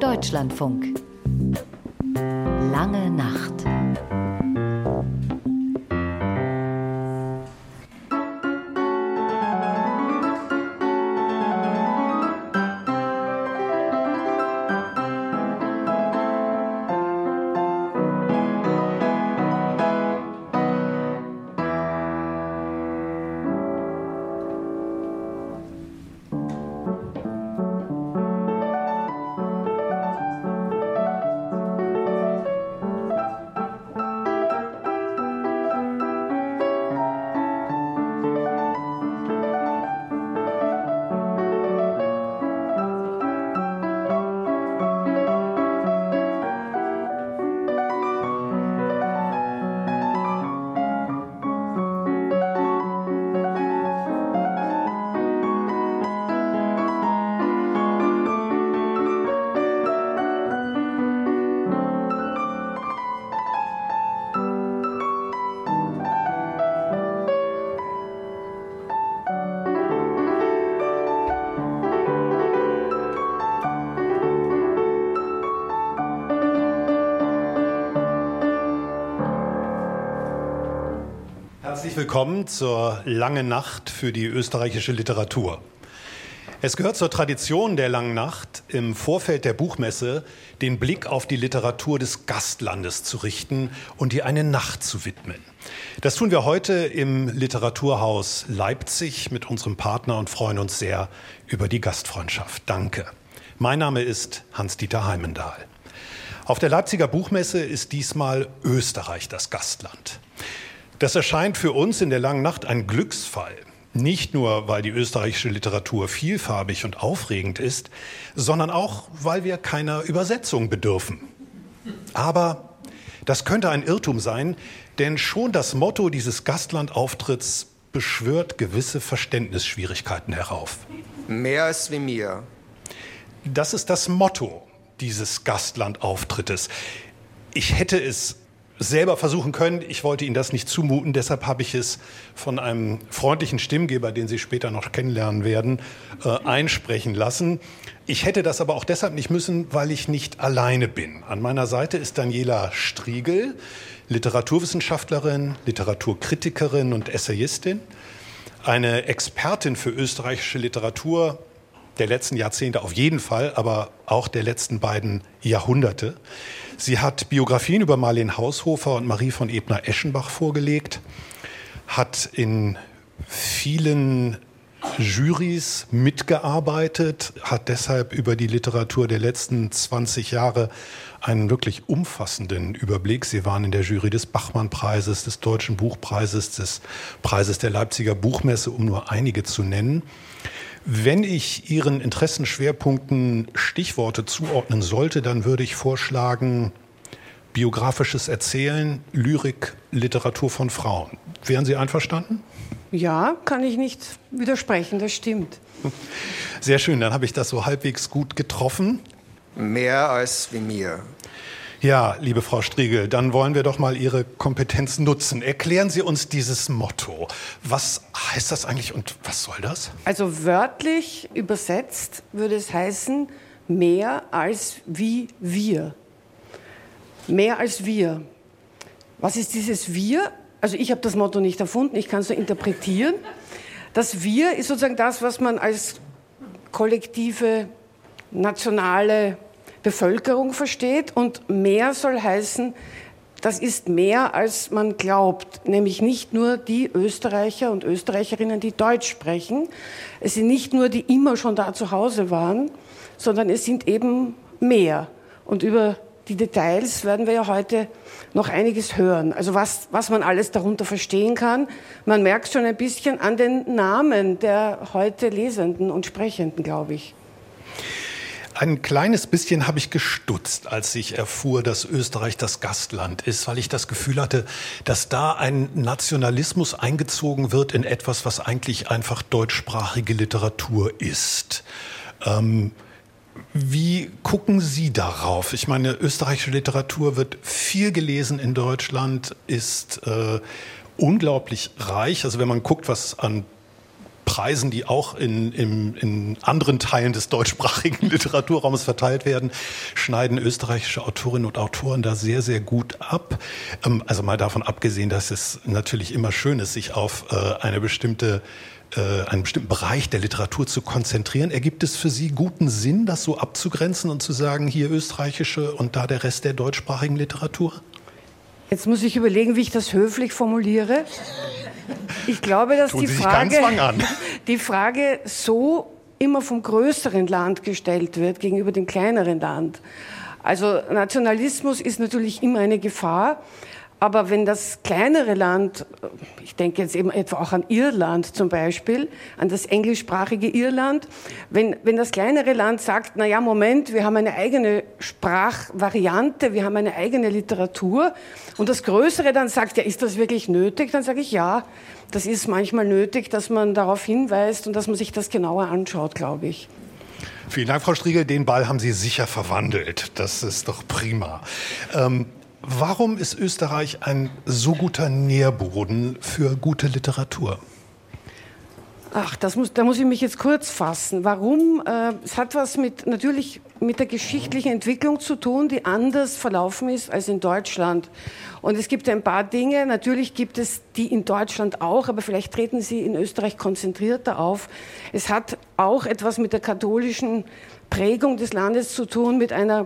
Deutschlandfunk. Lange Nacht. Herzlich willkommen zur Langen Nacht für die österreichische Literatur. Es gehört zur Tradition der Langen Nacht, im Vorfeld der Buchmesse den Blick auf die Literatur des Gastlandes zu richten und ihr eine Nacht zu widmen. Das tun wir heute im Literaturhaus Leipzig. Mit unserem Partner und freuen uns sehr über die Gastfreundschaft. Danke. Mein Name ist Hans-Dieter Heimendahl. Auf der Leipziger Buchmesse ist diesmal Österreich das Gastland. Das erscheint für uns in der Langen Nacht ein Glücksfall. Nicht nur, weil die österreichische Literatur vielfarbig und aufregend ist, sondern auch, weil wir keiner Übersetzung bedürfen. Aber das könnte ein Irrtum sein, denn schon das Motto dieses Gastlandauftritts beschwört gewisse Verständnisschwierigkeiten herauf. Mehr als wie mir. Das ist das Motto dieses Gastlandauftrittes. Ich hätte es selber versuchen können. Ich wollte Ihnen das nicht zumuten, deshalb habe ich es von einem freundlichen Stimmgeber, den Sie später noch kennenlernen werden, einsprechen lassen. Ich hätte das aber auch deshalb nicht müssen, weil ich nicht alleine bin. An meiner Seite ist Daniela Striegel, Literaturwissenschaftlerin, Literaturkritikerin und Essayistin, eine Expertin für österreichische Literatur der letzten Jahrzehnte auf jeden Fall, aber auch der letzten beiden Jahrhunderte. Sie hat Biografien über Marleen Haushofer und Marie von Ebner-Eschenbach vorgelegt, hat in vielen Jurys mitgearbeitet, hat deshalb über die Literatur der letzten 20 Jahre einen wirklich umfassenden Überblick. Sie waren in der Jury des Bachmann-Preises, des Deutschen Buchpreises, des Preises der Leipziger Buchmesse, um nur einige zu nennen. Wenn ich Ihren Interessenschwerpunkten Stichworte zuordnen sollte, dann würde ich vorschlagen, biografisches Erzählen, Lyrik, Literatur von Frauen. Wären Sie einverstanden? Ja, kann ich nicht widersprechen, das stimmt. Sehr schön, dann habe ich das so halbwegs gut getroffen. Mehr als wie mir. Ja, liebe Frau Striegel, dann wollen wir doch mal Ihre Kompetenz nutzen. Erklären Sie uns dieses Motto. Was heißt das eigentlich und was soll das? Also wörtlich übersetzt würde es heißen, mehr als wie wir. Mehr als wir. Was ist dieses Wir? Also ich habe das Motto nicht erfunden, ich kann es so interpretieren. Das Wir ist sozusagen das, was man als kollektive, nationale Bevölkerung versteht, und mehr soll heißen, das ist mehr, als man glaubt, nämlich nicht nur die Österreicher und Österreicherinnen, die Deutsch sprechen. Es sind nicht nur die immer schon da zu Hause waren, sondern es sind eben mehr. Und über die Details werden wir ja heute noch einiges hören. Also was man alles darunter verstehen kann. Man merkt schon ein bisschen an den Namen der heute Lesenden und Sprechenden, glaube ich. Ein kleines bisschen habe ich gestutzt, als ich erfuhr, dass Österreich das Gastland ist, weil ich das Gefühl hatte, dass da ein Nationalismus eingezogen wird in etwas, was eigentlich einfach deutschsprachige Literatur ist. Wie gucken Sie darauf? Ich meine, österreichische Literatur wird viel gelesen in Deutschland, ist unglaublich reich. Also wenn man guckt, was an Preisen, die auch in anderen Teilen des deutschsprachigen Literaturraums verteilt werden, schneiden österreichische Autorinnen und Autoren da sehr, sehr gut ab. Also mal davon abgesehen, dass es natürlich immer schön ist, sich auf einen bestimmten Bereich der Literatur zu konzentrieren. Ergibt es für Sie guten Sinn, das so abzugrenzen und zu sagen, hier österreichische und da der Rest der deutschsprachigen Literatur? Jetzt muss ich überlegen, wie ich das höflich formuliere. Ich glaube, dass die Frage so immer vom größeren Land gestellt wird gegenüber dem kleineren Land. Also Nationalismus ist natürlich immer eine Gefahr. Aber wenn das kleinere Land, ich denke jetzt eben etwa auch an Irland zum Beispiel, an das englischsprachige Irland, wenn das kleinere Land sagt, na ja, Moment, wir haben eine eigene Sprachvariante, wir haben eine eigene Literatur, und das größere dann sagt, ja, ist das wirklich nötig? Dann sage ich, ja, das ist manchmal nötig, dass man darauf hinweist und dass man sich das genauer anschaut, glaube ich. Vielen Dank, Frau Strigel. Den Ball haben Sie sicher verwandelt. Das ist doch prima. Warum ist Österreich ein so guter Nährboden für gute Literatur? Ach, da muss ich mich jetzt kurz fassen. Warum? Es hat was natürlich mit der geschichtlichen Entwicklung zu tun, die anders verlaufen ist als in Deutschland. Und es gibt ein paar Dinge, natürlich gibt es die in Deutschland auch, aber vielleicht treten sie in Österreich konzentrierter auf. Es hat auch etwas mit der katholischen Prägung des Landes zu tun, mit einer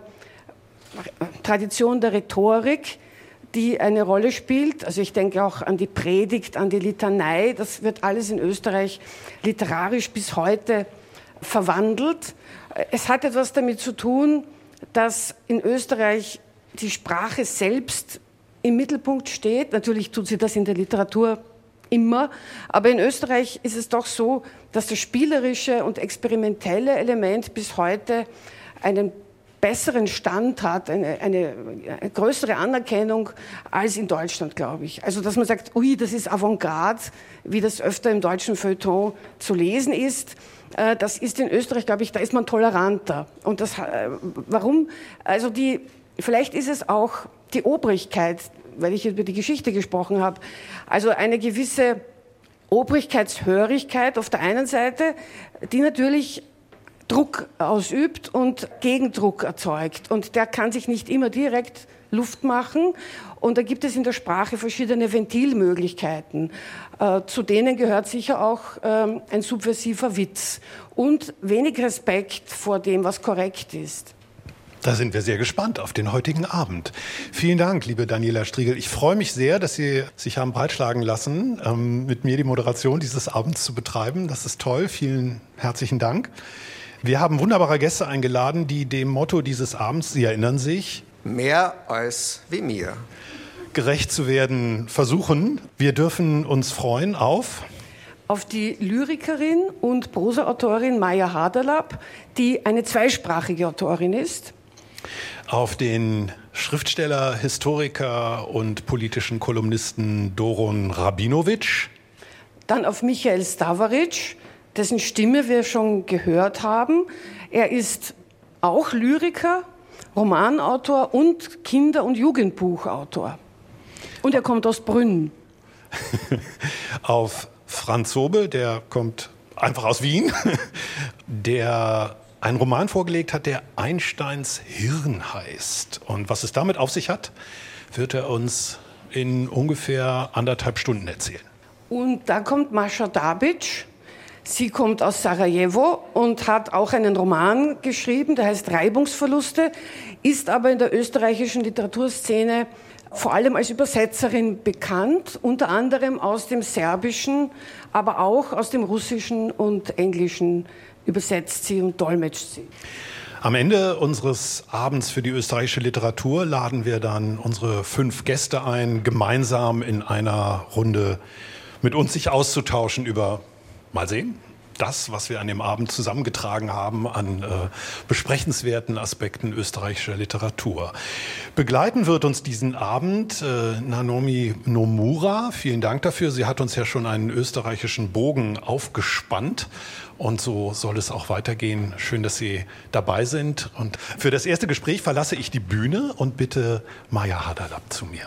Tradition der Rhetorik, die eine Rolle spielt. Also ich denke auch an die Predigt, an die Litanei. Das wird alles in Österreich literarisch bis heute verwandelt. Es hat etwas damit zu tun, dass in Österreich die Sprache selbst im Mittelpunkt steht. Natürlich tut sie das in der Literatur immer, aber in Österreich ist es doch so, dass das spielerische und experimentelle Element bis heute einen besseren Stand hat, eine größere Anerkennung als in Deutschland, glaube ich. Also, dass man sagt, ui, das ist Avantgarde, wie das öfter im deutschen Feuilleton zu lesen ist. Das ist in Österreich, glaube ich, da ist man toleranter. Und das, warum? Also, vielleicht ist es auch die Obrigkeit, weil ich über die Geschichte gesprochen habe. Also, eine gewisse Obrigkeitshörigkeit auf der einen Seite, die natürlich Druck ausübt und Gegendruck erzeugt. Und der kann sich nicht immer direkt Luft machen. Und da gibt es in der Sprache verschiedene Ventilmöglichkeiten. Zu denen gehört sicher auch ein subversiver Witz und wenig Respekt vor dem, was korrekt ist. Da sind wir sehr gespannt auf den heutigen Abend. Vielen Dank, liebe Daniela Strigel. Ich freue mich sehr, dass Sie sich haben breitschlagen lassen, mit mir die Moderation dieses Abends zu betreiben. Das ist toll. Vielen herzlichen Dank. Wir haben wunderbare Gäste eingeladen, die dem Motto dieses Abends, Sie erinnern sich, mehr als wie mir, gerecht zu werden versuchen. Wir dürfen uns freuen auf die Lyrikerin und Prosaautorin Maja Haderlapp, die eine zweisprachige Autorin ist. Auf den Schriftsteller, Historiker und politischen Kolumnisten Doron Rabinowitsch. Dann auf Michael Stavaric, dessen Stimme wir schon gehört haben. Er ist auch Lyriker, Romanautor und Kinder- und Jugendbuchautor. Und er kommt aus Brünn. Auf Franz Sobel, der kommt einfach aus Wien, der einen Roman vorgelegt hat, der Einsteins Hirn heißt. Und was es damit auf sich hat, wird er uns in ungefähr 1,5 Stunden erzählen. Und da kommt Mascha Dabic. Sie kommt aus Sarajevo und hat auch einen Roman geschrieben, der heißt Reibungsverluste, ist aber in der österreichischen Literaturszene vor allem als Übersetzerin bekannt, unter anderem aus dem Serbischen, aber auch aus dem Russischen und Englischen übersetzt sie und dolmetscht sie. Am Ende unseres Abends für die österreichische Literatur laden wir dann unsere 5 Gäste ein, gemeinsam in einer Runde mit uns sich auszutauschen über, mal sehen, das, was wir an dem Abend zusammengetragen haben an besprechenswerten Aspekten österreichischer Literatur. Begleiten wird uns diesen Abend Naomi Nomura. Vielen Dank dafür. Sie hat uns ja schon einen österreichischen Bogen aufgespannt. Und so soll es auch weitergehen. Schön, dass Sie dabei sind. Und für das erste Gespräch verlasse ich die Bühne und bitte Maja Haderlapp zu mir.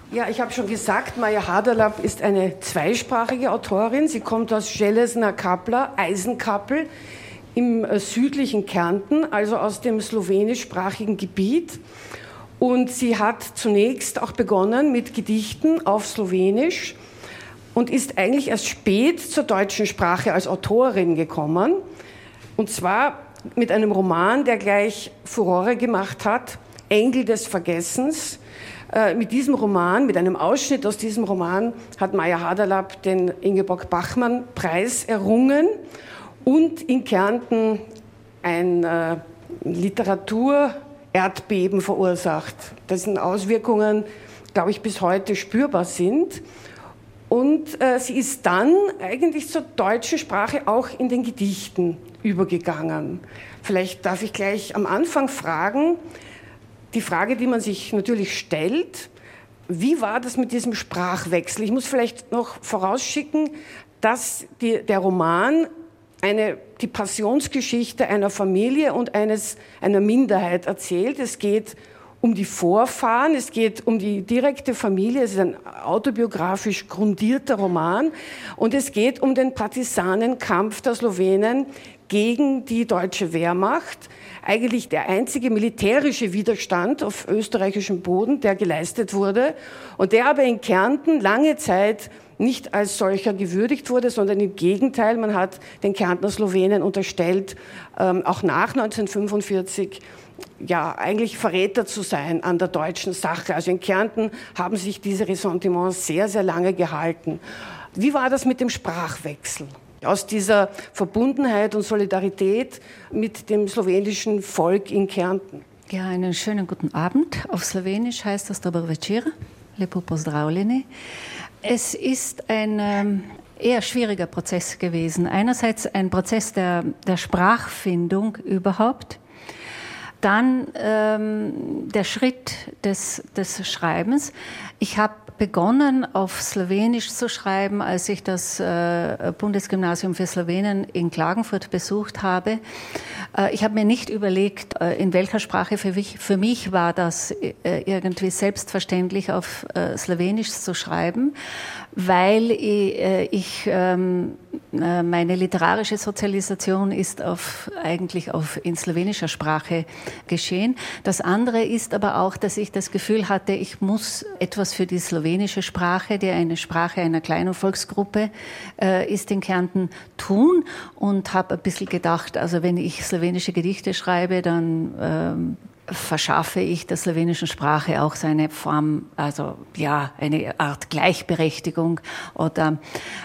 Ja, ich habe schon gesagt, Maja Haderlap ist eine zweisprachige Autorin. Sie kommt aus Železná Kapla, Eisenkappel, im südlichen Kärnten, also aus dem slowenischsprachigen Gebiet. Und sie hat zunächst auch begonnen mit Gedichten auf Slowenisch und ist eigentlich erst spät zur deutschen Sprache als Autorin gekommen. Und zwar mit einem Roman, der gleich Furore gemacht hat, Engel des Vergessens. Mit diesem Roman, mit einem Ausschnitt aus diesem Roman, hat Maja Haderlap den Ingeborg-Bachmann-Preis errungen und in Kärnten ein Literatur-Erdbeben verursacht, dessen Auswirkungen, glaube ich, bis heute spürbar sind. Und sie ist dann eigentlich zur deutschen Sprache auch in den Gedichten übergegangen. Vielleicht darf ich gleich am Anfang fragen, die Frage, die man sich natürlich stellt, wie war das mit diesem Sprachwechsel? Ich muss vielleicht noch vorausschicken, dass der Roman die Passionsgeschichte einer Familie und einer Minderheit erzählt. Es geht um die Vorfahren, es geht um die direkte Familie, es ist ein autobiografisch grundierter Roman und es geht um den Partisanenkampf der Slowenen gegen die deutsche Wehrmacht. Eigentlich der einzige militärische Widerstand auf österreichischem Boden, der geleistet wurde und der aber in Kärnten lange Zeit nicht als solcher gewürdigt wurde, sondern im Gegenteil, man hat den Kärntner Slowenen unterstellt, auch nach 1945 ja, eigentlich Verräter zu sein an der deutschen Sache. Also in Kärnten haben sich diese Ressentiments sehr, sehr lange gehalten. Wie war das mit dem Sprachwechsel? Aus dieser Verbundenheit und Solidarität mit dem slowenischen Volk in Kärnten. Ja, einen schönen guten Abend. Auf Slowenisch heißt das Dobar večer, lepo pozdravljeni. Es ist ein eher schwieriger Prozess gewesen. Einerseits ein Prozess der Sprachfindung überhaupt. Dann der Schritt des Schreibens. Ich habe begonnen, auf Slowenisch zu schreiben, als ich das Bundesgymnasium für Slowenen in Klagenfurt besucht habe. Ich habe mir nicht überlegt, in welcher Sprache für mich war das irgendwie selbstverständlich auf Slowenisch zu schreiben, weil meine literarische Sozialisation ist eigentlich in slowenischer Sprache geschehen. Das andere ist aber auch, dass ich das Gefühl hatte, ich muss etwas für die slowenische Sprache, die eine Sprache einer kleinen Volksgruppe ist in Kärnten, tun und habe ein bisschen gedacht, also wenn ich slowenische Gedichte schreibe, dann verschaffe ich der slowenischen Sprache auch seine Form, also ja, eine Art Gleichberechtigung oder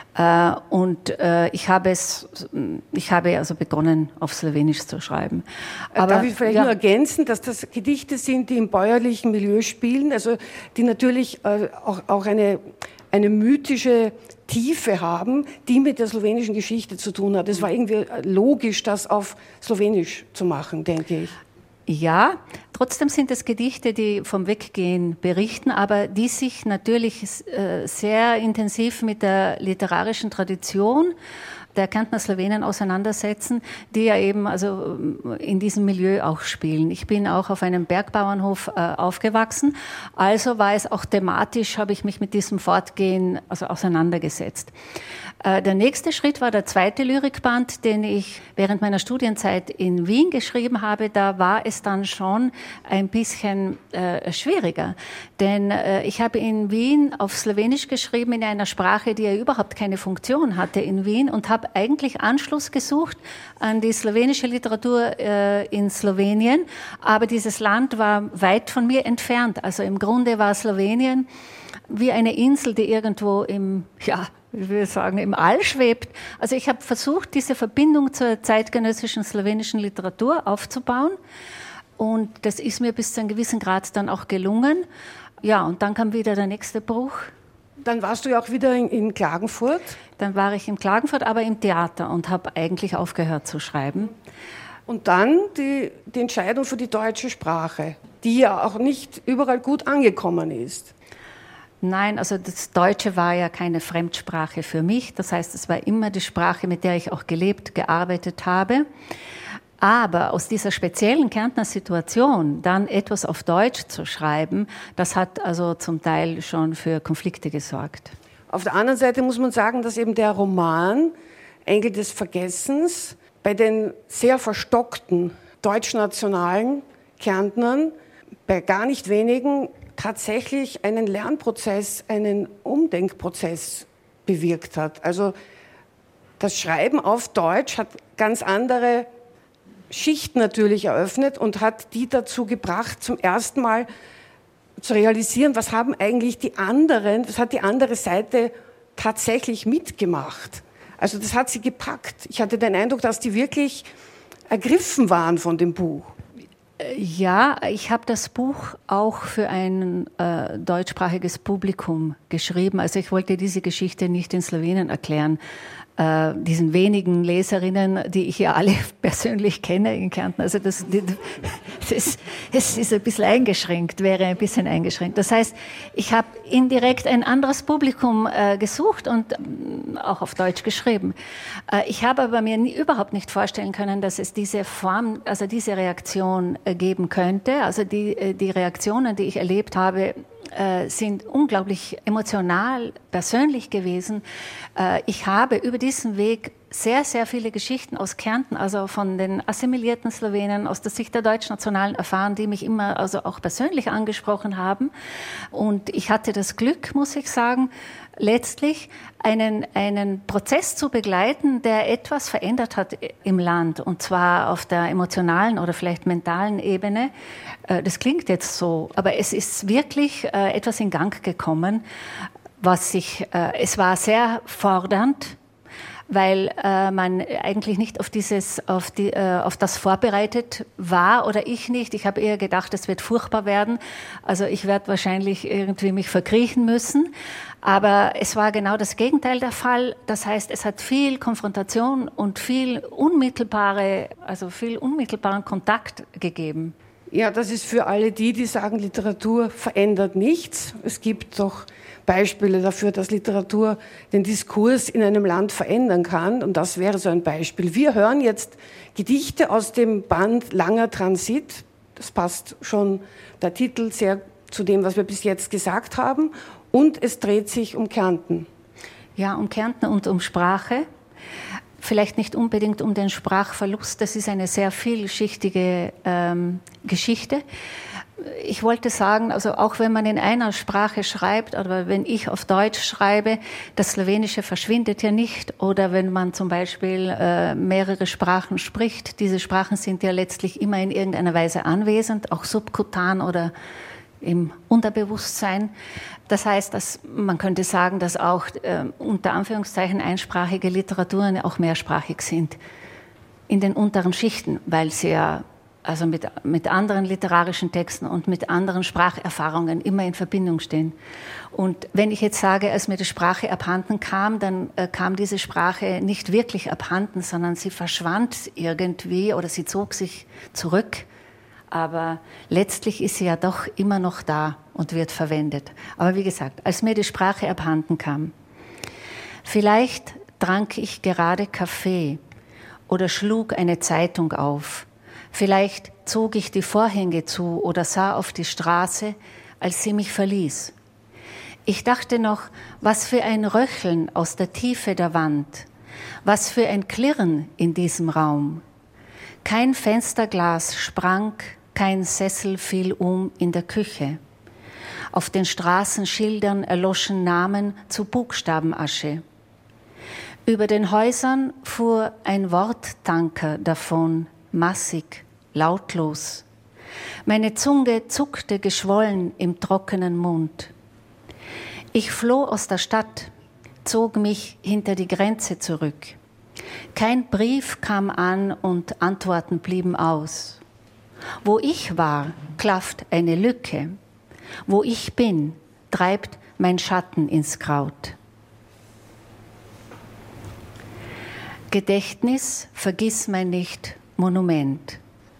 ich habe also begonnen, auf Slowenisch zu schreiben. Aber, darf ich vielleicht nur ergänzen, dass das Gedichte sind, die im bäuerlichen Milieu spielen, also die natürlich auch eine mythische Tiefe haben, die mit der slowenischen Geschichte zu tun hat. Es war irgendwie logisch, das auf Slowenisch zu machen, denke ich. Ja, trotzdem sind es Gedichte, die vom Weggehen berichten, aber die sich natürlich sehr intensiv mit der literarischen Tradition der Kärntner Slowenen auseinandersetzen, die ja eben also in diesem Milieu auch spielen. Ich bin auch auf einem Bergbauernhof aufgewachsen, also war es auch thematisch, habe ich mich mit diesem Fortgehen also auseinandergesetzt. Der nächste Schritt war der zweite Lyrikband, den ich während meiner Studienzeit in Wien geschrieben habe. Da war es dann schon ein bisschen schwieriger, denn ich habe in Wien auf Slowenisch geschrieben, in einer Sprache, die ja überhaupt keine Funktion hatte in Wien und habe eigentlich Anschluss gesucht an die slowenische Literatur in Slowenien, aber dieses Land war weit von mir entfernt. Also im Grunde war Slowenien wie eine Insel, die irgendwo im All schwebt. Also ich habe versucht, diese Verbindung zur zeitgenössischen slowenischen Literatur aufzubauen und das ist mir bis zu einem gewissen Grad dann auch gelungen. Ja, und dann kam wieder der nächste Bruch. Dann warst du ja auch wieder in Klagenfurt? Dann war ich in Klagenfurt, aber im Theater und habe eigentlich aufgehört zu schreiben. Und dann die Entscheidung für die deutsche Sprache, die ja auch nicht überall gut angekommen ist. Nein, also das Deutsche war ja keine Fremdsprache für mich. Das heißt, es war immer die Sprache, mit der ich auch gelebt, gearbeitet habe. Aber aus dieser speziellen Kärntner Situation dann etwas auf Deutsch zu schreiben, das hat also zum Teil schon für Konflikte gesorgt. Auf der anderen Seite muss man sagen, dass eben der Roman Engel des Vergessens bei den sehr verstockten deutschnationalen Kärntnern, bei gar nicht wenigen, tatsächlich einen Lernprozess, einen Umdenkprozess bewirkt hat. Also das Schreiben auf Deutsch hat ganz andere Schichten natürlich eröffnet und hat die dazu gebracht, zum ersten Mal zu realisieren, was hat die andere Seite tatsächlich mitgemacht. Also das hat sie gepackt. Ich hatte den Eindruck, dass die wirklich ergriffen waren von dem Buch. Ja, ich habe das Buch auch für ein deutschsprachiges Publikum geschrieben. Also ich wollte diese Geschichte nicht in Slowenien erklären. Diesen wenigen Leserinnen, die ich ja alle persönlich kenne in Kärnten. Also es ist ein bisschen eingeschränkt, wäre ein bisschen eingeschränkt. Das heißt, ich habe indirekt ein anderes Publikum gesucht und auch auf Deutsch geschrieben. Ich habe aber mir überhaupt nicht vorstellen können, dass es diese Form, also diese Reaktion geben könnte. Also die Reaktionen, die ich erlebt habe, sind unglaublich emotional, persönlich gewesen. Ich habe über diesen Weg sehr, sehr viele Geschichten aus Kärnten, also von den assimilierten Slowenen, aus der Sicht der Deutschnationalen erfahren, die mich immer also auch persönlich angesprochen haben. Und ich hatte das Glück, muss ich sagen, letztlich einen Prozess zu begleiten, der etwas verändert hat im Land, und zwar auf der emotionalen oder vielleicht mentalen Ebene. Das klingt jetzt so, aber es ist wirklich etwas in Gang gekommen, es war sehr fordernd, weil man eigentlich nicht auf das vorbereitet war, oder ich nicht. Ich habe eher gedacht, es wird furchtbar werden. Also ich werde wahrscheinlich irgendwie mich verkriechen müssen. Aber es war genau das Gegenteil der Fall. Das heißt, es hat viel Konfrontation und viel unmittelbaren Kontakt gegeben. Ja, das ist für alle die sagen, Literatur verändert nichts. Es gibt doch Beispiele dafür, dass Literatur den Diskurs in einem Land verändern kann. Und das wäre so ein Beispiel. Wir hören jetzt Gedichte aus dem Band Langer Transit. Das passt schon, der Titel, sehr zu dem, was wir bis jetzt gesagt haben. Und es dreht sich um Kärnten. Ja, um Kärnten und um Sprache. Vielleicht nicht unbedingt um den Sprachverlust. Das ist eine sehr vielschichtige Geschichte. Ich wollte sagen, also auch wenn man in einer Sprache schreibt, oder wenn ich auf Deutsch schreibe, das Slowenische verschwindet ja nicht. Oder wenn man zum Beispiel mehrere Sprachen spricht, diese Sprachen sind ja letztlich immer in irgendeiner Weise anwesend, auch subkutan oder im Unterbewusstsein. Das heißt, man könnte sagen, dass auch unter Anführungszeichen einsprachige Literaturen auch mehrsprachig sind in den unteren Schichten, weil sie ja also mit anderen literarischen Texten und mit anderen Spracherfahrungen immer in Verbindung stehen. Und wenn ich jetzt sage, als mir die Sprache abhanden kam, dann kam diese Sprache nicht wirklich abhanden, sondern sie verschwand irgendwie oder sie zog sich zurück. Aber letztlich ist sie ja doch immer noch da und wird verwendet. Aber wie gesagt, als mir die Sprache abhanden kam, vielleicht trank ich gerade Kaffee oder schlug eine Zeitung auf. Vielleicht zog ich die Vorhänge zu oder sah auf die Straße, als sie mich verließ. Ich dachte noch, was für ein Röcheln aus der Tiefe der Wand, was für ein Klirren in diesem Raum. Kein Fensterglas sprang, kein Sessel fiel in der Küche. Auf den Straßenschildern erloschen Namen zu Buchstabenasche. Über den Häusern fuhr ein Worttanker davon, massig, lautlos. Meine Zunge zuckte geschwollen im trockenen Mund. Ich floh aus der Stadt, zog mich hinter die Grenze zurück. Kein Brief kam an und Antworten blieben aus. Wo ich war, klafft eine Lücke. Wo ich bin, treibt mein Schatten ins Kraut. Gedächtnis, vergissmeinnicht, Monument.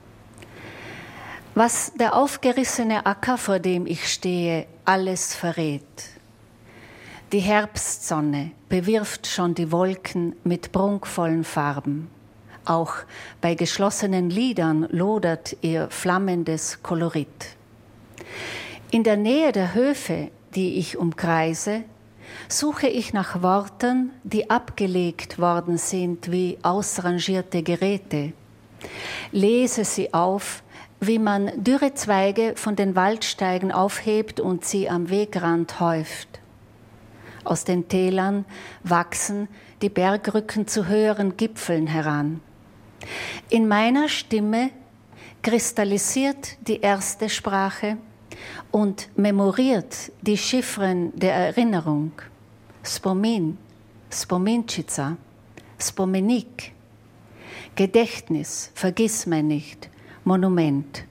Was der aufgerissene Acker, vor dem ich stehe, alles verrät. Die Herbstsonne bewirft schon die Wolken mit prunkvollen Farben. Auch bei geschlossenen Lidern lodert ihr flammendes Kolorit. In der Nähe der Höfe, die ich umkreise, suche ich nach Worten, die abgelegt worden sind wie ausrangierte Geräte. Lese sie auf, wie man dürre Zweige von den Waldsteigen aufhebt und sie am Wegrand häuft. Aus den Tälern wachsen die Bergrücken zu höheren Gipfeln heran. In meiner Stimme kristallisiert die erste Sprache und memoriert die Chiffren der Erinnerung. Spomin, Spominčica, Spomenik, Gedächtnis, Vergissmeinnicht, Monument.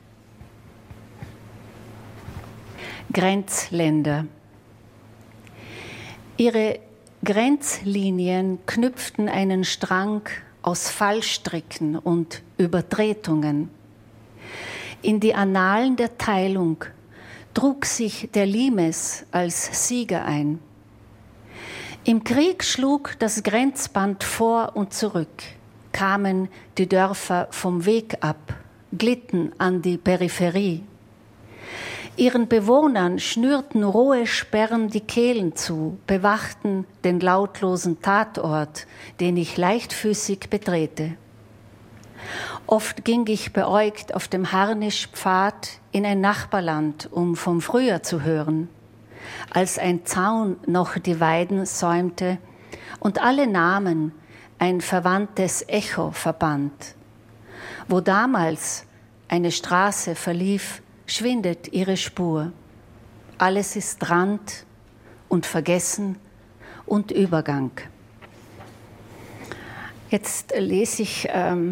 Grenzländer. Ihre Grenzlinien knüpften einen Strang aus Fallstricken und Übertretungen. In die Annalen der Teilung trug sich der Limes als Sieger ein. Im Krieg schlug das Grenzband vor und zurück, kamen die Dörfer vom Weg ab, glitten an die Peripherie. Ihren Bewohnern schnürten rohe Sperren die Kehlen zu, bewachten den lautlosen Tatort, den ich leichtfüßig betrete. Oft ging ich beäugt auf dem Harnischpfad in ein Nachbarland, um vom Frühjahr zu hören, als ein Zaun noch die Weiden säumte und alle Namen ein verwandtes Echo verband. Wo damals eine Straße verlief, schwindet ihre Spur. Alles ist Rand und Vergessen und Übergang. Jetzt lese ich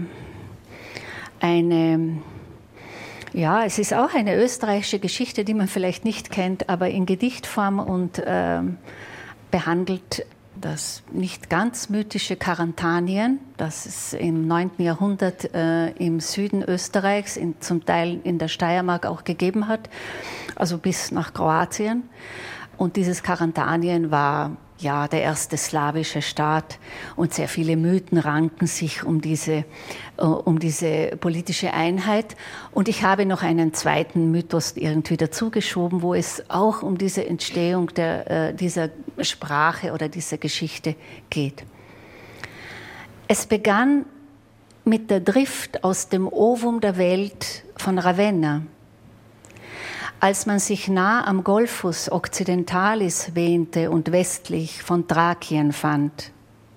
es ist auch eine österreichische Geschichte, die man vielleicht nicht kennt, aber in Gedichtform und behandelt das nicht ganz mythische Karantanien, das es im 9. Jahrhundert im Süden Österreichs, zum Teil in der Steiermark auch gegeben hat, also bis nach Kroatien. Und dieses Karantanien war ja der erste slawische Staat und sehr viele Mythen ranken sich um diese politische Einheit. Und ich habe noch einen zweiten Mythos irgendwie dazugeschoben, wo es auch um diese Entstehung dieser Sprache oder dieser Geschichte geht. Es begann mit der Drift aus dem Ovum der Welt von Ravenna. Als man sich nah am Golfus Occidentalis wähnte und westlich von Thrakien fand.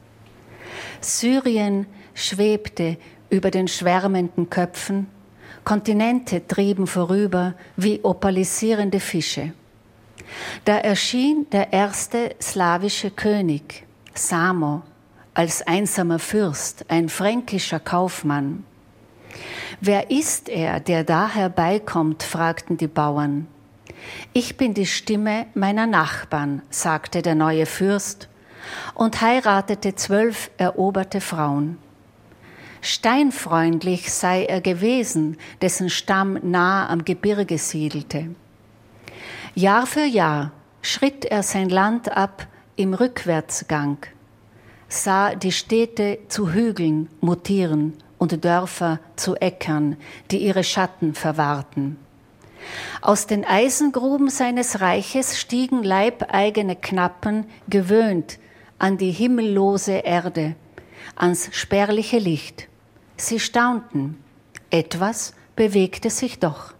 Syrien schwebte über den schwärmenden Köpfen, Kontinente trieben vorüber wie opalisierende Fische. Da erschien der erste slawische König, Samo, als einsamer Fürst, ein fränkischer Kaufmann. »Wer ist er, der da herbeikommt?« fragten die Bauern. »Ich bin die Stimme meiner Nachbarn«, sagte der neue Fürst und heiratete 12 eroberte Frauen. Steinfreundlich sei er gewesen, dessen Stamm nah am Gebirge siedelte. Jahr für Jahr schritt er sein Land ab im Rückwärtsgang, sah die Städte zu Hügeln mutieren und Dörfer zu Äckern, die ihre Schatten verwahrten. Aus den Eisengruben seines Reiches stiegen leibeigene Knappen, gewöhnt an die himmellose Erde, ans spärliche Licht. Sie staunten, etwas bewegte sich doch.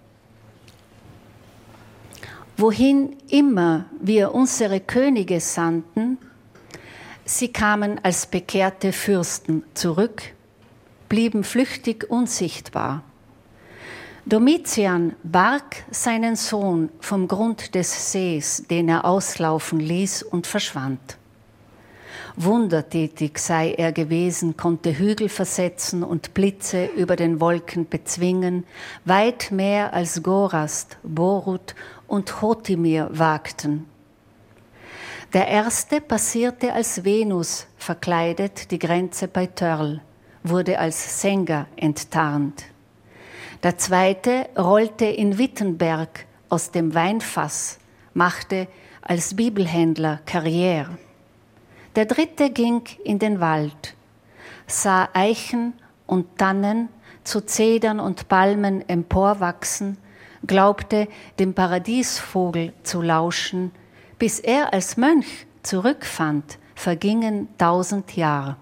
Wohin immer wir unsere Könige sandten, sie kamen als bekehrte Fürsten zurück, blieben flüchtig unsichtbar. Domitian barg seinen Sohn vom Grund des Sees, den er auslaufen ließ und verschwand. Wundertätig sei er gewesen, konnte Hügel versetzen und Blitze über den Wolken bezwingen, weit mehr als Gorast, Borut und Hotimir wagten. Der erste passierte als Venus verkleidet die Grenze bei Törl, wurde als Sänger enttarnt. Der zweite rollte in Wittenberg aus dem Weinfass, machte als Bibelhändler Karriere. Der dritte ging in den Wald, sah Eichen und Tannen zu Zedern und Palmen emporwachsen, glaubte, dem Paradiesvogel zu lauschen, bis er als Mönch zurückfand, vergingen 1000 Jahre.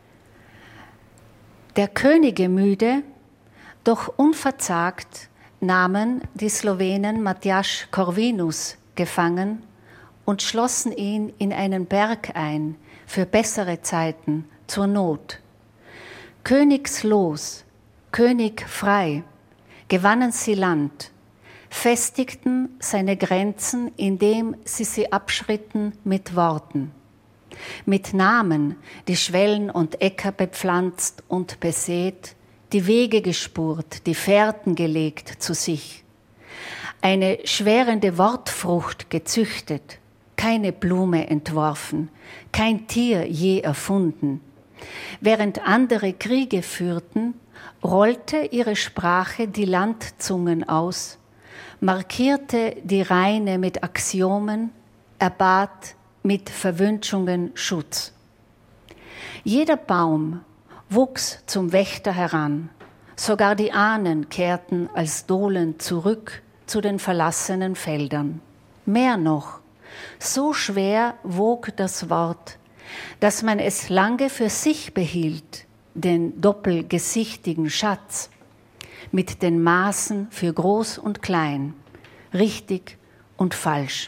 Der Könige müde, doch unverzagt nahmen die Slowenen Matjaž Corvinus gefangen und schlossen ihn in einen Berg ein für bessere Zeiten zur Not. Königslos, königfrei gewannen sie Land, festigten seine Grenzen, indem sie abschritten mit Worten, mit Namen die Schwellen und Äcker bepflanzt und besät, die Wege gespurt, die Fährten gelegt zu sich, eine schwärende Wortfrucht gezüchtet, keine Blume entworfen, kein Tier je erfunden. Während andere Kriege führten, rollte ihre Sprache die Landzungen aus, markierte die Reine mit Axiomen, erbat mit Verwünschungen Schutz. Jeder Baum wuchs zum Wächter heran, sogar die Ahnen kehrten als Dohlen zurück zu den verlassenen Feldern. Mehr noch, so schwer wog das Wort, dass man es lange für sich behielt, den doppelgesichtigen Schatz, mit den Maßen für groß und klein, richtig und falsch.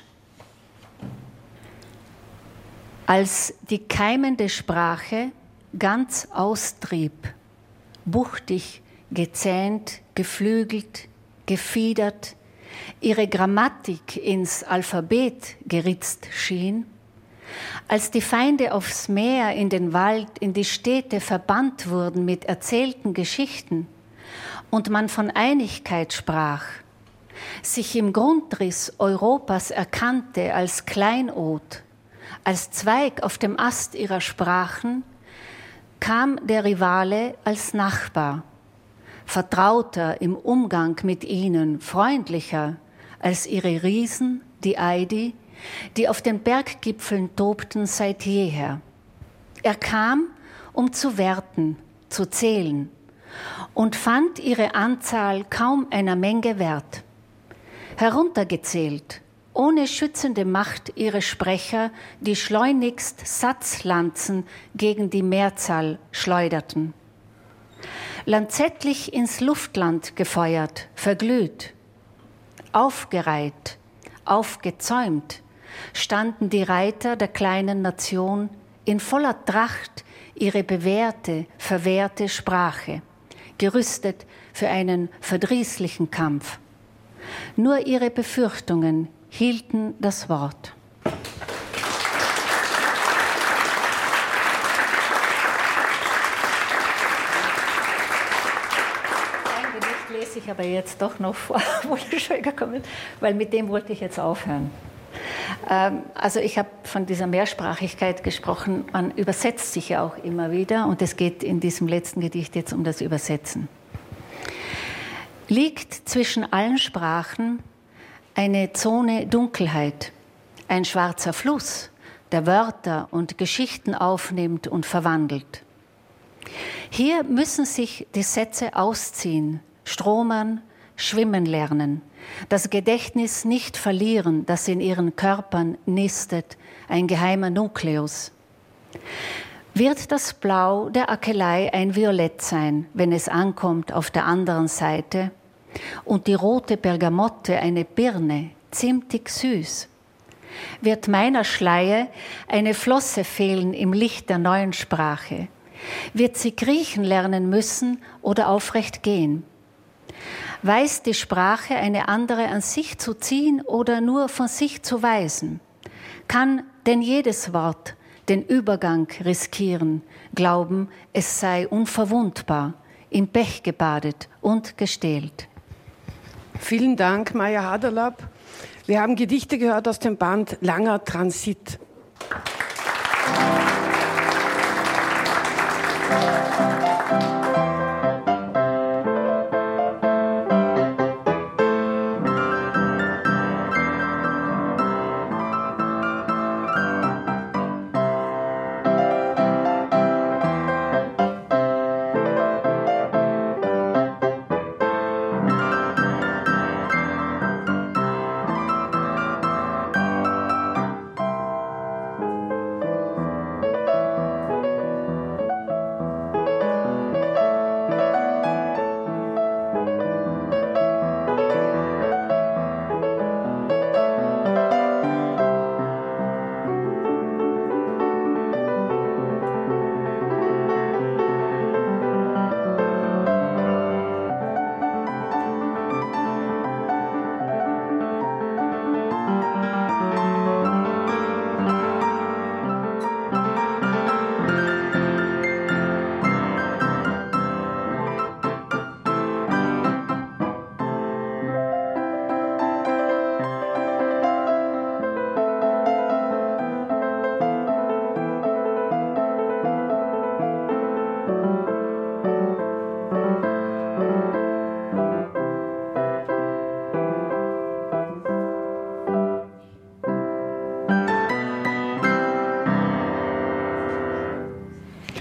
Als die keimende Sprache ganz austrieb, buchtig, gezähnt, geflügelt, gefiedert, ihre Grammatik ins Alphabet geritzt schien, als die Feinde aufs Meer, in den Wald, in die Städte verbannt wurden mit erzählten Geschichten und man von Einigkeit sprach, sich im Grundriss Europas erkannte als Kleinod, als Zweig auf dem Ast ihrer Sprachen, kam der Rivale als Nachbar, vertrauter im Umgang mit ihnen, freundlicher als ihre Riesen, die Aedi, die auf den Berggipfeln tobten seit jeher. Er kam, um zu werten, zu zählen, und fand ihre Anzahl kaum einer Menge wert. Heruntergezählt, ohne schützende Macht ihre Sprecher, die schleunigst Satzlanzen gegen die Mehrzahl schleuderten. Lanzettlich ins Luftland gefeuert, verglüht, aufgereiht, aufgezäumt, standen die Reiter der kleinen Nation in voller Tracht ihre bewährte, verwehrte Sprache, gerüstet für einen verdrießlichen Kampf. Nur ihre Befürchtungen hielten das Wort. Ein Gedicht lese ich aber jetzt doch noch vor, wo der Schweiger kommt, weil mit dem wollte ich jetzt aufhören. Also ich habe von dieser Mehrsprachigkeit gesprochen, man übersetzt sich ja auch immer wieder und es geht in diesem letzten Gedicht jetzt um das Übersetzen. Liegt zwischen allen Sprachen eine Zone Dunkelheit, ein schwarzer Fluss, der Wörter und Geschichten aufnimmt und verwandelt. Hier müssen sich die Sätze ausziehen, stromern, schwimmen lernen, das Gedächtnis nicht verlieren, das in ihren Körpern nistet, ein geheimer Nukleus. Wird das Blau der Akelei ein Violett sein, wenn es ankommt auf der anderen Seite, und die rote Bergamotte eine Birne, zimtig süß? Wird meiner Schleie eine Flosse fehlen im Licht der neuen Sprache? Wird sie kriechen lernen müssen oder aufrecht gehen? Weiß die Sprache eine andere an sich zu ziehen oder nur von sich zu weisen? Kann denn jedes Wort den Übergang riskieren, glauben, es sei unverwundbar, im Pech gebadet und gestählt? Vielen Dank, Maja Haderlapp. Wir haben Gedichte gehört aus dem Band Langer Transit.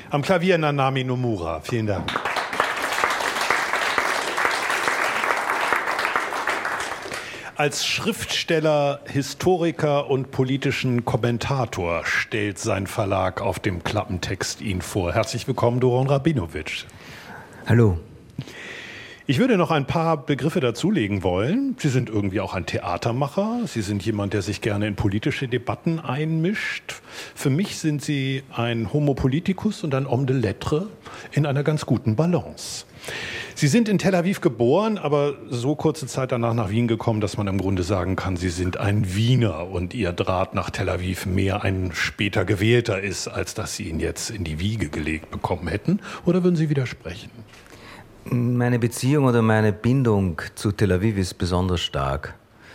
Am Klavier Nanami Nomura. Vielen Dank. Als Schriftsteller, Historiker und politischen Kommentator stellt sein Verlag auf dem Klappentext ihn vor. Herzlich willkommen, Doron Rabinowitsch. Hallo. Ich würde noch ein paar Begriffe dazulegen wollen. Sie sind irgendwie auch ein Theatermacher. Sie sind jemand, der sich gerne in politische Debatten einmischt. Für mich sind Sie ein Homo politicus und ein Homme de lettres in einer ganz guten Balance. Sie sind in Tel Aviv geboren, aber so kurze Zeit danach nach Wien gekommen, dass man im Grunde sagen kann, Sie sind ein Wiener und Ihr Draht nach Tel Aviv mehr ein später gewählter ist, als dass Sie ihn jetzt in die Wiege gelegt bekommen hätten. Oder würden Sie widersprechen? Meine Beziehung oder meine Bindung zu Tel Aviv ist besonders stark,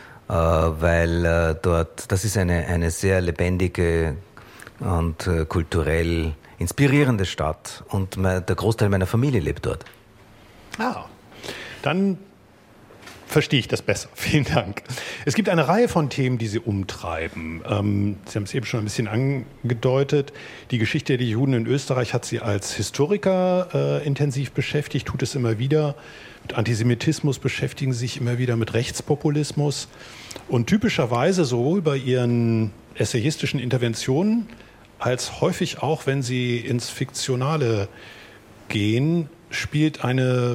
weil dort, das ist eine sehr lebendige und kulturell inspirierende Stadt und der Großteil meiner Familie lebt dort. Ah, dann verstehe ich das besser. Vielen Dank. Es gibt eine Reihe von Themen, die Sie umtreiben. Sie haben es eben schon ein bisschen angedeutet. Die Geschichte der Juden in Österreich hat Sie als Historiker intensiv beschäftigt, tut es immer wieder. Mit Antisemitismus beschäftigen Sie sich immer wieder, mit Rechtspopulismus. Und typischerweise sowohl bei Ihren essayistischen Interventionen als häufig auch, wenn Sie ins Fiktionale gehen, spielt eine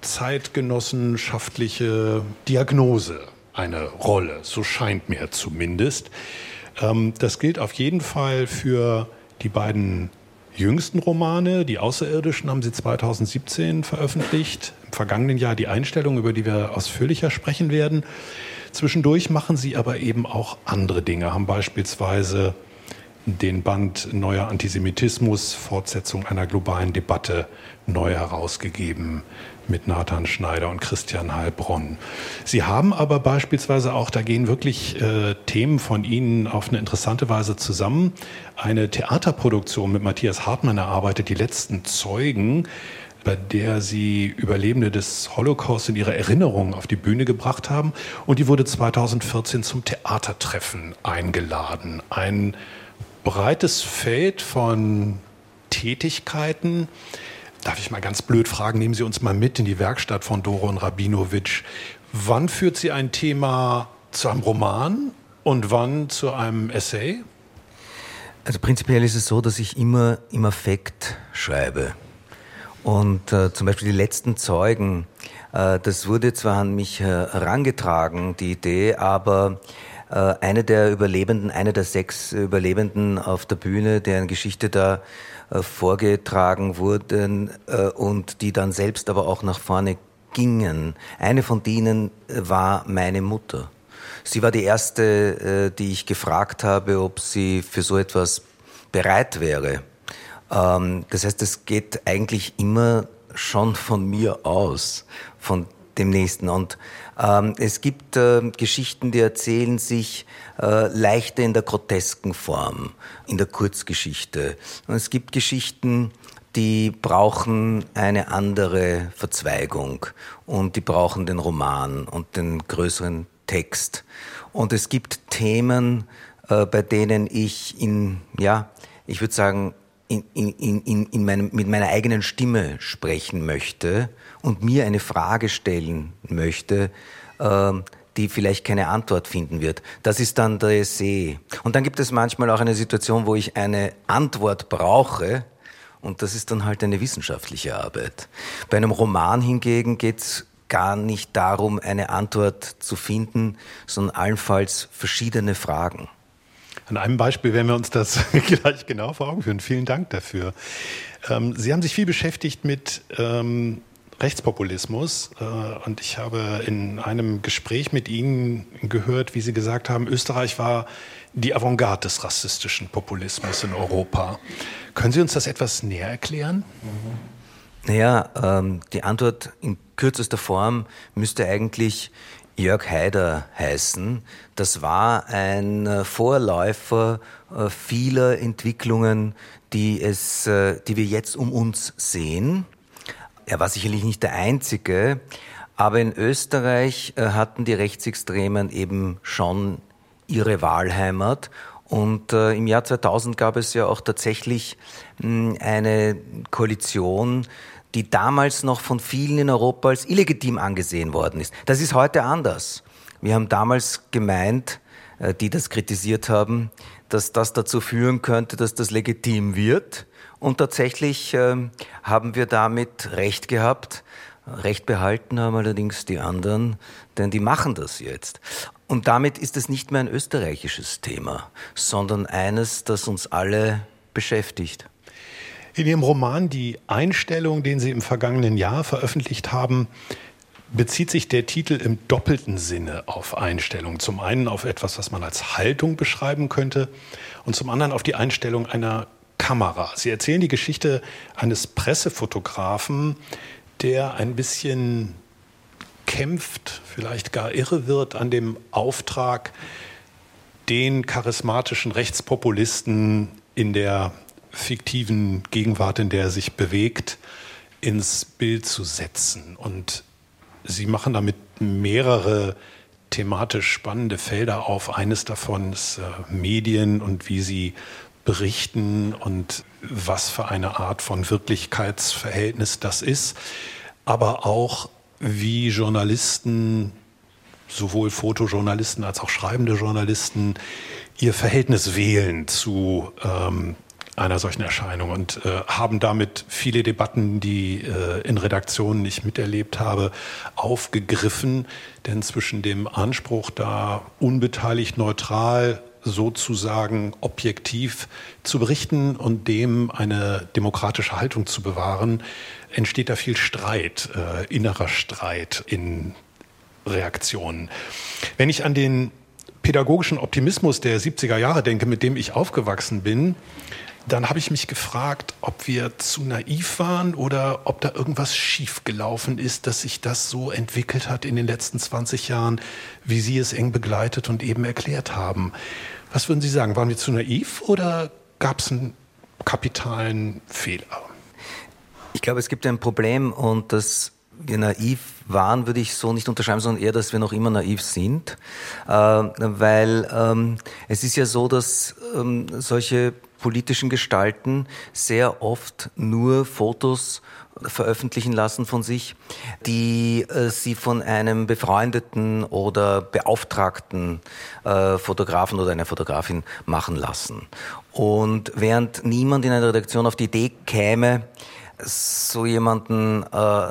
zeitgenossenschaftliche Diagnose eine Rolle. So scheint mir zumindest. Das gilt auf jeden Fall für die beiden jüngsten Romane. Die Außerirdischen haben Sie 2017 veröffentlicht. Im vergangenen Jahr die Einstellung, über die wir ausführlicher sprechen werden. Zwischendurch machen Sie aber eben auch andere Dinge, haben beispielsweise den Band Neuer Antisemitismus, Fortsetzung einer globalen Debatte, neu herausgegeben mit Nathan Schneider und Christian Heilbronn. Sie haben aber beispielsweise auch, da gehen wirklich Themen von Ihnen auf eine interessante Weise zusammen, eine Theaterproduktion mit Matthias Hartmann erarbeitet, Die letzten Zeugen, bei der Sie Überlebende des Holocaust in ihrer Erinnerung auf die Bühne gebracht haben. Und die wurde 2014 zum Theatertreffen eingeladen. Ein breites Feld von Tätigkeiten. Darf ich mal ganz blöd fragen, nehmen Sie uns mal mit in die Werkstatt von Doron Rabinowitsch. Wann führt Sie ein Thema zu einem Roman und wann zu einem Essay? Also prinzipiell ist es so, dass ich immer im Affekt schreibe. Und zum Beispiel Die letzten Zeugen, das wurde zwar an mich herangetragen, die Idee, aber eine der 6 Überlebenden auf der Bühne, deren Geschichte da vorgetragen wurden und die dann selbst aber auch nach vorne gingen. Eine von denen war meine Mutter. Sie war die erste, die ich gefragt habe, ob sie für so etwas bereit wäre. Das heißt, es geht eigentlich immer schon von mir aus, von dem Nächsten. Und es gibt Geschichten, die erzählen sich leichter in der grotesken Form, in der Kurzgeschichte. Und es gibt Geschichten, die brauchen eine andere Verzweigung und die brauchen den Roman und den größeren Text. Und es gibt Themen, bei denen ich ich würde sagen, mit meiner eigenen Stimme sprechen möchte und mir eine Frage stellen möchte, die vielleicht keine Antwort finden wird. Das ist dann der Essay. Und dann gibt es manchmal auch eine Situation, wo ich eine Antwort brauche und das ist dann halt eine wissenschaftliche Arbeit. Bei einem Roman hingegen geht es gar nicht darum, eine Antwort zu finden, sondern allenfalls verschiedene Fragen. An einem Beispiel werden wir uns das gleich genau vor Augen führen. Vielen Dank dafür. Sie haben sich viel beschäftigt mit Rechtspopulismus und ich habe in einem Gespräch mit Ihnen gehört, wie Sie gesagt haben, Österreich war die Avantgarde des rassistischen Populismus in Europa. Können Sie uns das etwas näher erklären? Naja, die Antwort in kürzester Form müsste eigentlich Jörg Haider heißen. Das war ein Vorläufer vieler Entwicklungen, die wir jetzt um uns sehen. Er war sicherlich nicht der Einzige, aber in Österreich hatten die Rechtsextremen eben schon ihre Wahlheimat Und im Jahr 2000 gab es ja auch tatsächlich eine Koalition, die damals noch von vielen in Europa als illegitim angesehen worden ist. Das ist heute anders. Wir haben damals gemeint, die das kritisiert haben, dass das dazu führen könnte, dass das legitim wird. Und tatsächlich haben wir damit Recht gehabt. Recht behalten haben allerdings die anderen, denn die machen das jetzt. Und damit ist es nicht mehr ein österreichisches Thema, sondern eines, das uns alle beschäftigt. In Ihrem Roman Die Einstellung, den Sie im vergangenen Jahr veröffentlicht haben, bezieht sich der Titel im doppelten Sinne auf Einstellung. Zum einen auf etwas, was man als Haltung beschreiben könnte, und zum anderen auf die Einstellung einer Kamera. Sie erzählen die Geschichte eines Pressefotografen, der ein bisschen kämpft, vielleicht gar irre wird an dem Auftrag, den charismatischen Rechtspopulisten in der fiktiven Gegenwart, in der er sich bewegt, ins Bild zu setzen. Und Sie machen damit mehrere thematisch spannende Felder auf. Eines davon ist Medien und wie sie berichten und was für eine Art von Wirklichkeitsverhältnis das ist. Aber auch wie Journalisten, sowohl Fotojournalisten als auch schreibende Journalisten, ihr Verhältnis wählen zu einer solchen Erscheinung und haben damit viele Debatten, die in Redaktionen ich miterlebt habe, aufgegriffen. Denn zwischen dem Anspruch, da unbeteiligt, neutral, sozusagen objektiv zu berichten und dem eine demokratische Haltung zu bewahren, entsteht da viel Streit, innerer Streit in Reaktionen. Wenn ich an den pädagogischen Optimismus der 70er Jahre denke, mit dem ich aufgewachsen bin, dann habe ich mich gefragt, ob wir zu naiv waren oder ob da irgendwas schiefgelaufen ist, dass sich das so entwickelt hat in den letzten 20 Jahren, wie Sie es eng begleitet und eben erklärt haben. Was würden Sie sagen? Waren wir zu naiv oder gab es einen kapitalen Fehler? Ich glaube, es gibt ein Problem, und dass wir naiv waren, würde ich so nicht unterschreiben, sondern eher, dass wir noch immer naiv sind. Weil es ist ja so, dass solche politischen Gestalten sehr oft nur Fotos veröffentlichen lassen von sich, die sie von einem befreundeten oder beauftragten Fotografen oder einer Fotografin machen lassen. Und während niemand in einer Redaktion auf die Idee käme, so jemanden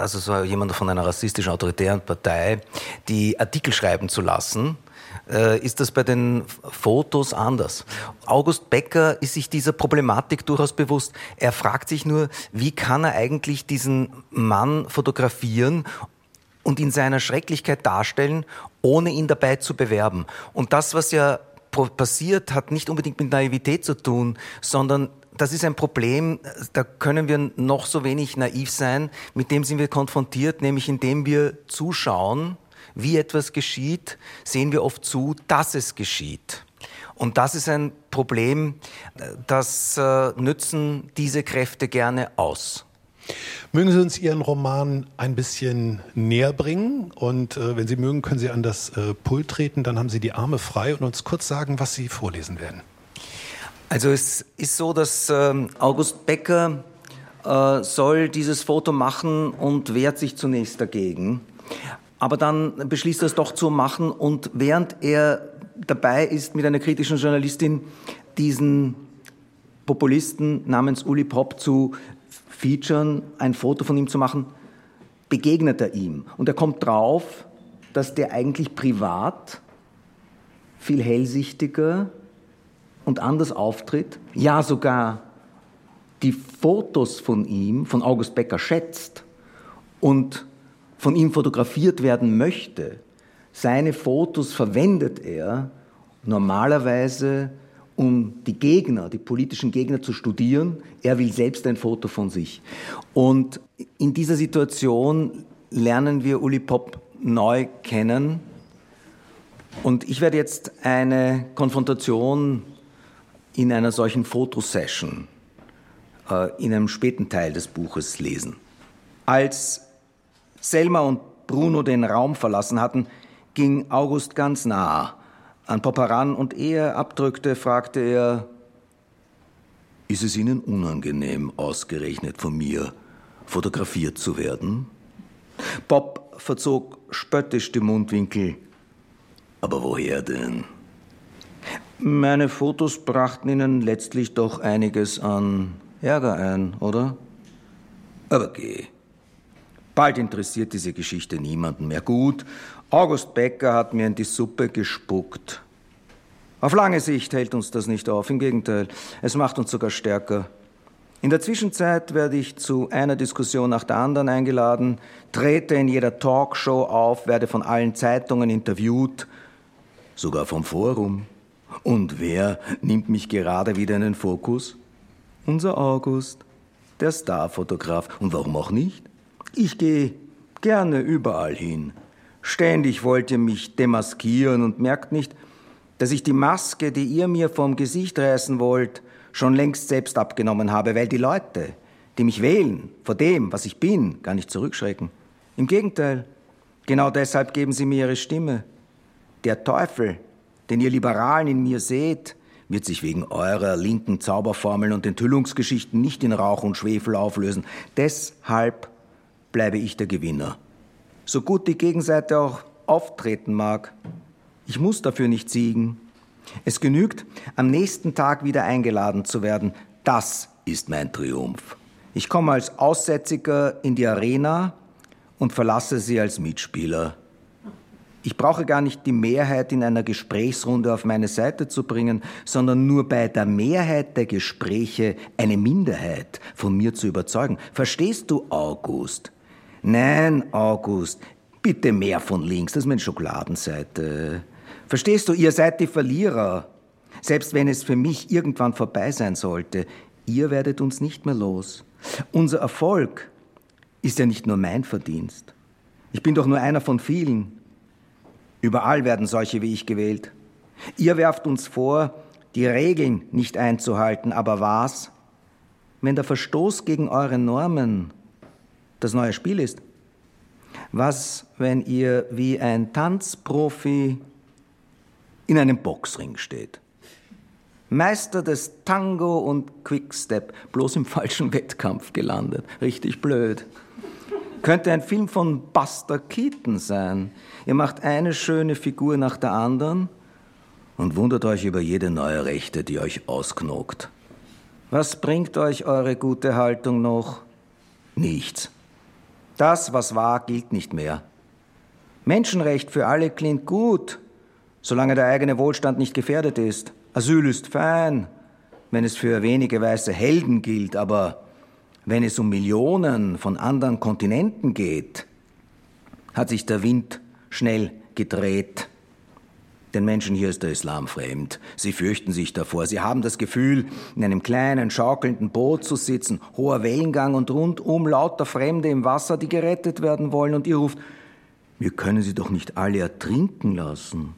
von einer rassistischen, autoritären Partei, die Artikel schreiben zu lassen, ist das bei den Fotos anders. August Becker ist sich dieser Problematik durchaus bewusst. Er fragt sich nur, wie kann er eigentlich diesen Mann fotografieren und in seiner Schrecklichkeit darstellen, ohne ihn dabei zu bewerben. Und das, was ja passiert, hat nicht unbedingt mit Naivität zu tun, sondern das ist ein Problem, da können wir noch so wenig naiv sein, mit dem sind wir konfrontiert, nämlich indem wir zuschauen, wie etwas geschieht, sehen wir oft zu, dass es geschieht. Und das ist ein Problem, das nützen diese Kräfte gerne aus. Mögen Sie uns Ihren Roman ein bisschen näher bringen? Und wenn Sie mögen, können Sie an das Pult treten, dann haben Sie die Arme frei und uns kurz sagen, was Sie vorlesen werden. Also es ist so, dass August Becker soll dieses Foto machen und wehrt sich zunächst dagegen. Aber dann beschließt er es doch zu machen, und während er dabei ist, mit einer kritischen Journalistin diesen Populisten namens Uli Popp zu featuren, ein Foto von ihm zu machen, begegnet er ihm. Und er kommt drauf, dass der eigentlich privat viel hellsichtiger und anders auftritt, ja sogar die Fotos von ihm, von August Becker, schätzt und von ihm fotografiert werden möchte. Seine Fotos verwendet er normalerweise, um die Gegner, die politischen Gegner zu studieren. Er will selbst ein Foto von sich. Und in dieser Situation lernen wir Uli Popp neu kennen. Und ich werde jetzt eine Konfrontation in einer solchen Fotosession in einem späten Teil des Buches lesen. Als Selma und Bruno den Raum verlassen hatten, ging August ganz nah an Pop heran und ehe er abdrückte, fragte er: Ist es Ihnen unangenehm, ausgerechnet von mir fotografiert zu werden? Pop verzog spöttisch die Mundwinkel. Aber woher denn? Meine Fotos brachten Ihnen letztlich doch einiges an Ärger ein, oder? Aber geh. Bald interessiert diese Geschichte niemanden mehr. Gut, August Becker hat mir in die Suppe gespuckt. Auf lange Sicht hält uns das nicht auf. Im Gegenteil, es macht uns sogar stärker. In der Zwischenzeit werde ich zu einer Diskussion nach der anderen eingeladen, trete in jeder Talkshow auf, werde von allen Zeitungen interviewt, sogar vom Forum. Und wer nimmt mich gerade wieder in den Fokus? Unser August, der Starfotograf. Und warum auch nicht? Ich gehe gerne überall hin. Ständig wollt ihr mich demaskieren und merkt nicht, dass ich die Maske, die ihr mir vom Gesicht reißen wollt, schon längst selbst abgenommen habe, weil die Leute, die mich wählen, vor dem, was ich bin, gar nicht zurückschrecken. Im Gegenteil, genau deshalb geben sie mir ihre Stimme. Der Teufel, den ihr Liberalen in mir seht, wird sich wegen eurer linken Zauberformeln und Enthüllungsgeschichten nicht in Rauch und Schwefel auflösen. Deshalb bleibe ich der Gewinner. So gut die Gegenseite auch auftreten mag, ich muss dafür nicht siegen. Es genügt, am nächsten Tag wieder eingeladen zu werden. Das ist mein Triumph. Ich komme als Aussätziger in die Arena und verlasse sie als Mitspieler. Ich brauche gar nicht die Mehrheit in einer Gesprächsrunde auf meine Seite zu bringen, sondern nur bei der Mehrheit der Gespräche eine Minderheit von mir zu überzeugen. Verstehst du, August? Nein, August, bitte mehr von links, das ist meine Schokoladenseite. Verstehst du, ihr seid die Verlierer. Selbst wenn es für mich irgendwann vorbei sein sollte, ihr werdet uns nicht mehr los. Unser Erfolg ist ja nicht nur mein Verdienst. Ich bin doch nur einer von vielen. Überall werden solche wie ich gewählt. Ihr werft uns vor, die Regeln nicht einzuhalten, aber was, wenn der Verstoß gegen eure Normen das neue Spiel ist? Was, wenn ihr wie ein Tanzprofi in einem Boxring steht? Meister des Tango und Quickstep, bloß im falschen Wettkampf gelandet. Richtig blöd. Könnte ein Film von Buster Keaton sein. Ihr macht eine schöne Figur nach der anderen und wundert euch über jede neue Rechte, die euch ausknockt. Was bringt euch eure gute Haltung noch? Nichts. Das, was war, gilt nicht mehr. Menschenrecht für alle klingt gut, solange der eigene Wohlstand nicht gefährdet ist. Asyl ist fein, wenn es für wenige weiße Helden gilt, aber wenn es um Millionen von anderen Kontinenten geht, hat sich der Wind schnell gedreht. Den Menschen hier ist der Islam fremd. Sie fürchten sich davor. Sie haben das Gefühl, in einem kleinen, schaukelnden Boot zu sitzen, hoher Wellengang und rundum lauter Fremde im Wasser, die gerettet werden wollen. Und ihr ruft, wir können sie doch nicht alle ertrinken lassen.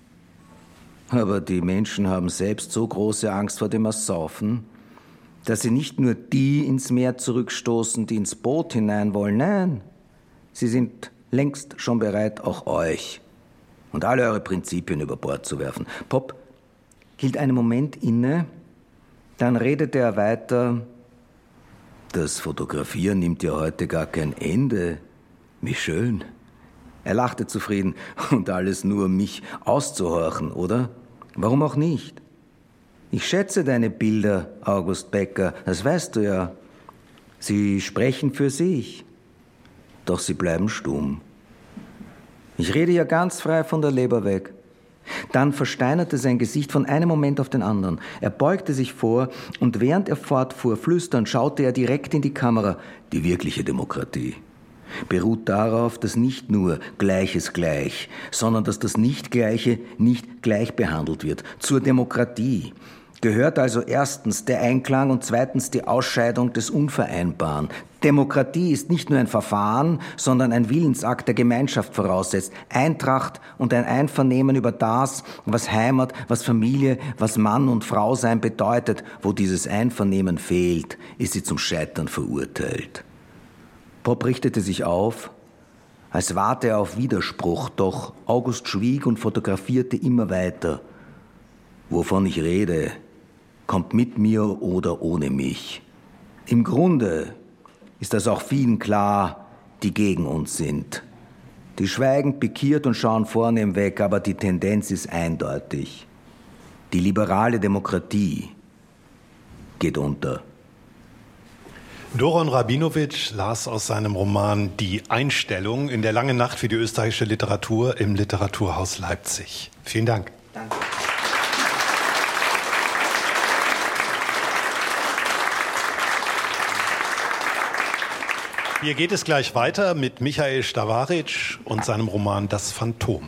Aber die Menschen haben selbst so große Angst vor dem Ersaufen, dass sie nicht nur die ins Meer zurückstoßen, die ins Boot hinein wollen. Nein, sie sind längst schon bereit, auch euch und alle eure Prinzipien über Bord zu werfen. Pop hielt einen Moment inne, dann redete er weiter. Das Fotografieren nimmt ja heute gar kein Ende. Wie schön. Er lachte zufrieden. Und alles nur, um mich auszuhorchen, oder? Warum auch nicht? Ich schätze deine Bilder, August Becker, das weißt du ja. Sie sprechen für sich, doch sie bleiben stumm. Ich rede ja ganz frei von der Leber weg. Dann versteinerte sein Gesicht von einem Moment auf den anderen. Er beugte sich vor und während er fortfuhr, flüsternd, schaute er direkt in die Kamera. Die wirkliche Demokratie beruht darauf, dass nicht nur Gleiches gleich, sondern dass das Nicht-Gleiche nicht gleich behandelt wird. Zur Demokratie gehört also erstens der Einklang und zweitens die Ausscheidung des Unvereinbaren. Demokratie ist nicht nur ein Verfahren, sondern ein Willensakt, der Gemeinschaft voraussetzt. Eintracht und ein Einvernehmen über das, was Heimat, was Familie, was Mann und Frau sein bedeutet. Wo dieses Einvernehmen fehlt, ist sie zum Scheitern verurteilt. Pop richtete sich auf, als warte er auf Widerspruch, doch August schwieg und fotografierte immer weiter. Wovon ich rede, kommt mit mir oder ohne mich. Im Grunde ist das auch vielen klar, die gegen uns sind. Die schweigen pikiert und schauen vornehm weg, aber die Tendenz ist eindeutig. Die liberale Demokratie geht unter. Doron Rabinowitsch las aus seinem Roman Die Einstellung in der langen Nacht für die österreichische Literatur im Literaturhaus Leipzig. Vielen Dank. Danke. Hier geht es gleich weiter mit Michael Stavaric und seinem Roman Das Phantom.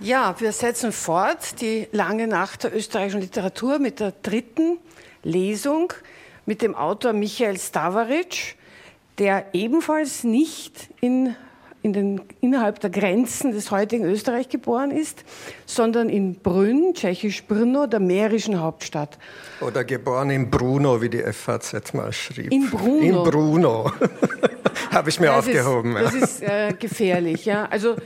Ja, wir setzen fort die lange Nacht der österreichischen Literatur mit der dritten Lesung mit dem Autor Michael Stavarič, der ebenfalls nicht innerhalb der Grenzen des heutigen Österreich geboren ist, sondern in Brünn, tschechisch Brno, der mährischen Hauptstadt. Oder geboren in Bruno, wie die FAZ mal schrieb. In Bruno. In Bruno. Habe ich mir aufgehoben. Das ist gefährlich. Ja. Also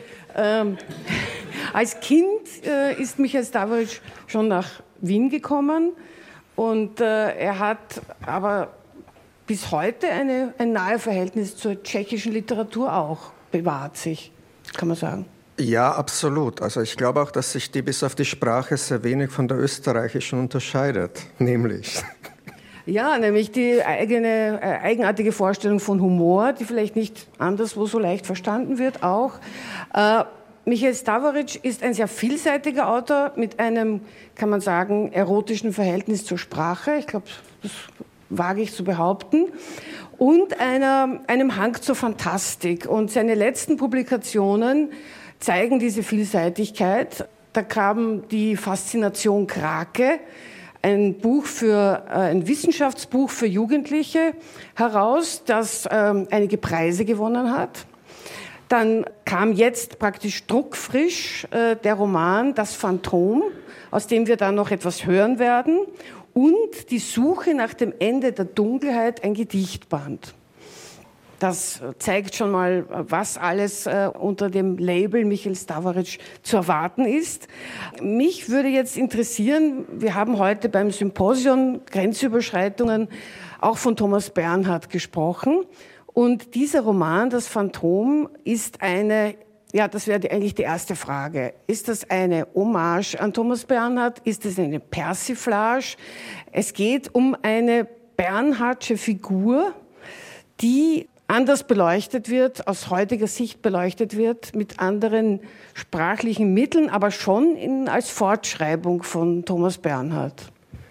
als Kind ist Michael Stavarič schon nach Wien gekommen und er hat aber bis heute ein nahes Verhältnis zur tschechischen Literatur auch bewahrt sich, kann man sagen. Ja, absolut. Also ich glaube auch, dass sich die bis auf die Sprache sehr wenig von der österreichischen unterscheidet, nämlich. Ja, nämlich die eigenartige Vorstellung von Humor, die vielleicht nicht anderswo so leicht verstanden wird, auch. Michael Stavarič ist ein sehr vielseitiger Autor mit einem, kann man sagen, erotischen Verhältnis zur Sprache. Ich glaube, das wage ich zu behaupten. Und einem Hang zur Fantastik. Und seine letzten Publikationen zeigen diese Vielseitigkeit. Da kam die Faszination Krake, ein Wissenschaftsbuch für Jugendliche heraus, das einige Preise gewonnen hat. Dann kam jetzt praktisch druckfrisch der Roman Das Phantom, aus dem wir dann noch etwas hören werden, und die Suche nach dem Ende der Dunkelheit, ein Gedichtband. Das zeigt schon mal, was alles unter dem Label Michael Stavarič zu erwarten ist. Mich würde jetzt interessieren, wir haben heute beim Symposion Grenzüberschreitungen auch von Thomas Bernhard gesprochen. Und dieser Roman, Das Phantom, ist das wäre eigentlich die erste Frage. Ist das eine Hommage an Thomas Bernhard? Ist es eine Persiflage? Es geht um eine Bernhardsche Figur, die anders beleuchtet wird, aus heutiger Sicht beleuchtet wird, mit anderen sprachlichen Mitteln, aber schon als Fortschreibung von Thomas Bernhard.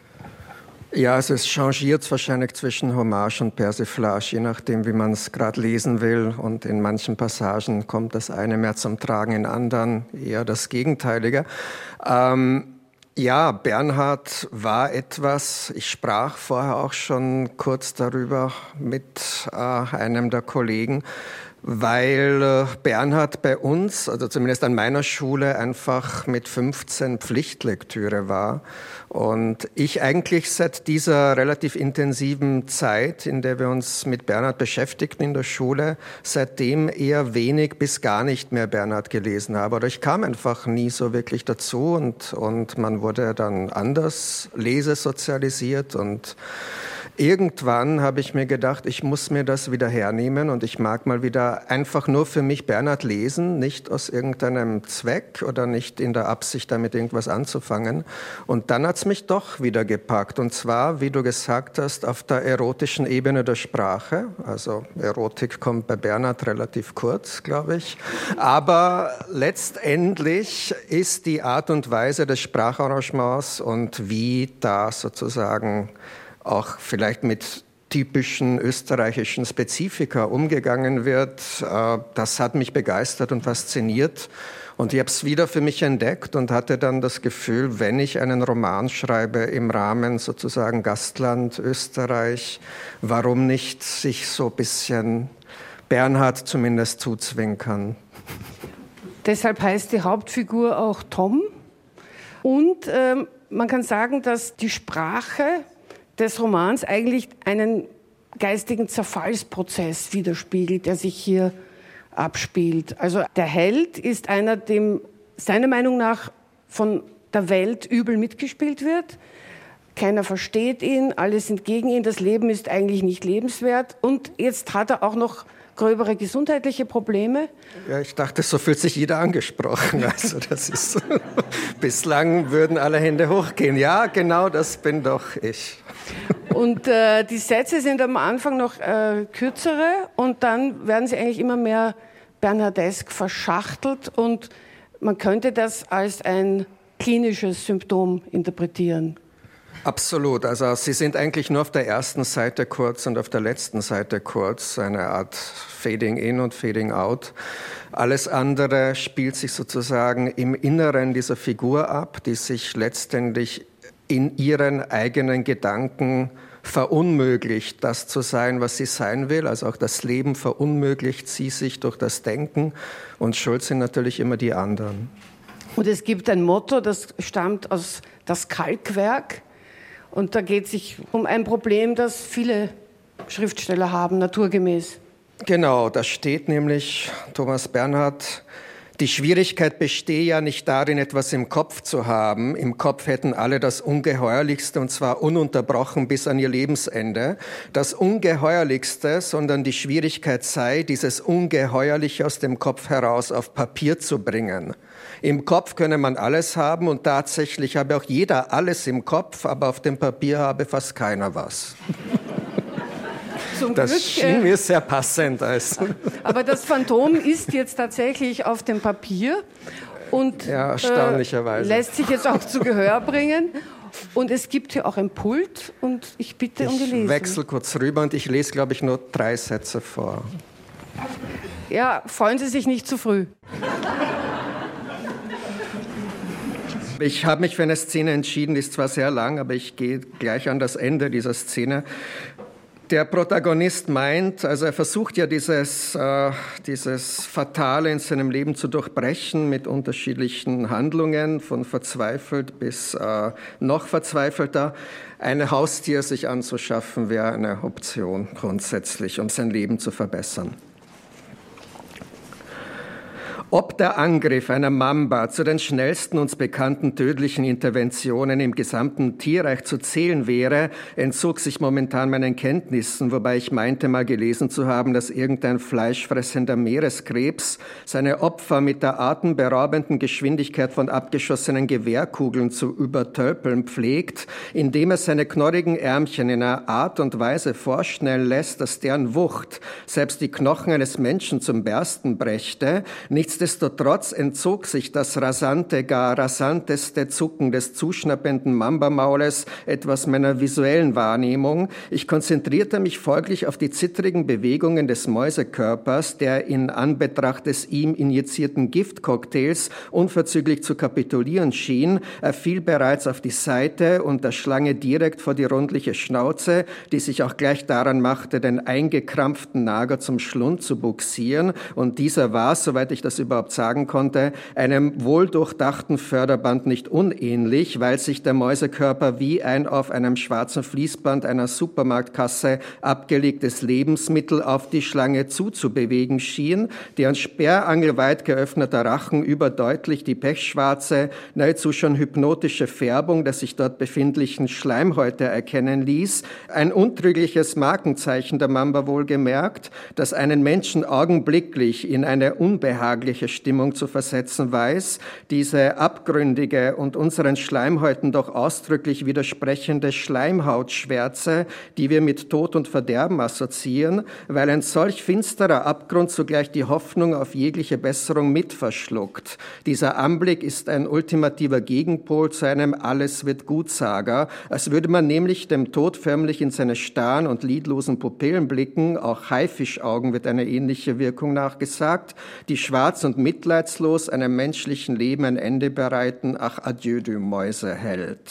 Ja, also es changiert wahrscheinlich zwischen Hommage und Persiflage, je nachdem, wie man es gerade lesen will. Und in manchen Passagen kommt das eine mehr zum Tragen, in anderen eher das Gegenteilige. Ja, Bernhard war etwas, ich sprach vorher auch schon kurz darüber mit einem der Kollegen, weil Bernhard bei uns, also zumindest an meiner Schule, einfach mit 15 Pflichtlektüre war. Und ich eigentlich seit dieser relativ intensiven Zeit, in der wir uns mit Bernhard beschäftigten in der Schule, seitdem eher wenig bis gar nicht mehr Bernhard gelesen habe. Oder ich kam einfach nie so wirklich dazu und man wurde dann anders lesesozialisiert und irgendwann habe ich mir gedacht, ich muss mir das wieder hernehmen und ich mag mal wieder einfach nur für mich Bernhard lesen, nicht aus irgendeinem Zweck oder nicht in der Absicht, damit irgendwas anzufangen. Und dann hat es mich doch wieder gepackt. Und zwar, wie du gesagt hast, auf der erotischen Ebene der Sprache. Also Erotik kommt bei Bernhard relativ kurz, glaube ich. Aber letztendlich ist die Art und Weise des Spracharrangements und wie da sozusagen auch vielleicht mit typischen österreichischen Spezifika umgegangen wird, das hat mich begeistert und fasziniert. Und ich habe es wieder für mich entdeckt und hatte dann das Gefühl, wenn ich einen Roman schreibe im Rahmen sozusagen Gastland Österreich, warum nicht sich so ein bisschen Bernhard zumindest zuzwinkern. Deshalb heißt die Hauptfigur auch Tom. Und man kann sagen, dass die Sprache des Romans eigentlich einen geistigen Zerfallsprozess widerspiegelt, der sich hier abspielt. Also der Held ist einer, dem seiner Meinung nach von der Welt übel mitgespielt wird. Keiner versteht ihn, alle sind gegen ihn, das Leben ist eigentlich nicht lebenswert. Und jetzt hat er auch noch gröbere gesundheitliche Probleme. Ja, ich dachte, so fühlt sich jeder angesprochen. Also das ist bislang würden alle Hände hochgehen. Ja, genau, das bin doch ich. Und die Sätze sind am Anfang noch kürzere und dann werden sie eigentlich immer mehr bernhardesk verschachtelt und man könnte das als ein klinisches Symptom interpretieren. Absolut. Also Sie sind eigentlich nur auf der ersten Seite kurz und auf der letzten Seite kurz. Eine Art Fading in und Fading out. Alles andere spielt sich sozusagen im Inneren dieser Figur ab, die sich letztendlich in ihren eigenen Gedanken verunmöglicht, das zu sein, was sie sein will. Also auch das Leben verunmöglicht sie sich durch das Denken. Und schuld sind natürlich immer die anderen. Und es gibt ein Motto, das stammt aus das Kalkwerk. Und da geht es sich um ein Problem, das viele Schriftsteller haben, naturgemäß. Genau, da steht nämlich Thomas Bernhard: Die Schwierigkeit bestehe ja nicht darin, etwas im Kopf zu haben. Im Kopf hätten alle das Ungeheuerlichste, und zwar ununterbrochen bis an ihr Lebensende. Das Ungeheuerlichste, sondern die Schwierigkeit sei, dieses Ungeheuerliche aus dem Kopf heraus auf Papier zu bringen. Im Kopf könne man alles haben, und tatsächlich habe auch jeder alles im Kopf, aber auf dem Papier habe fast keiner was. Das schien mir sehr passend. Aber das Phantom ist jetzt tatsächlich auf dem Papier und ja, erstaunlicherweise. Lässt sich jetzt auch zu Gehör bringen. Und es gibt hier auch ein Pult und ich bitte um die Lesung. Ich wechsle kurz rüber und ich lese, glaube ich, nur 3 Sätze vor. Ja, freuen Sie sich nicht zu früh. Ich habe mich für eine Szene entschieden, die ist zwar sehr lang, aber ich gehe gleich an das Ende dieser Szene. Der Protagonist meint, also er versucht ja dieses Fatale in seinem Leben zu durchbrechen mit unterschiedlichen Handlungen, von verzweifelt bis noch verzweifelter. Ein Haustier sich anzuschaffen wäre eine Option grundsätzlich, um sein Leben zu verbessern. Ob der Angriff einer Mamba zu den schnellsten uns bekannten tödlichen Interventionen im gesamten Tierreich zu zählen wäre, entzog sich momentan meinen Kenntnissen, wobei ich meinte, mal gelesen zu haben, dass irgendein fleischfressender Meereskrebs seine Opfer mit der atemberaubenden Geschwindigkeit von abgeschossenen Gewehrkugeln zu übertölpeln pflegt, indem er seine knorrigen Ärmchen in einer Art und Weise vorschnellen lässt, dass deren Wucht selbst die Knochen eines Menschen zum Bersten brächte. Nichtsdestotrotz entzog sich das rasante, gar rasanteste Zucken des zuschnappenden Mambamaules etwas meiner visuellen Wahrnehmung. Ich konzentrierte mich folglich auf die zittrigen Bewegungen des Mäusekörpers, der in Anbetracht des ihm injizierten Giftcocktails unverzüglich zu kapitulieren schien. Er fiel bereits auf die Seite und der Schlange direkt vor die rundliche Schnauze, die sich auch gleich daran machte, den eingekrampften Nager zum Schlund zu buxieren. Und dieser war, soweit ich das überhaupt sagen konnte, einem wohldurchdachten Förderband nicht unähnlich, weil sich der Mäusekörper wie ein auf einem schwarzen Fließband einer Supermarktkasse abgelegtes Lebensmittel auf die Schlange zuzubewegen schien, deren sperrangelweit geöffneter Rachen überdeutlich die pechschwarze, nahezu schon hypnotische Färbung der sich dort befindlichen Schleimhäute erkennen ließ. Ein untrügliches Markenzeichen der Mamba wohlgemerkt, das einen Menschen augenblicklich in eine unbehagliche Stimmung zu versetzen weiß, diese abgründige und unseren Schleimhäuten doch ausdrücklich widersprechende Schleimhautschwärze, die wir mit Tod und Verderben assoziieren, weil ein solch finsterer Abgrund zugleich die Hoffnung auf jegliche Besserung mit verschluckt. Dieser Anblick ist ein ultimativer Gegenpol zu einem Alles-wird-gut-Sager, als würde man nämlich dem Tod förmlich in seine starren und lidlosen Pupillen blicken, auch Haifischaugen wird eine ähnliche Wirkung nachgesagt, die schwarz und mitleidslos einem menschlichen Leben ein Ende bereiten, ach adieu du Mäuseheld.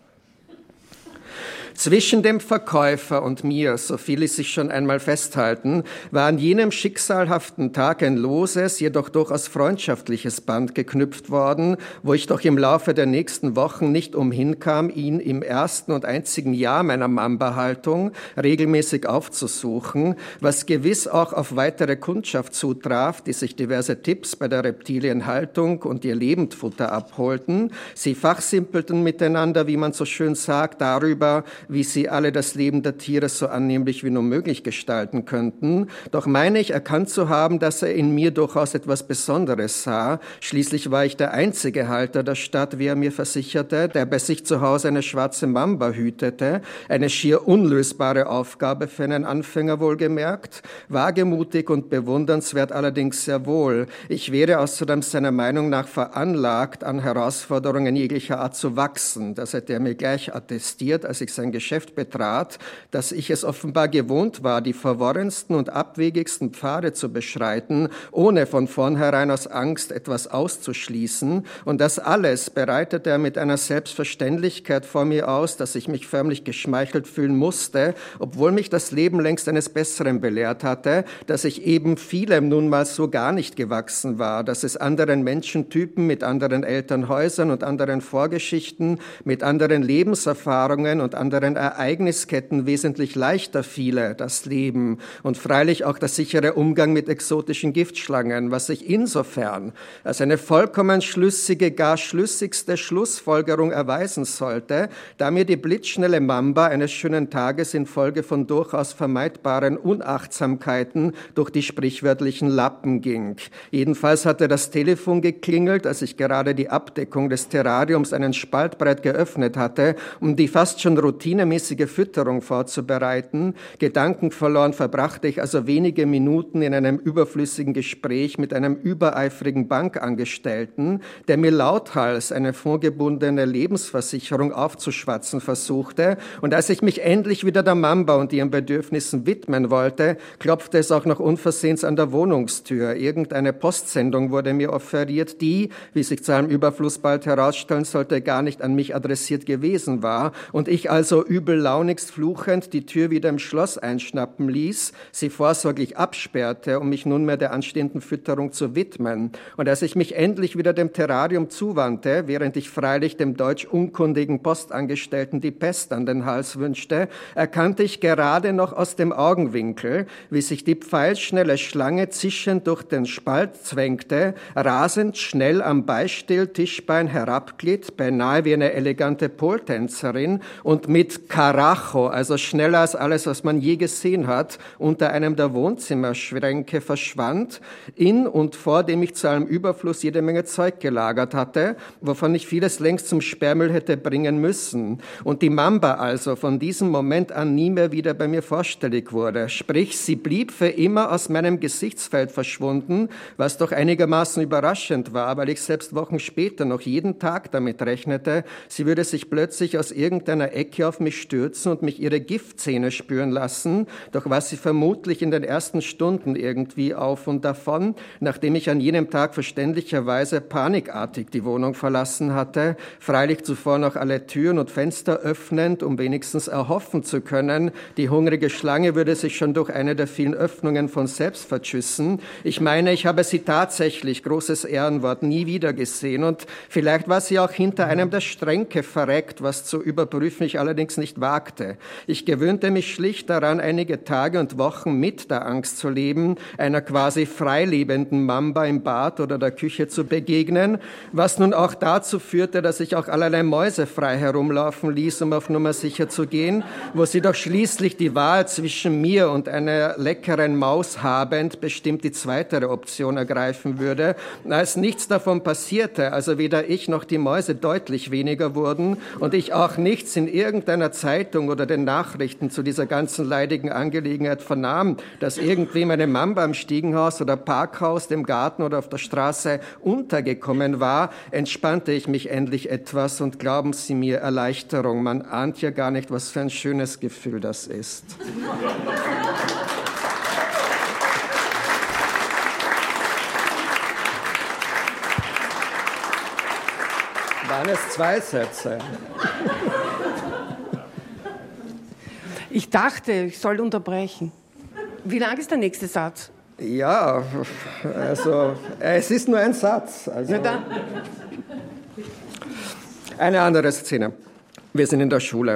Zwischen dem Verkäufer und mir, so viel ließ sich schon einmal festhalten, war an jenem schicksalhaften Tag ein loses, jedoch durchaus freundschaftliches Band geknüpft worden, wo ich doch im Laufe der nächsten Wochen nicht umhinkam, ihn im ersten und einzigen Jahr meiner Mamba-Haltung regelmäßig aufzusuchen, was gewiss auch auf weitere Kundschaft zutraf, die sich diverse Tipps bei der Reptilienhaltung und ihr Lebendfutter abholten. Sie fachsimpelten miteinander, wie man so schön sagt, darüber, wie sie alle das Leben der Tiere so annehmlich wie nur möglich gestalten könnten. Doch meine ich erkannt zu haben, dass er in mir durchaus etwas Besonderes sah. Schließlich war ich der einzige Halter der Stadt, wie er mir versicherte, der bei sich zu Hause eine schwarze Mamba hütete. Eine schier unlösbare Aufgabe für einen Anfänger wohlgemerkt. Wagemutig und bewundernswert allerdings sehr wohl. Ich wäre außerdem seiner Meinung nach veranlagt, an Herausforderungen jeglicher Art zu wachsen. Das hätte er mir gleich attestiert, als ich sein Geschäft betrat, dass ich es offenbar gewohnt war, die verworrensten und abwegigsten Pfade zu beschreiten, ohne von vornherein aus Angst etwas auszuschließen. Und das alles bereitete er mit einer Selbstverständlichkeit vor mir aus, dass ich mich förmlich geschmeichelt fühlen musste, obwohl mich das Leben längst eines Besseren belehrt hatte, dass ich eben vielem nun mal so gar nicht gewachsen war, dass es anderen Menschentypen mit anderen Elternhäusern und anderen Vorgeschichten, mit anderen Lebenserfahrungen und anderen Ereignisketten wesentlich leichter fiele, das Leben und freilich auch der sichere Umgang mit exotischen Giftschlangen, was sich insofern als eine vollkommen schlüssige, gar schlüssigste Schlussfolgerung erweisen sollte, da mir die blitzschnelle Mamba eines schönen Tages infolge von durchaus vermeidbaren Unachtsamkeiten durch die sprichwörtlichen Lappen ging. Jedenfalls hatte das Telefon geklingelt, als ich gerade die Abdeckung des Terrariums einen Spalt breit geöffnet hatte, um die fast schon routinemäßige Fütterung vorzubereiten. Gedankenverloren verbrachte ich also wenige Minuten in einem überflüssigen Gespräch mit einem übereifrigen Bankangestellten, der mir lauthals eine fondgebundene Lebensversicherung aufzuschwatzen versuchte. Und als ich mich endlich wieder der Mamba und ihren Bedürfnissen widmen wollte, klopfte es auch noch unversehens an der Wohnungstür. Irgendeine Postsendung wurde mir offeriert, die, wie sich zu einem Überfluss bald herausstellen sollte, gar nicht an mich adressiert gewesen war. Und ich also übellaunigst fluchend die Tür wieder im Schloss einschnappen ließ, sie vorsorglich absperrte, um mich nunmehr der anstehenden Fütterung zu widmen. Und als ich mich endlich wieder dem Terrarium zuwandte, während ich freilich dem deutsch unkundigen Postangestellten die Pest an den Hals wünschte, erkannte ich gerade noch aus dem Augenwinkel, wie sich die pfeilschnelle Schlange zischend durch den Spalt zwängte, rasend schnell am Beistelltischbein herabglitt, beinahe wie eine elegante Poltänzerin und mit Carajo, also schneller als alles, was man je gesehen hat, unter einem der Wohnzimmerschränke verschwand, in und vor dem ich zu einem Überfluss jede Menge Zeug gelagert hatte, wovon ich vieles längst zum Sperrmüll hätte bringen müssen. Und die Mamba also von diesem Moment an nie mehr wieder bei mir vorstellig wurde. Sprich, sie blieb für immer aus meinem Gesichtsfeld verschwunden, was doch einigermaßen überraschend war, weil ich selbst Wochen später noch jeden Tag damit rechnete, sie würde sich plötzlich aus irgendeiner Ecke auf mich stürzen und mich ihre Giftzähne spüren lassen. Doch war sie vermutlich in den ersten Stunden irgendwie auf und davon, nachdem ich an jenem Tag verständlicherweise panikartig die Wohnung verlassen hatte, freilich zuvor noch alle Türen und Fenster öffnend, um wenigstens erhoffen zu können, die hungrige Schlange würde sich schon durch eine der vielen Öffnungen von selbst verschüssen. Ich meine, ich habe sie tatsächlich, großes Ehrenwort, nie wieder gesehen und vielleicht war sie auch hinter einem der Stränke verreckt, was zu überprüfen ich allerdings nicht wagte. Ich gewöhnte mich schlicht daran, einige Tage und Wochen mit der Angst zu leben, einer quasi freilebenden Mamba im Bad oder der Küche zu begegnen, was nun auch dazu führte, dass ich auch allerlei Mäuse frei herumlaufen ließ, um auf Nummer sicher zu gehen, wo sie doch schließlich die Wahl zwischen mir und einer leckeren Maus habend bestimmt die zweite Option ergreifen würde. Als nichts davon passierte, also weder ich noch die Mäuse deutlich weniger wurden und ich auch nichts in irgendeiner Zeitung oder den Nachrichten zu dieser ganzen leidigen Angelegenheit vernahm, dass irgendwem eine Mamba im Stiegenhaus oder Parkhaus, dem Garten oder auf der Straße untergekommen war, entspannte ich mich endlich etwas und glauben Sie mir, Erleichterung. Man ahnt ja gar nicht, was für ein schönes Gefühl das ist. Waren es 2 Sätze? Ich dachte, ich soll unterbrechen. Wie lang ist der nächste Satz? Ja, also es ist nur ein Satz. Also. Eine andere Szene. Wir sind in der Schule.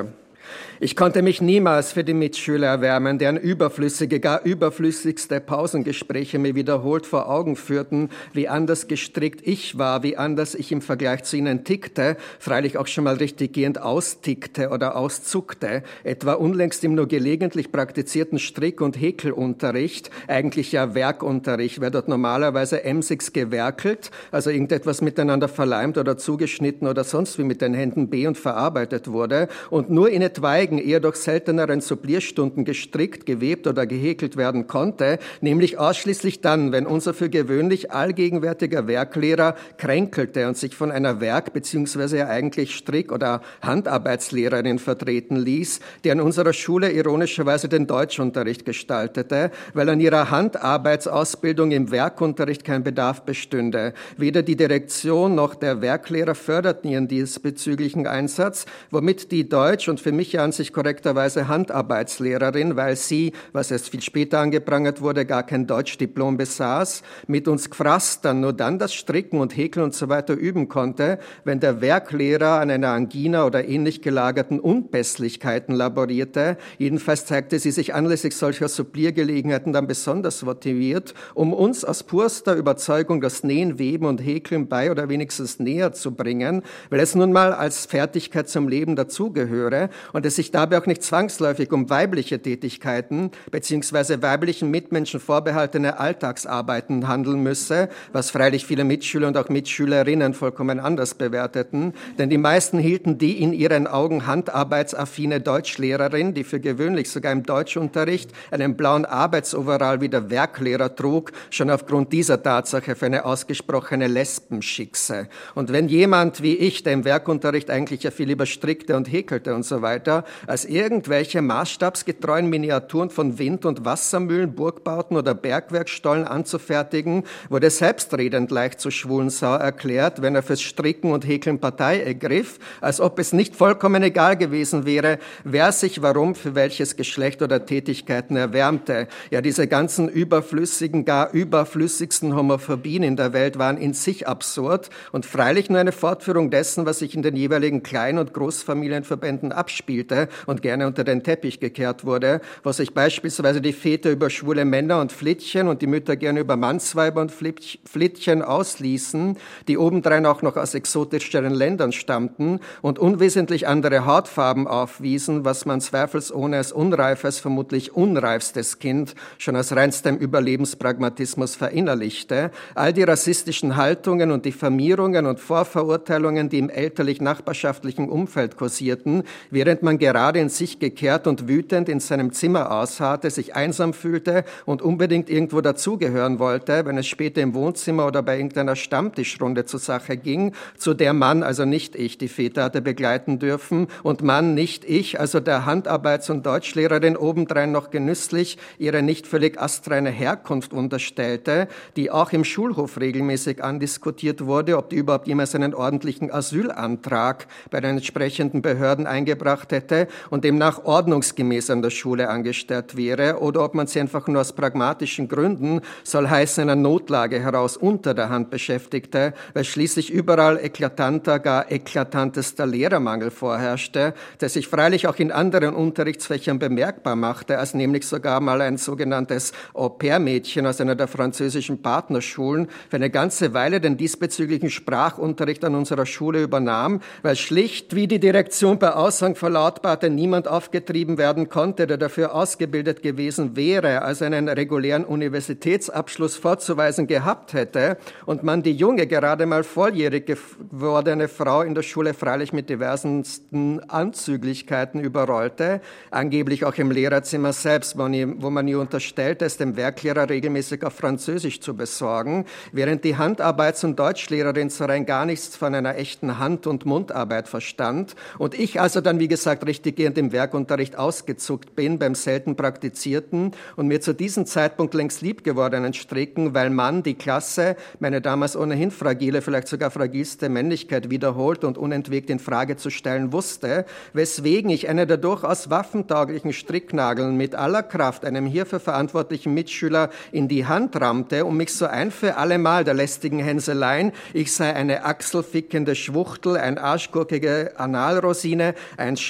Ich konnte mich niemals für die Mitschüler erwärmen, deren überflüssige, gar überflüssigste Pausengespräche mir wiederholt vor Augen führten, wie anders gestrickt ich war, wie anders ich im Vergleich zu ihnen tickte, freilich auch schon mal richtiggehend austickte oder auszuckte, etwa unlängst im nur gelegentlich praktizierten Strick- und Häkelunterricht, eigentlich ja Werkunterricht, wer dort normalerweise emsigs gewerkelt, also irgendetwas miteinander verleimt oder zugeschnitten oder sonst wie mit den Händen und verarbeitet wurde und nur in etwaigen, eher durch selteneren Supplierstunden gestrickt, gewebt oder gehäkelt werden konnte, nämlich ausschließlich dann, wenn unser für gewöhnlich allgegenwärtiger Werklehrer kränkelte und sich von einer Werk- bzw. ja eigentlich Strick- oder Handarbeitslehrerin vertreten ließ, die an unserer Schule ironischerweise den Deutschunterricht gestaltete, weil an ihrer Handarbeitsausbildung im Werkunterricht kein Bedarf bestünde. Weder die Direktion noch der Werklehrer förderten ihren diesbezüglichen Einsatz, womit die Deutsch- und für mich ja an sich korrekterweise Handarbeitslehrerin, weil sie, was erst viel später angeprangert wurde, gar kein Deutschdiplom besaß, mit uns Gfrastern nur dann das Stricken und Häkeln und so weiter üben konnte, wenn der Werklehrer an einer Angina oder ähnlich gelagerten Unpässlichkeiten laborierte. Jedenfalls zeigte sie sich anlässlich solcher Suppliergelegenheiten dann besonders motiviert, um uns aus purster Überzeugung das Nähen, Weben und Häkeln bei oder wenigstens näher zu bringen, weil es nun mal als Fertigkeit zum Leben dazugehöre und es sich dabei auch nicht zwangsläufig um weibliche Tätigkeiten bzw. weiblichen Mitmenschen vorbehaltene Alltagsarbeiten handeln müsse, was freilich viele Mitschüler und auch Mitschülerinnen vollkommen anders bewerteten, denn die meisten hielten die in ihren Augen handarbeitsaffine Deutschlehrerin, die für gewöhnlich sogar im Deutschunterricht einen blauen Arbeitsoverall wie der Werklehrer trug, schon aufgrund dieser Tatsache für eine ausgesprochene Lesbenschickse. Und wenn jemand wie ich, der im Werkunterricht eigentlich ja viel lieber strickte und häkelte und so weiter, als irgendwelche maßstabsgetreuen Miniaturen von Wind- und Wassermühlen, Burgbauten oder Bergwerkstollen anzufertigen, wurde selbstredend leicht zur schwulen Sau erklärt, wenn er fürs Stricken und Häkeln Partei ergriff, als ob es nicht vollkommen egal gewesen wäre, wer sich warum für welches Geschlecht oder Tätigkeiten erwärmte. Ja, diese ganzen überflüssigen, gar überflüssigsten Homophobien in der Welt waren in sich absurd und freilich nur eine Fortführung dessen, was sich in den jeweiligen Klein- und Großfamilienverbänden abspielte und gerne unter den Teppich gekehrt wurde, wo sich beispielsweise die Väter über schwule Männer und Flittchen und die Mütter gerne über Mannsweiber und Flittchen ausließen, die obendrein auch noch aus exotischeren Ländern stammten und unwesentlich andere Hautfarben aufwiesen, was man zweifelsohne als unreifes, vermutlich unreifstes Kind schon aus reinstem Überlebenspragmatismus verinnerlichte. All die rassistischen Haltungen und Diffamierungen und Vorverurteilungen, die im elterlich-nachbarschaftlichen Umfeld kursierten, während man gerade in sich gekehrt und wütend in seinem Zimmer ausharrte, sich einsam fühlte und unbedingt irgendwo dazugehören wollte, wenn es später im Wohnzimmer oder bei irgendeiner Stammtischrunde zur Sache ging, zu der Mann, also nicht ich, die Väter hatte begleiten dürfen und Mann, nicht ich, also der Handarbeits- und Deutschlehrerin obendrein noch genüsslich ihre nicht völlig astreine Herkunft unterstellte, die auch im Schulhof regelmäßig andiskutiert wurde, ob die überhaupt jemals einen ordentlichen Asylantrag bei den entsprechenden Behörden eingebracht hätte und demnach ordnungsgemäß an der Schule angestellt wäre oder ob man sie einfach nur aus pragmatischen Gründen, soll heißen einer Notlage heraus, unter der Hand beschäftigte, weil schließlich überall eklatanter, gar eklatantester Lehrermangel vorherrschte, der sich freilich auch in anderen Unterrichtsfächern bemerkbar machte, als nämlich sogar mal ein sogenanntes Au-pair-Mädchen aus einer der französischen Partnerschulen für eine ganze Weile den diesbezüglichen Sprachunterricht an unserer Schule übernahm, weil schlicht, wie die Direktion bei Aushang verlautbarte, niemand aufgetrieben werden konnte, der dafür ausgebildet gewesen wäre, also einen regulären Universitätsabschluss vorzuweisen gehabt hätte und man die junge, gerade mal volljährig gewordene Frau in der Schule freilich mit diversensten Anzüglichkeiten überrollte, angeblich auch im Lehrerzimmer selbst, wo man ihr unterstellte, es dem Werklehrer regelmäßig auf Französisch zu besorgen, während die Handarbeits- und Deutschlehrerin so rein gar nichts von einer echten Hand- und Mundarbeit verstand und ich also dann, wie gesagt, richtiggehend im Werkunterricht ausgezuckt bin beim selten praktizierten und mir zu diesem Zeitpunkt längst lieb gewordenen Stricken, weil man die Klasse, meine damals ohnehin fragile, vielleicht sogar fragilste Männlichkeit wiederholt und unentwegt in Frage zu stellen wusste, weswegen ich eine der durchaus waffentauglichen Stricknageln mit aller Kraft einem hierfür verantwortlichen Mitschüler in die Hand rammte, um mich so ein für allemal der lästigen Hänseleien, ich sei eine achselfickende Schwuchtel, ein arschgurkige Analrosine, ein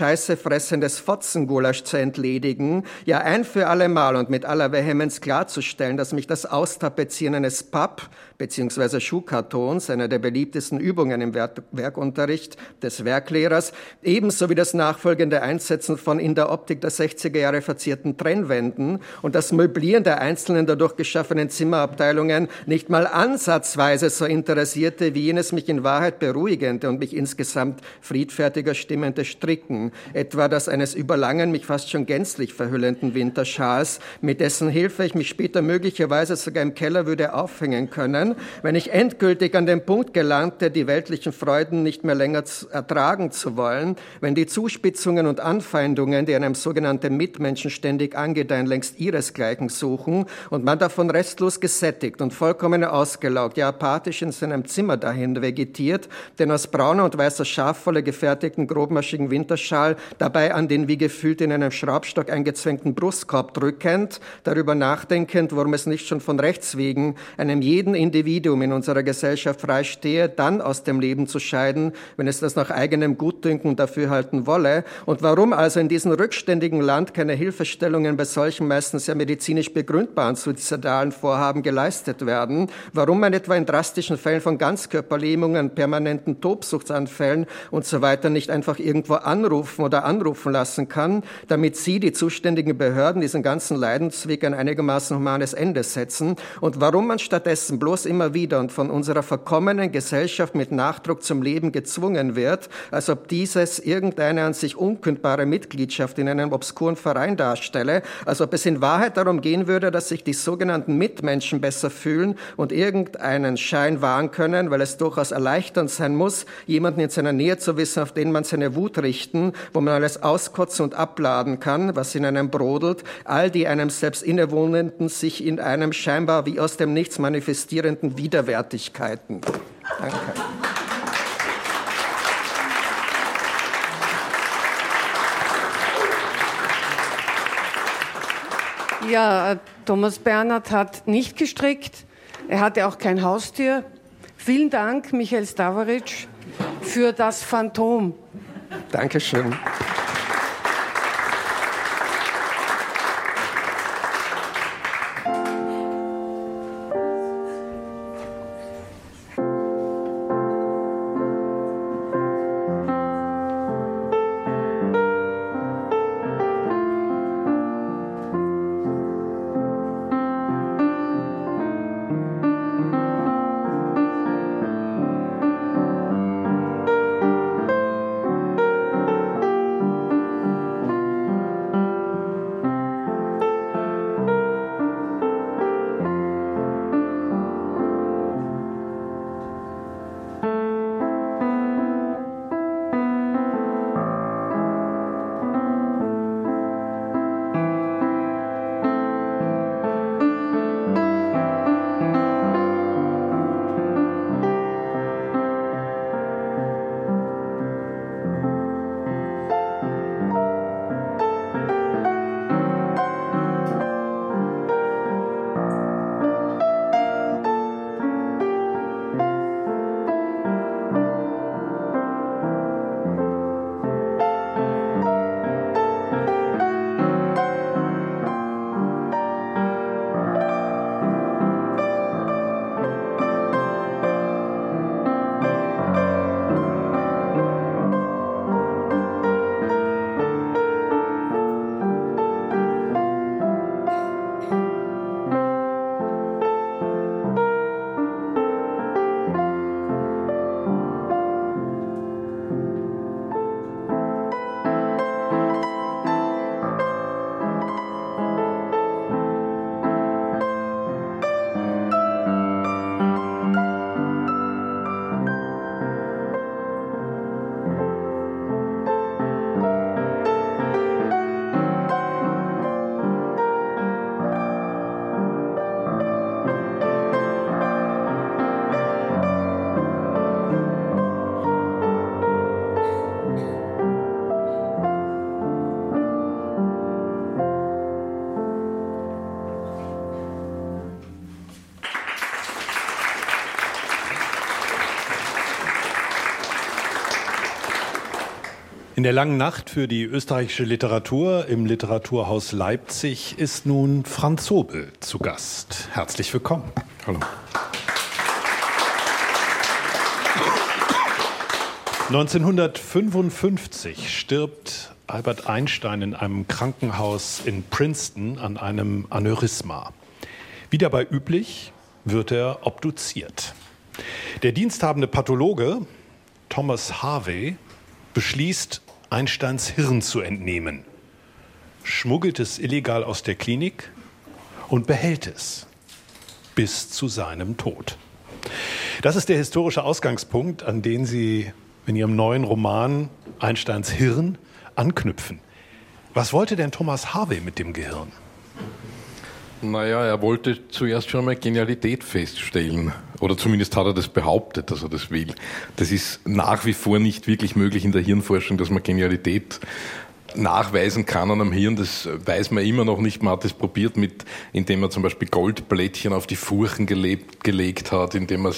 Scheiße fressendes Fotzengulasch zu entledigen, ja ein für alle Mal und mit aller Vehemenz klarzustellen, dass mich das Austapezieren eines Papp- bzw. Schuhkartons, einer der beliebtesten Übungen im Werkunterricht des Werklehrers, ebenso wie das nachfolgende Einsetzen von in der Optik der 60er Jahre verzierten Trennwänden und das Möblieren der einzelnen dadurch geschaffenen Zimmerabteilungen nicht mal ansatzweise so interessierte, wie jenes mich in Wahrheit beruhigende und mich insgesamt friedfertiger stimmende Stricken, etwa das eines überlangen, mich fast schon gänzlich verhüllenden Winterschals, mit dessen Hilfe ich mich später möglicherweise sogar im Keller würde aufhängen können, wenn ich endgültig an den Punkt gelangte, die weltlichen Freuden nicht mehr länger ertragen zu wollen, wenn die Zuspitzungen und Anfeindungen, die einem sogenannten Mitmenschen ständig angedeihen, längst ihresgleichen suchen und man davon restlos gesättigt und vollkommen ausgelaugt, ja apathisch in seinem Zimmer dahin vegetiert, den aus brauner und weißer Schafwolle gefertigten grobmaschigen Winterschal dabei an den wie gefühlt in einem Schraubstock eingezwängten Brustkorb drückend, darüber nachdenkend, warum es nicht schon von Rechts wegen einem jeden Individuum in unserer Gesellschaft freistehe, dann aus dem Leben zu scheiden, wenn es das nach eigenem Gutdünken und Dafürhalten wolle, und warum also in diesem rückständigen Land keine Hilfestellungen bei solchen meistens ja medizinisch begründbaren suizidalen Vorhaben geleistet werden, warum man etwa in drastischen Fällen von Ganzkörperlähmungen, permanenten Tobsuchtsanfällen und so weiter nicht einfach irgendwo anrufen oder anrufen lassen kann, damit sie, die zuständigen Behörden, diesen ganzen Leidensweg ein einigermaßen humanes Ende setzen, und warum man stattdessen bloß immer wieder und von unserer verkommenen Gesellschaft mit Nachdruck zum Leben gezwungen wird, als ob dieses irgendeine an sich unkündbare Mitgliedschaft in einem obskuren Verein darstelle, als ob es in Wahrheit darum gehen würde, dass sich die sogenannten Mitmenschen besser fühlen und irgendeinen Schein wahren können, weil es durchaus erleichternd sein muss, jemanden in seiner Nähe zu wissen, auf den man seine Wut richten, wo man alles auskotzen und abladen kann, was in einem brodelt, all die einem selbst innewohnenden, sich in einem scheinbar wie aus dem Nichts manifestierenden Widerwärtigkeiten. Danke. Ja, Thomas Bernhard hat nicht gestrickt. Er hatte auch kein Haustier. Vielen Dank, Michael Stavaric, für das Phantom. Dankeschön. der langen Nacht für die österreichische Literatur im Literaturhaus Leipzig ist nun Franz Sobel zu Gast. Herzlich willkommen. Hallo. 1955 stirbt Albert Einstein in einem Krankenhaus in Princeton an einem Aneurysma. Wie dabei üblich, wird er obduziert. Der diensthabende Pathologe Thomas Harvey beschließt, Einsteins Hirn zu entnehmen, schmuggelt es illegal aus der Klinik und behält es bis zu seinem Tod. Das ist der historische Ausgangspunkt, an den Sie in Ihrem neuen Roman Einsteins Hirn anknüpfen. Was wollte denn Thomas Harvey mit dem Gehirn? Naja, er wollte zuerst schon einmal Genialität feststellen. Oder zumindest hat er das behauptet, dass er das will. Das ist nach wie vor nicht wirklich möglich in der Hirnforschung, dass man Genialität nachweisen kann an einem Hirn. Das weiß man immer noch nicht. Man hat es probiert, indem man zum Beispiel Goldblättchen auf die Furchen gelegt hat, indem man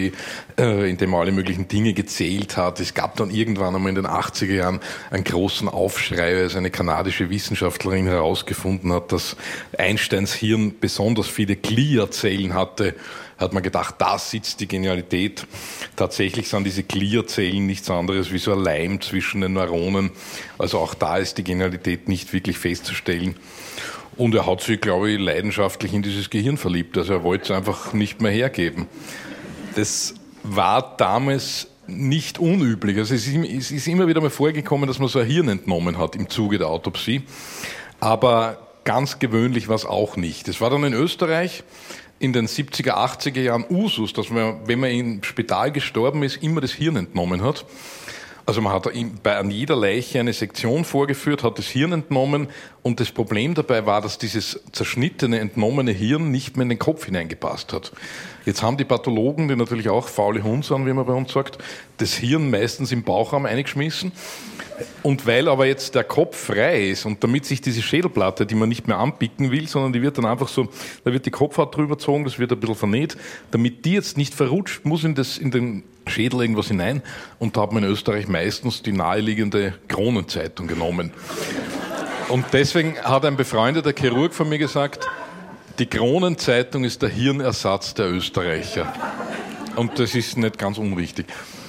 alle möglichen Dinge gezählt hat. Es gab dann irgendwann einmal in den 80er Jahren einen großen Aufschrei, als eine kanadische Wissenschaftlerin herausgefunden hat, dass Einsteins Hirn besonders viele Gliazellen hatte. Hat man gedacht, da sitzt die Genialität. Tatsächlich sind diese Gliazellen nichts anderes wie so ein Leim zwischen den Neuronen. Also auch da ist die Genialität nicht wirklich festzustellen. Und er hat sich, glaube ich, leidenschaftlich in dieses Gehirn verliebt. Also er wollte es einfach nicht mehr hergeben. Das war damals nicht unüblich. Also es ist immer wieder mal vorgekommen, dass man so ein Hirn entnommen hat im Zuge der Autopsie. Aber ganz gewöhnlich war es auch nicht. Es war dann in Österreich in den 70er, 80er Jahren Usus, dass man, wenn man im Spital gestorben ist, immer das Hirn entnommen hat. Also man hat an jeder Leiche eine Sektion vorgeführt, hat das Hirn entnommen und das Problem dabei war, dass dieses zerschnittene, entnommene Hirn nicht mehr in den Kopf hineingepasst hat. Jetzt haben die Pathologen, die natürlich auch faule Hunde sind, wie man bei uns sagt, das Hirn meistens im Bauchraum eingeschmissen. Und weil aber jetzt der Kopf frei ist und damit sich diese Schädelplatte, die man nicht mehr anpicken will, sondern die wird dann einfach so, da wird die Kopfhaut drüber gezogen, das wird ein bisschen vernäht, damit die jetzt nicht verrutscht, muss in den Schädel irgendwas hinein. Und da hat man in Österreich meistens die naheliegende Kronenzeitung genommen. Und deswegen hat ein befreundeter Chirurg von mir gesagt, die Kronenzeitung ist der Hirnersatz der Österreicher. Und das ist nicht ganz unwichtig.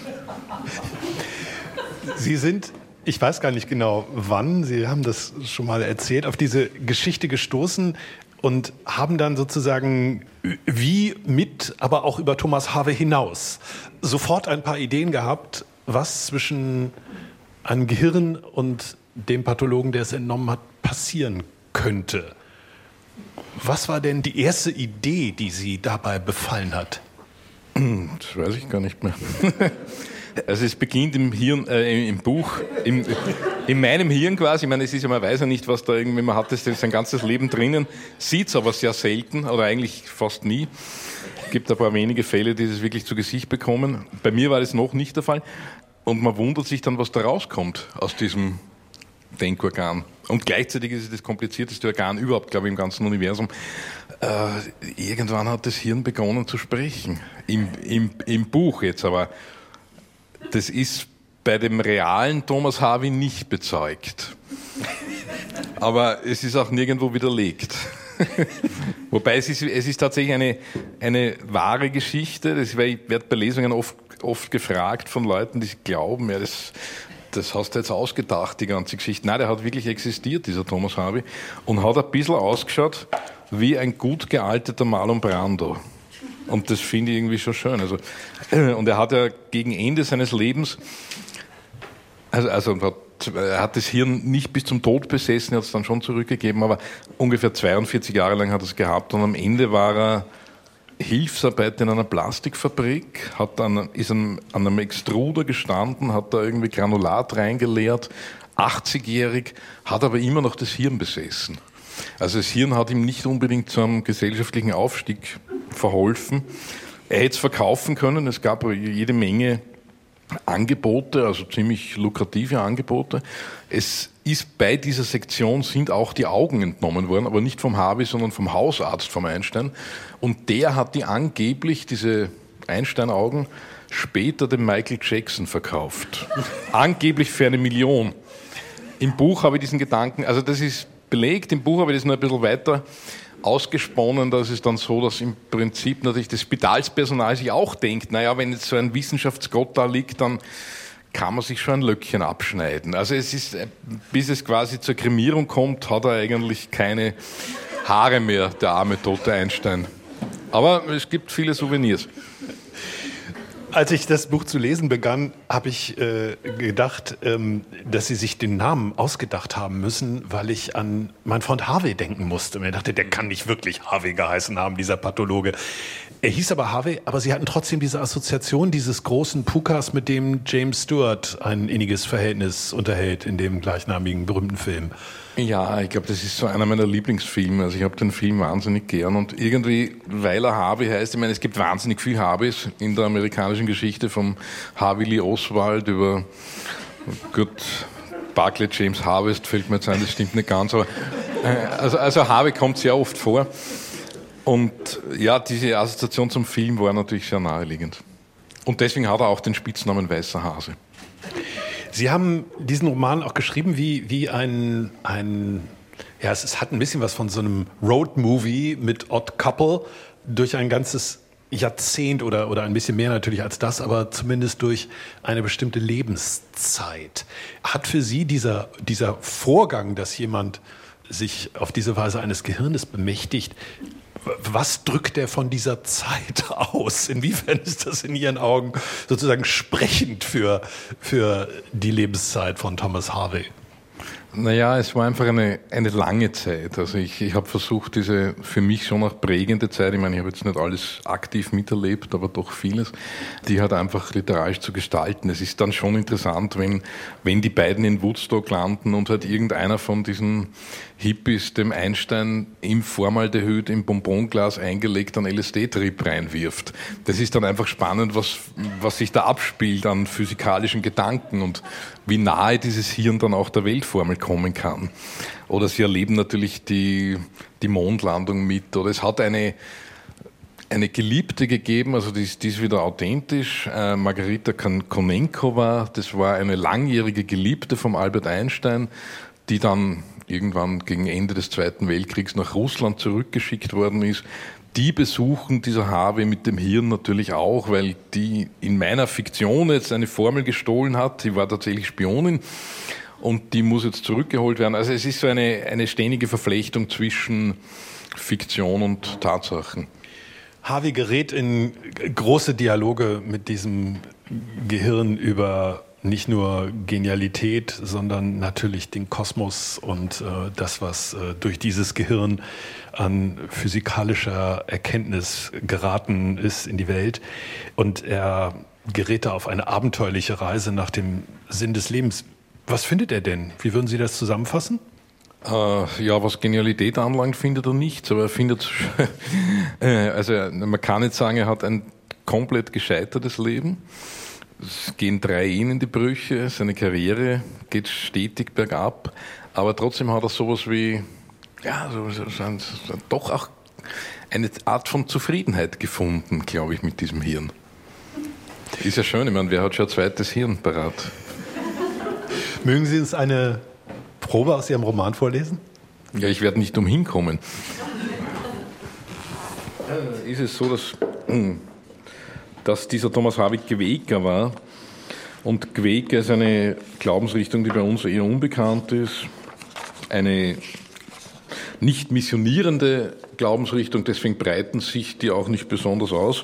Sie sind, ich weiß gar nicht genau wann, Sie haben das schon mal erzählt, auf diese Geschichte gestoßen und haben dann sozusagen wie mit, aber auch über Thomas Harvey hinaus sofort ein paar Ideen gehabt, was zwischen einem Gehirn und dem Pathologen, der es entnommen hat, passieren könnte. Was war denn die erste Idee, die Sie dabei befallen hat? Das weiß ich gar nicht mehr. Also es beginnt im Hirn, im Buch, in meinem Hirn quasi. Ich meine, es ist ja, man weiß ja nicht, was da irgendwie, man hat das sein ganzes Leben drinnen, sieht es aber sehr selten oder eigentlich fast nie. Es gibt ein paar wenige Fälle, die das wirklich zu Gesicht bekommen. Bei mir war das noch nicht der Fall. Und man wundert sich dann, was da rauskommt aus diesem Denkorgan. Und gleichzeitig ist es das komplizierteste Organ überhaupt, glaube ich, im ganzen Universum. Irgendwann hat das Hirn begonnen zu sprechen. Im Buch jetzt, aber das ist bei dem realen Thomas Harvey nicht bezeugt. Aber es ist auch nirgendwo widerlegt. Wobei es ist tatsächlich eine wahre Geschichte. Ich werde bei Lesungen oft gefragt von Leuten, die glauben, ja, das hast du jetzt ausgedacht, die ganze Geschichte. Nein, der hat wirklich existiert, dieser Thomas Harvey, und hat ein bisschen ausgeschaut wie ein gut gealteter Marlon Brando. Und das finde ich irgendwie schon schön. Also, und er hat ja gegen Ende seines Lebens, er hat das Hirn nicht bis zum Tod besessen, er hat es dann schon zurückgegeben, aber ungefähr 42 Jahre lang hat er es gehabt und am Ende war er Hilfsarbeit in einer Plastikfabrik, ist an einem Extruder gestanden, hat da irgendwie Granulat reingeleert, 80-jährig, hat aber immer noch das Hirn besessen. Also das Hirn hat ihm nicht unbedingt zum gesellschaftlichen Aufstieg verholfen. Er hätte es verkaufen können, es gab jede Menge Angebote, also ziemlich lukrative Angebote. Es ist bei dieser Sektion sind auch die Augen entnommen worden, aber nicht vom Harvey, sondern vom Hausarzt, vom Einstein. Und der hat die angeblich, diese Einstein-Augen, später dem Michael Jackson verkauft. Angeblich für 1 Million. Im Buch habe ich diesen Gedanken, also das ist belegt, im Buch habe ich das noch ein bisschen weiter ausgesponnen, da ist es dann so, dass im Prinzip natürlich das Spitalspersonal sich auch denkt, naja, wenn jetzt so ein Wissenschaftsgott da liegt, dann kann man sich schon ein Löckchen abschneiden. Also es ist, bis es quasi zur Kremierung kommt, hat er eigentlich keine Haare mehr, der arme tote Einstein. Aber es gibt viele Souvenirs. Als ich das Buch zu lesen begann, habe ich gedacht, dass Sie sich den Namen ausgedacht haben müssen, weil ich an meinen Freund Harvey denken musste. Und ich dachte, der kann nicht wirklich Harvey geheißen haben, dieser Pathologe. Er hieß aber Harvey, aber Sie hatten trotzdem diese Assoziation dieses großen Pukas, mit dem James Stewart ein inniges Verhältnis unterhält in dem gleichnamigen berühmten Film. Ja, ich glaube, das ist so einer meiner Lieblingsfilme. Also ich habe den Film wahnsinnig gern und irgendwie, weil er Harvey heißt, ich meine, es gibt wahnsinnig viel Harveys in der amerikanischen Geschichte, vom Harvey Lee Oswald über, gut, Barclay James Harvest fällt mir jetzt ein, das stimmt nicht ganz, aber also Harvey kommt sehr oft vor und ja, diese Assoziation zum Film war natürlich sehr naheliegend. Und deswegen hat er auch den Spitznamen Weißer Hase. Sie haben diesen Roman auch geschrieben wie ein ja, es hat ein bisschen was von so einem Road-Movie mit Odd Couple durch ein ganzes Jahrzehnt oder ein bisschen mehr natürlich als das, aber zumindest durch eine bestimmte Lebenszeit. Hat für Sie dieser Vorgang, dass jemand sich auf diese Weise eines Gehirnes bemächtigt, was drückt er von dieser Zeit aus? Inwiefern ist das in Ihren Augen sozusagen sprechend für die Lebenszeit von Thomas Harvey? Naja, es war einfach eine lange Zeit. Also ich habe versucht, diese für mich schon auch prägende Zeit, ich meine, ich habe jetzt nicht alles aktiv miterlebt, aber doch vieles, die halt einfach literarisch zu gestalten. Es ist dann schon interessant, wenn die beiden in Woodstock landen und halt irgendeiner von diesen Hippies dem Einstein im Formaldehyd im Bonbonglas eingelegt einen LSD-Trip reinwirft. Das ist dann einfach spannend, was sich da abspielt an physikalischen Gedanken und wie nahe dieses Hirn dann auch der Weltformel kommen kann. Oder sie erleben natürlich die Mondlandung mit. Oder es hat eine Geliebte gegeben, also die ist wieder authentisch. Margarita Konenkova, das war eine langjährige Geliebte vom Albert Einstein, die dann irgendwann gegen Ende des Zweiten Weltkriegs nach Russland zurückgeschickt worden ist. Die besuchen dieser Harvey mit dem Hirn natürlich auch, weil die in meiner Fiktion jetzt eine Formel gestohlen hat. Die war tatsächlich Spionin und die muss jetzt zurückgeholt werden. Also es ist so eine ständige Verflechtung zwischen Fiktion und Tatsachen. Harvey gerät in große Dialoge mit diesem Gehirn über nicht nur Genialität, sondern natürlich den Kosmos und das, was durch dieses Gehirn an physikalischer Erkenntnis geraten ist in die Welt. Und er gerät da auf eine abenteuerliche Reise nach dem Sinn des Lebens. Was findet er denn? Wie würden Sie das zusammenfassen? Ja, was Genialität anlangt, findet er nichts, aber er findet, also man kann nicht sagen, er hat ein komplett gescheitertes Leben. Es gehen 3 Ehen in die Brüche, seine Karriere geht stetig bergab, aber trotzdem hat er sowas wie, ja, doch auch eine Art von Zufriedenheit gefunden, glaube ich, mit diesem Hirn. Ist ja schön, ich meine, wer hat schon ein zweites Hirn parat? Mögen Sie uns eine Probe aus Ihrem Roman vorlesen? Ja, ich werde nicht umhin kommen. Ist es so, dass dieser Thomas Harvey Quäker war. Und Quäker ist eine Glaubensrichtung, die bei uns eher unbekannt ist. Eine nicht missionierende Glaubensrichtung, deswegen breiten sich die auch nicht besonders aus.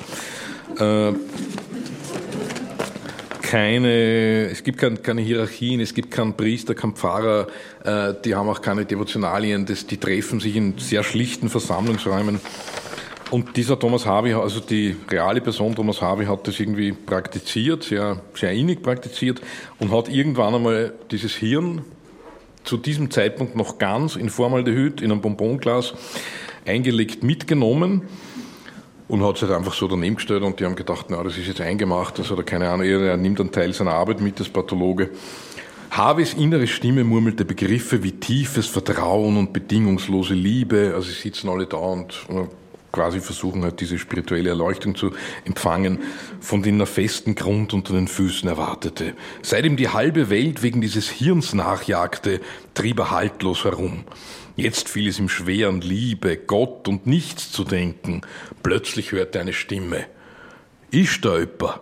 Es gibt keine Hierarchien, es gibt keinen Priester, keinen Pfarrer, die haben auch keine Devotionalien, die treffen sich in sehr schlichten Versammlungsräumen. Und dieser Thomas Harvey, also die reale Person Thomas Harvey, hat das irgendwie praktiziert, sehr, sehr innig praktiziert und hat irgendwann einmal dieses Hirn zu diesem Zeitpunkt noch ganz in Formaldehyd, in einem Bonbonglas eingelegt mitgenommen und hat sich halt einfach so daneben gestellt und die haben gedacht, na, das ist jetzt eingemacht, das hat er keine Ahnung, er nimmt einen Teil seiner Arbeit mit, das Pathologe. Harveys innere Stimme murmelte Begriffe wie tiefes Vertrauen und bedingungslose Liebe, also sie sitzen alle da und quasi versuchen halt diese spirituelle Erleuchtung zu empfangen, von denen er festen Grund unter den Füßen erwartete. Seit ihm die halbe Welt wegen dieses Hirns nachjagte, trieb er haltlos herum. Jetzt fiel es ihm schwer, an Liebe, Gott und nichts zu denken. Plötzlich hörte er eine Stimme. Ist da jemand?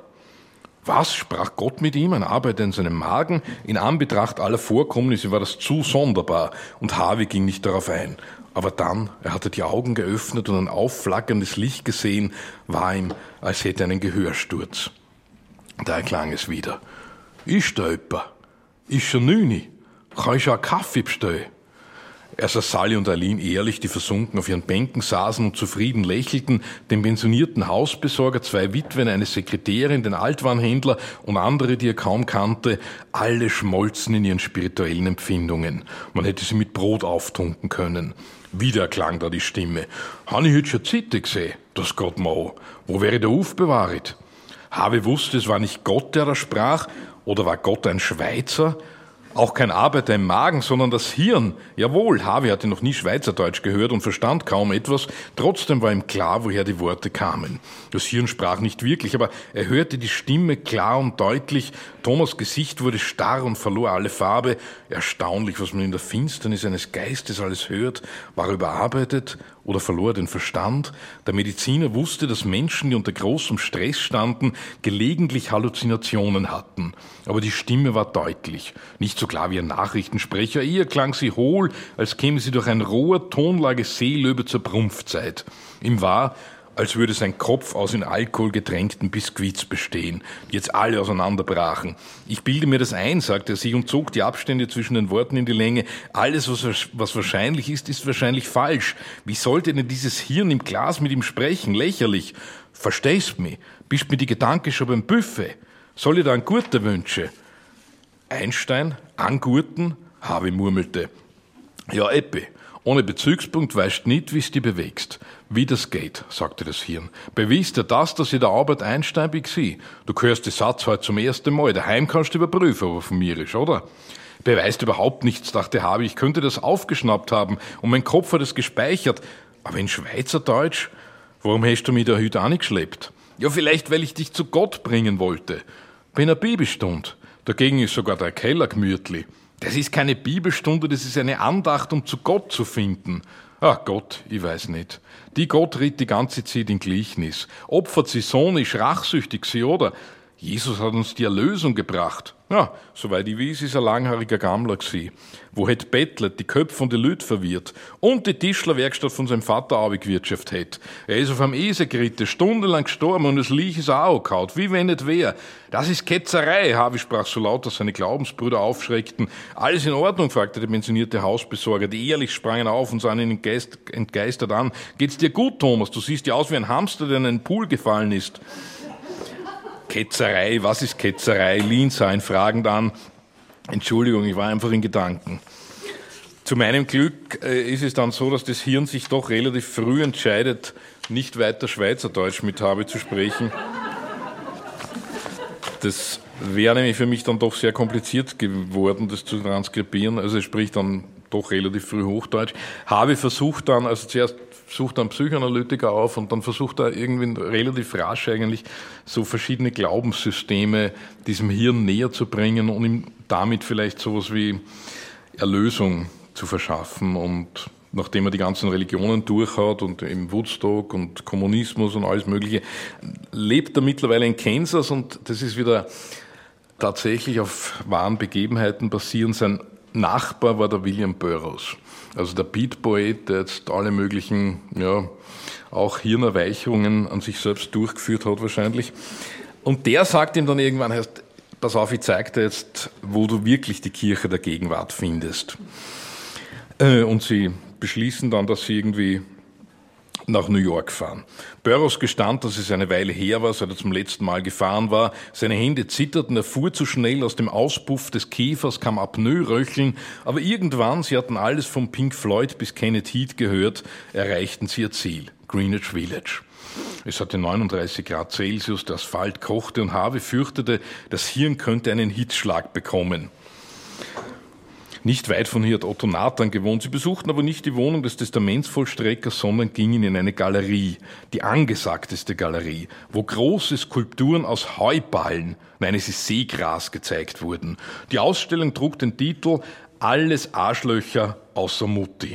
Was, sprach Gott mit ihm, ein Arbeiter in seinem Magen? In Anbetracht aller Vorkommnisse war das zu sonderbar, und Harvey ging nicht darauf ein. Aber dann, er hatte die Augen geöffnet und ein aufflackerndes Licht gesehen, war ihm, als hätte er einen Gehörsturz. Da erklang es wieder. Ist da jemand? Ist schon 9? Kann ich schon einen Kaffee bestellen? Er sah Sally und Eileen ehrlich, die versunken auf ihren Bänken saßen und zufrieden lächelten, den pensionierten Hausbesorger, 2 Witwen, eine Sekretärin, den Altwarenhändler und andere, die er kaum kannte, alle schmolzen in ihren spirituellen Empfindungen. Man hätte sie mit Brot auftunken können. Wieder klang da die Stimme. Han ich heute schon Zitte gesehen? Das Gott mau. Wo wäre der aufbewahrt? Harvey wusste, es war nicht Gott, der da sprach, oder war Gott ein Schweizer? Auch kein Arbeiter im Magen, sondern das Hirn. Jawohl, Harvey hatte noch nie Schweizerdeutsch gehört und verstand kaum etwas. Trotzdem war ihm klar, woher die Worte kamen. Das Hirn sprach nicht wirklich, aber er hörte die Stimme klar und deutlich. Thomas' Gesicht wurde starr und verlor alle Farbe. Erstaunlich, was man in der Finsternis eines Geistes alles hört. War er überarbeitet oder verlor er den Verstand? Der Mediziner wusste, dass Menschen, die unter großem Stress standen, gelegentlich Halluzinationen hatten. Aber die Stimme war deutlich. Nicht so klar wie ein Nachrichtensprecher. Eher klang sie hohl, als käme sie durch ein Rohr, Tonlage Seelöwe zur Prumpfzeit. Ihm war, als würde sein Kopf aus in Alkohol getränkten Biskuits bestehen, die jetzt alle auseinanderbrachen. Ich bilde mir das ein, sagte er sich und zog die Abstände zwischen den Worten in die Länge. Alles, was wahrscheinlich ist wahrscheinlich falsch. Wie sollte denn dieses Hirn im Glas mit ihm sprechen? Lächerlich. Verstehst mich? Bist mir die Gedanken schon beim Buffet? Soll ich da einen Gurten wünschen? Einstein, angurten, Harvey murmelte. Ja, Eppi, ohne Bezugspunkt weißt nicht, wie es dich bewegst. Wie das geht, sagte das Hirn. Beweist dir das, dass ich der Albert Einstein bin? Du hörst den Satz heute zum ersten Mal. Daheim kannst du überprüfen, ob er von mir ist, oder? Beweist überhaupt nichts, dachte Harvey. Ich könnte das aufgeschnappt haben und mein Kopf hat es gespeichert. Aber in Schweizerdeutsch? Warum hast du mich da heute angeschleppt? Ja, vielleicht, weil ich dich zu Gott bringen wollte. Bei einer Bibelstunde. Dagegen ist sogar der Keller gemütlich. Das ist keine Bibelstunde, das ist eine Andacht, um zu Gott zu finden. Ach Gott, ich weiß nicht. Die Gott ritt die ganze Zeit in Gleichnis. Opfert sie Sohn, ist rachsüchtig sie, oder? Jesus hat uns die Erlösung gebracht. Ja, soweit ich weiß, ist ein langhaariger Gammler gewesen. Wo het bettlet, die Köpfe von den Leuten verwirrt und die Tischlerwerkstatt von seinem Vater abgewirtschaftet hat. Er ist auf einem Esel geritten, stundenlang gestorben und das Liech ist auch gehaut, wie wenn nicht wär. Das ist Ketzerei, Harvey sprach so laut, dass seine Glaubensbrüder aufschreckten. Alles in Ordnung, fragte der pensionierte Hausbesorger. Die ehrlich sprangen auf und sahen ihn entgeistert an. Geht's dir gut, Thomas? Du siehst ja aus wie ein Hamster, der in einen Pool gefallen ist. Ketzerei, was ist Ketzerei? Lin sah ihn fragend an. Entschuldigung, ich war einfach in Gedanken. Zu meinem Glück ist es dann so, dass das Hirn sich doch relativ früh entscheidet, nicht weiter Schweizerdeutsch mit Harvey zu sprechen. Das wäre nämlich für mich dann doch sehr kompliziert geworden, das zu transkribieren. Also er spricht dann doch relativ früh Hochdeutsch. Harvey versucht dann, also zuerst sucht dann Psychoanalytiker auf und dann versucht er irgendwie relativ rasch eigentlich so verschiedene Glaubenssysteme diesem Hirn näher zu bringen und ihm damit vielleicht sowas wie Erlösung zu verschaffen. Und nachdem er die ganzen Religionen durchhat und im Woodstock und Kommunismus und alles Mögliche, lebt er mittlerweile in Kansas und das ist wieder tatsächlich auf wahren Begebenheiten basierend. Sein Nachbar war der William Burroughs. Also der Beat-Poet, der jetzt alle möglichen, ja, auch Hirnerweicherungen an sich selbst durchgeführt hat wahrscheinlich. Und der sagt ihm dann irgendwann, heißt, pass auf, ich zeig dir jetzt, wo du wirklich die Kirche der Gegenwart findest. Und sie beschließen dann, dass sie irgendwie nach New York fahren. Burroughs gestand, dass es eine Weile her war, seit er zum letzten Mal gefahren war. Seine Hände zitterten, er fuhr zu schnell, aus dem Auspuff des Käfers kam Apnoe-Röcheln, aber irgendwann, sie hatten alles von Pink Floyd bis Kenneth Heat gehört, erreichten sie ihr Ziel, Greenwich Village. Es hatte 39 Grad Celsius, der Asphalt kochte und Harvey fürchtete, das Hirn könnte einen Hitzschlag bekommen. Nicht weit von hier hat Otto Nathan gewohnt. Sie besuchten aber nicht die Wohnung des Testamentsvollstreckers, sondern gingen in eine Galerie, die angesagteste Galerie, wo große Skulpturen aus Heuballen, nein, es ist Seegras, gezeigt wurden. Die Ausstellung trug den Titel »Alles Arschlöcher außer Mutti«.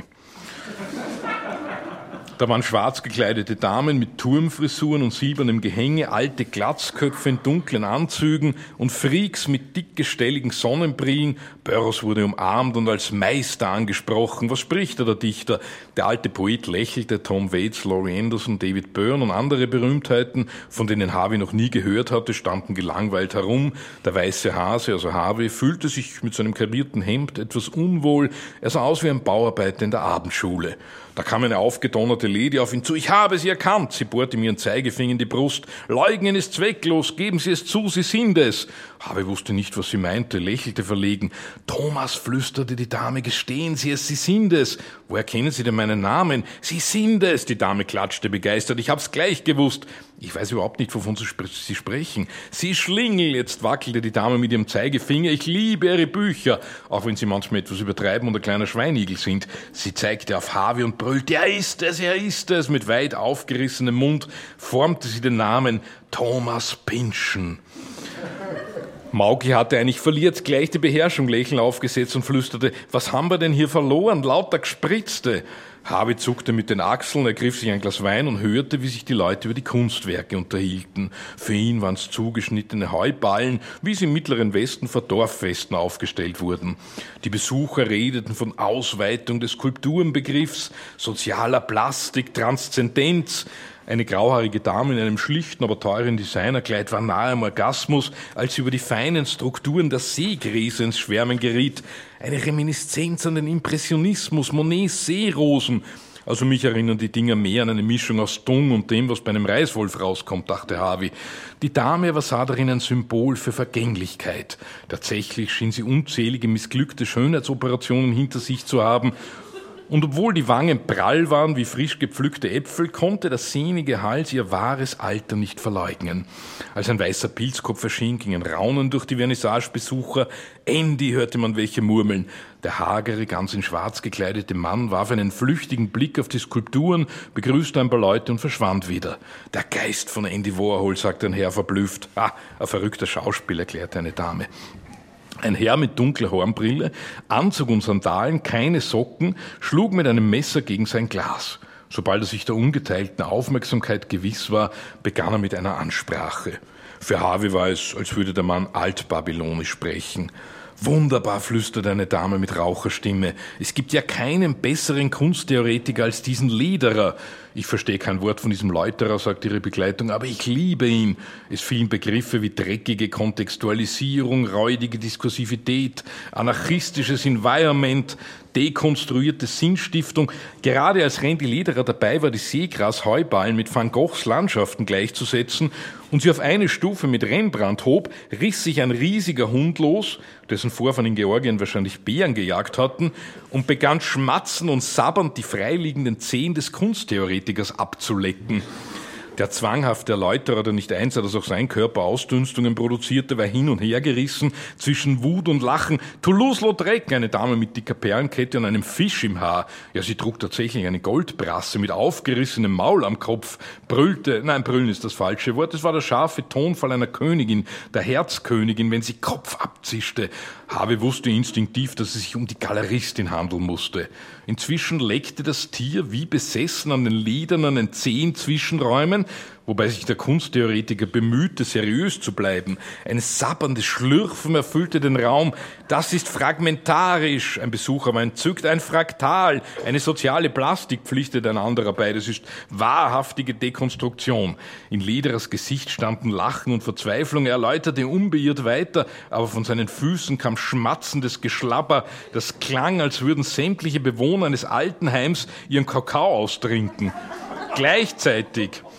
Da waren schwarz gekleidete Damen mit Turmfrisuren und silbernem Gehänge, alte Glatzköpfe in dunklen Anzügen und Freaks mit dickgestelligen Sonnenbrillen. Burroughs wurde umarmt und als Meister angesprochen. Was spricht da der Dichter? Der alte Poet lächelte. Tom Waits, Laurie Anderson, David Byrne und andere Berühmtheiten, von denen Harvey noch nie gehört hatte, standen gelangweilt herum. Der weiße Hase, also Harvey, fühlte sich mit seinem karierten Hemd etwas unwohl. Er sah aus wie ein Bauarbeiter in der Abendschule. Da kam eine aufgedonnerte Lady auf ihn zu. »Ich habe Sie erkannt!« Sie bohrte ihm ihren Zeigefinger in die Brust. »Leugnen ist zwecklos, geben Sie es zu, Sie sind es!« Harvey wusste nicht, was sie meinte, lächelte verlegen. »Thomas«, flüsterte die Dame, »gestehen Sie es, Sie sind es!« »Woher kennen Sie denn meinen Namen?« »Sie sind es!« Die Dame klatschte begeistert. »Ich hab's gleich gewusst!« »Ich weiß überhaupt nicht, wovon Sie sprechen.« »Sie Schlingel«, jetzt wackelte die Dame mit ihrem Zeigefinger, »ich liebe Ihre Bücher, auch wenn Sie manchmal etwas übertreiben und ein kleiner Schweinigel sind.« Sie zeigte auf Harvey und brüllte, »Er ist es!« Mit weit aufgerissenem Mund formte sie den Namen Thomas Pynchon. Mauki hatte eigentlich verliert gleich die Beherrschung Lächeln aufgesetzt und flüsterte, »Was haben wir denn hier verloren? Lauter Gespritzte!« Harvey zuckte mit den Achseln, ergriff sich ein Glas Wein und hörte, wie sich die Leute über die Kunstwerke unterhielten. Für ihn waren es zugeschnittene Heuballen, wie sie im Mittleren Westen vor Dorffesten aufgestellt wurden. Die Besucher redeten von Ausweitung des Skulpturenbegriffs, sozialer Plastik, Transzendenz. Eine grauhaarige Dame in einem schlichten, aber teuren Designerkleid war nahe am Orgasmus, als sie über die feinen Strukturen der Seegräser ins Schwärmen geriet. Eine Reminiszenz an den Impressionismus, Monets Seerosen. Also mich erinnern die Dinger mehr an eine Mischung aus Dung und dem, was bei einem Reißwolf rauskommt, dachte Harvey. Die Dame aber sah darin ein Symbol für Vergänglichkeit. Tatsächlich schien sie unzählige missglückte Schönheitsoperationen hinter sich zu haben. Und obwohl die Wangen prall waren wie frisch gepflückte Äpfel, konnte der sehnige Hals ihr wahres Alter nicht verleugnen. Als ein weißer Pilzkopf erschien, gingen Raunen durch die Vernissagebesucher. Andy hörte man welche murmeln. Der hagere, ganz in schwarz gekleidete Mann warf einen flüchtigen Blick auf die Skulpturen, begrüßte ein paar Leute und verschwand wieder. Der Geist von Andy Warhol, sagte ein Herr verblüfft. Ein verrückter Schauspieler, erklärte eine Dame. Ein Herr mit dunkler Hornbrille, Anzug und Sandalen, keine Socken, schlug mit einem Messer gegen sein Glas. Sobald er sich der ungeteilten Aufmerksamkeit gewiss war, begann er mit einer Ansprache. Für Harvey war es, als würde der Mann altbabylonisch sprechen. »Wunderbar«, flüsterte eine Dame mit Raucherstimme. »Es gibt ja keinen besseren Kunsttheoretiker als diesen Lederer.« »Ich verstehe kein Wort von diesem Läuterer«, sagte ihre Begleitung, »aber ich liebe ihn.« Es fielen Begriffe wie dreckige Kontextualisierung, räudige Diskursivität, anarchistisches Environment, dekonstruierte Sinnstiftung. Gerade als Randy Lederer dabei war, die Seegras-Heuballen mit Van Goghs Landschaften gleichzusetzen und sie auf eine Stufe mit Rembrandt hob, riss sich ein riesiger Hund los, dessen Vorfahren in Georgien wahrscheinlich Bären gejagt hatten, und begann schmatzend und sabbernd die freiliegenden Zehen des Kunsttheoretikers abzulecken. Der zwanghafte Erläuterer, der nicht einsah, dass auch sein Körper Ausdünstungen produzierte, war hin und her gerissen zwischen Wut und Lachen. Toulouse-Lautrec, eine Dame mit dicker Perlenkette und einem Fisch im Haar. Ja, sie trug tatsächlich eine Goldbrasse mit aufgerissenem Maul am Kopf. Brüllte, nein, brüllen ist das falsche Wort, es war der scharfe Tonfall einer Königin, der Herzkönigin, wenn sie Kopf abzischte. Harvey wusste instinktiv, dass es sich um die Galeristin handeln musste. Inzwischen leckte das Tier wie besessen an den ledernen Zehen Zwischenräumen, wobei sich der Kunsttheoretiker bemühte, seriös zu bleiben. Ein sabberndes Schlürfen erfüllte den Raum. »Das ist fragmentarisch«, ein Besucher war entzückt, »ein Fraktal, eine soziale Plastik«, pflichtete ein anderer bei, »das ist wahrhaftige Dekonstruktion.« In Lederers Gesicht standen Lachen und Verzweiflung, er erläuterte unbeirrt weiter, aber von seinen Füßen kam schmatzendes Geschlapper, das klang, als würden sämtliche Bewohner eines Altenheims ihren Kakao austrinken. Gleichzeitig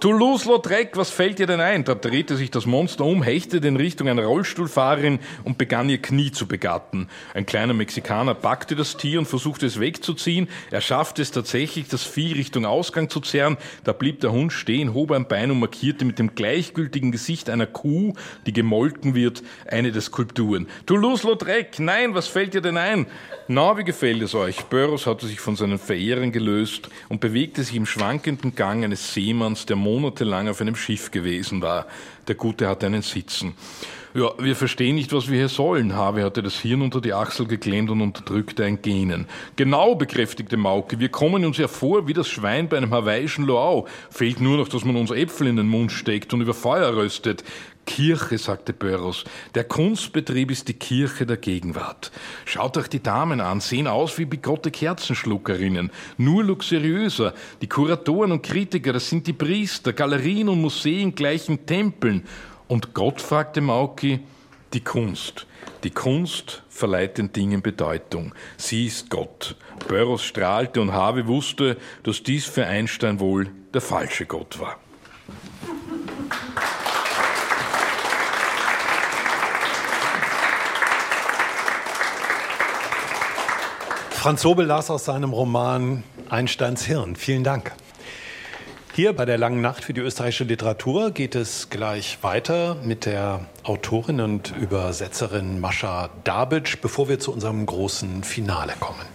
Toulouse-Lautrec, was fällt dir denn ein? Da drehte sich das Monster um, hechtete in Richtung einer Rollstuhlfahrerin und begann ihr Knie zu begatten. Ein kleiner Mexikaner packte das Tier und versuchte es wegzuziehen. Er schaffte es tatsächlich, das Vieh Richtung Ausgang zu zerren. Da blieb der Hund stehen, hob ein Bein und markierte mit dem gleichgültigen Gesicht einer Kuh, die gemolken wird, eine der Skulpturen. Toulouse-Lautrec, nein, was fällt dir denn ein? Na, wie gefällt es euch? Burroughs hatte sich von seinen Verehrern gelöst und bewegte sich im schwankenden Gang eines Seemanns, der monatelang auf einem Schiff gewesen war. Der Gute hatte einen Sitzen. Ja, wir verstehen nicht, was wir hier sollen. Harvey hatte das Hirn unter die Achsel geklemmt und unterdrückte ein Gähnen. Genau, bekräftigte Mauke, wir kommen uns ja vor wie das Schwein bei einem hawaiischen Luau. Fehlt nur noch, dass man uns Äpfel in den Mund steckt und über Feuer röstet. Kirche, sagte Burroughs. Der Kunstbetrieb ist die Kirche der Gegenwart. Schaut euch die Damen an, sehen aus wie bigotte Kerzenschluckerinnen. Nur luxuriöser. Die Kuratoren und Kritiker, das sind die Priester. Galerien und Museen gleichen Tempeln. Und Gott, fragte Mauki, die Kunst. Die Kunst verleiht den Dingen Bedeutung. Sie ist Gott. Burroughs strahlte und Harvey wusste, dass dies für Einstein wohl der falsche Gott war. Franz Sobel las aus seinem Roman Einsteins Hirn. Vielen Dank. Hier bei der Langen Nacht für die österreichische Literatur geht es gleich weiter mit der Autorin und Übersetzerin Mascha Dabitsch, bevor wir zu unserem großen Finale kommen.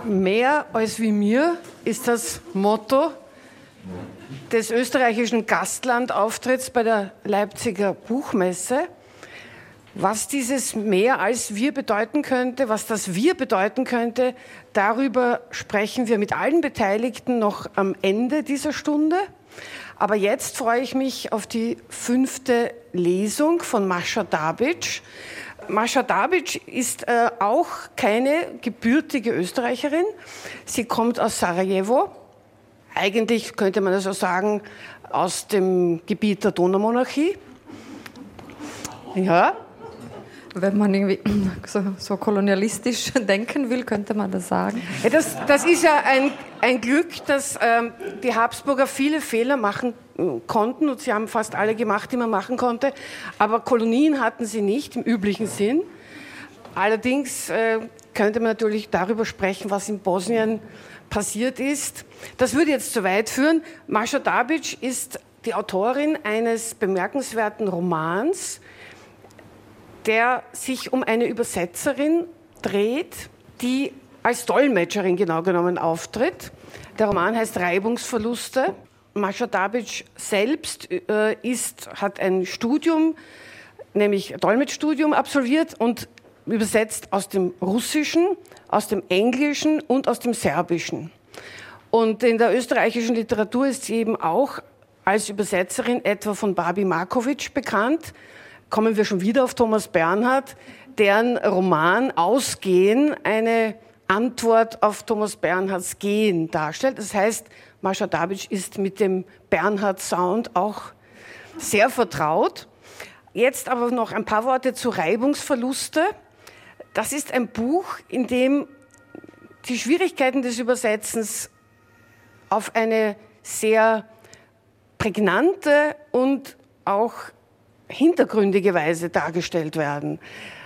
Mehr als wie mir ist das Motto des österreichischen Gastlandauftritts bei der Leipziger Buchmesse. Was dieses mehr als wir bedeuten könnte, was das wir bedeuten könnte, darüber sprechen wir mit allen Beteiligten noch am Ende dieser Stunde. Aber jetzt freue ich mich auf die 5. Lesung von Mascha Dabic. Mascha Dabic ist auch keine gebürtige Österreicherin. Sie kommt aus Sarajevo. Eigentlich könnte man also sagen, aus dem Gebiet der Donaumonarchie. Ja. Wenn man irgendwie so kolonialistisch denken will, könnte man das sagen. Ja, das ist ja ein Glück, dass die Habsburger viele Fehler machen konnten und sie haben fast alle gemacht, die man machen konnte, aber Kolonien hatten sie nicht im üblichen Sinn. Allerdings könnte man natürlich darüber sprechen, was in Bosnien passiert ist. Das würde jetzt zu weit führen. Mascha Dabic ist die Autorin eines bemerkenswerten Romans, der sich um eine Übersetzerin dreht, die als Dolmetscherin genau genommen auftritt. Der Roman heißt Reibungsverluste. Mascha Dabic selbst hat ein Studium, nämlich Dolmetschstudium absolviert und übersetzt aus dem Russischen, aus dem Englischen und aus dem Serbischen. Und in der österreichischen Literatur ist sie eben auch als Übersetzerin etwa von Babi Markovic bekannt. Kommen wir schon wieder auf Thomas Bernhard, deren Roman Ausgehen eine Antwort auf Thomas Bernhards Gehen darstellt. Das heißt, Mascha Dabic ist mit dem Bernhard-Sound auch sehr vertraut. Jetzt aber noch ein paar Worte zu Reibungsverluste. Das ist ein Buch, in dem die Schwierigkeiten des Übersetzens auf eine sehr prägnante und auch hintergründige Weise dargestellt werden.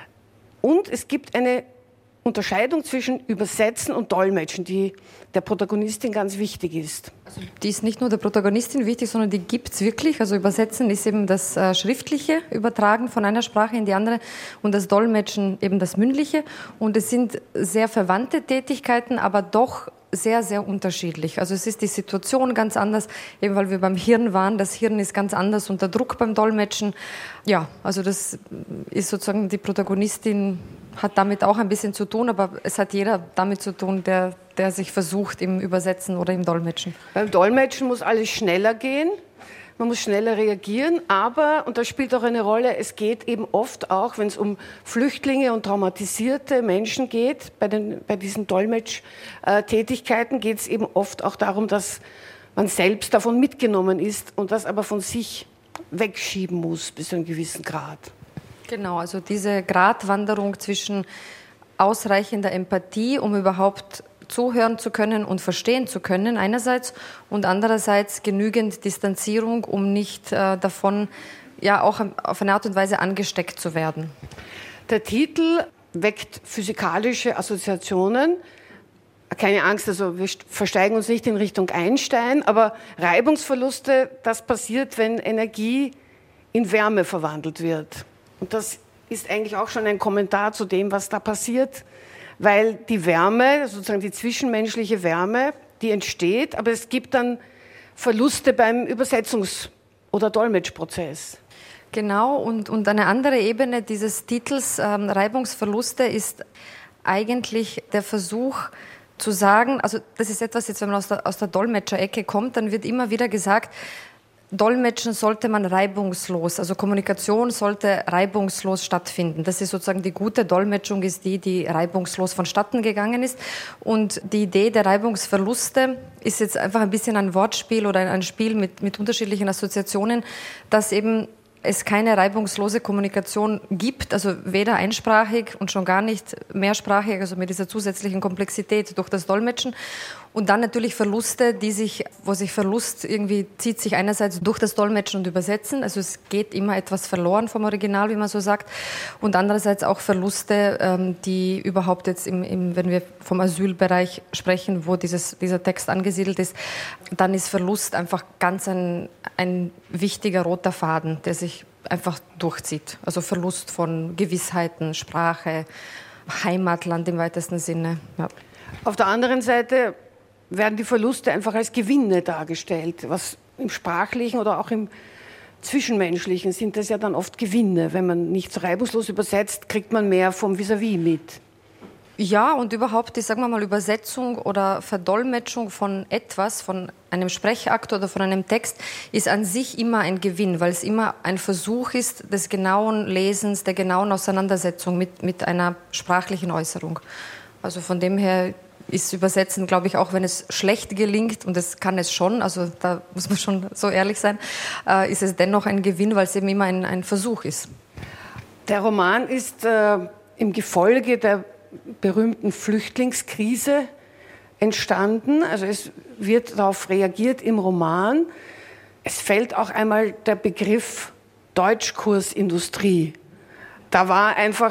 Und es gibt eine Unterscheidung zwischen Übersetzen und Dolmetschen, die der Protagonistin ganz wichtig ist. Also die ist nicht nur der Protagonistin wichtig, sondern die gibt es wirklich. Also Übersetzen ist eben das schriftliche Übertragen von einer Sprache in die andere und das Dolmetschen eben das mündliche. Und es sind sehr verwandte Tätigkeiten, aber doch sehr, sehr unterschiedlich. Also es ist die Situation ganz anders, eben weil wir beim Hirn waren. Das Hirn ist ganz anders unter Druck beim Dolmetschen. Ja, also das ist sozusagen, die Protagonistin hat damit auch ein bisschen zu tun, aber es hat jeder damit zu tun, der sich versucht im Übersetzen oder im Dolmetschen. Beim Dolmetschen muss alles schneller gehen. Man muss schneller reagieren, aber, und das spielt auch eine Rolle, es geht eben oft auch, wenn es um Flüchtlinge und traumatisierte Menschen geht, bei diesen Dolmetschtätigkeiten geht es eben oft auch darum, dass man selbst davon mitgenommen ist und das aber von sich wegschieben muss bis zu einem gewissen Grad. Genau, also diese Gratwanderung zwischen ausreichender Empathie, um überhaupt zuhören zu können und verstehen zu können einerseits und andererseits genügend Distanzierung, um nicht davon ja auch auf eine Art und Weise angesteckt zu werden. Der Titel weckt physikalische Assoziationen. Keine Angst, also wir versteigen uns nicht in Richtung Einstein, aber Reibungsverluste, das passiert, wenn Energie in Wärme verwandelt wird. Und das ist eigentlich auch schon ein Kommentar zu dem, was da passiert, weil die Wärme, sozusagen die zwischenmenschliche Wärme, die entsteht, aber es gibt dann Verluste beim Übersetzungs- oder Dolmetschprozess. Genau, und eine andere Ebene dieses Titels, Reibungsverluste, ist eigentlich der Versuch zu sagen, also das ist etwas, jetzt wenn man aus der Dolmetscherecke kommt, dann wird immer wieder gesagt, Dolmetschen sollte man reibungslos, also Kommunikation sollte reibungslos stattfinden. Das ist sozusagen die gute Dolmetschung, ist die reibungslos vonstatten gegangen ist. Und die Idee der Reibungsverluste ist jetzt einfach ein bisschen ein Wortspiel oder ein Spiel mit unterschiedlichen Assoziationen, dass eben es keine reibungslose Kommunikation gibt, also weder einsprachig und schon gar nicht mehrsprachig, also mit dieser zusätzlichen Komplexität durch das Dolmetschen. Und dann natürlich Verluste, wo sich Verlust irgendwie zieht sich einerseits durch das Dolmetschen und Übersetzen, also es geht immer etwas verloren vom Original, wie man so sagt, und andererseits auch Verluste, die überhaupt jetzt, wenn wir vom Asylbereich sprechen, wo dieser Text angesiedelt ist, dann ist Verlust einfach ganz ein wichtiger roter Faden, der sich einfach durchzieht. Also Verlust von Gewissheiten, Sprache, Heimatland im weitesten Sinne. Ja. Auf der anderen Seite werden die Verluste einfach als Gewinne dargestellt. Was im Sprachlichen oder auch im Zwischenmenschlichen sind das ja dann oft Gewinne. Wenn man nicht so reibungslos übersetzt, kriegt man mehr vom Vis-à-vis mit. Ja, und überhaupt die, sagen wir mal, Übersetzung oder Verdolmetschung von etwas, von einem Sprechakt oder von einem Text, ist an sich immer ein Gewinn, weil es immer ein Versuch ist des genauen Lesens, der genauen Auseinandersetzung mit einer sprachlichen Äußerung. Also von dem her ist Übersetzen, glaube ich, auch wenn es schlecht gelingt, und das kann es schon, also da muss man schon so ehrlich sein, ist es dennoch ein Gewinn, weil es eben immer ein Versuch ist. Der Roman ist im Gefolge der berühmten Flüchtlingskrise entstanden. Also es wird darauf reagiert im Roman. Es fällt auch einmal der Begriff Deutschkursindustrie. Da war einfach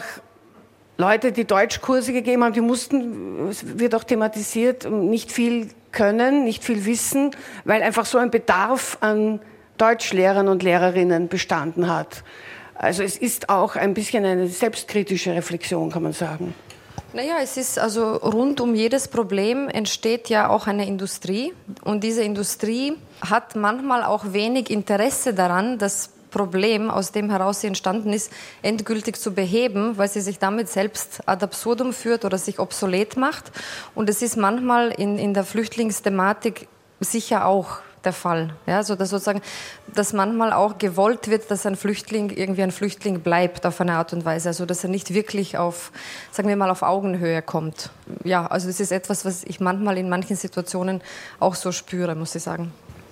Leute, die Deutschkurse gegeben haben, die mussten, es wird auch thematisiert, nicht viel können, nicht viel wissen, weil einfach so ein Bedarf an Deutschlehrern und Lehrerinnen bestanden hat. Also es ist auch ein bisschen eine selbstkritische Reflexion, kann man sagen. Naja, es ist also rund um jedes Problem entsteht ja auch eine Industrie, und diese Industrie hat manchmal auch wenig Interesse daran, das Problem, aus dem heraus sie entstanden ist, endgültig zu beheben, weil sie sich damit selbst ad absurdum führt oder sich obsolet macht. Und es ist manchmal in der Flüchtlingsthematik sicher auch der Fall. Ja, also dass sozusagen, dass manchmal auch gewollt wird, dass ein Flüchtling irgendwie ein Flüchtling bleibt auf eine Art und Weise, also dass er nicht wirklich auf, sagen wir mal, auf Augenhöhe kommt. Ja, also das ist etwas, was ich manchmal in manchen Situationen auch so spüre, muss ich sagen.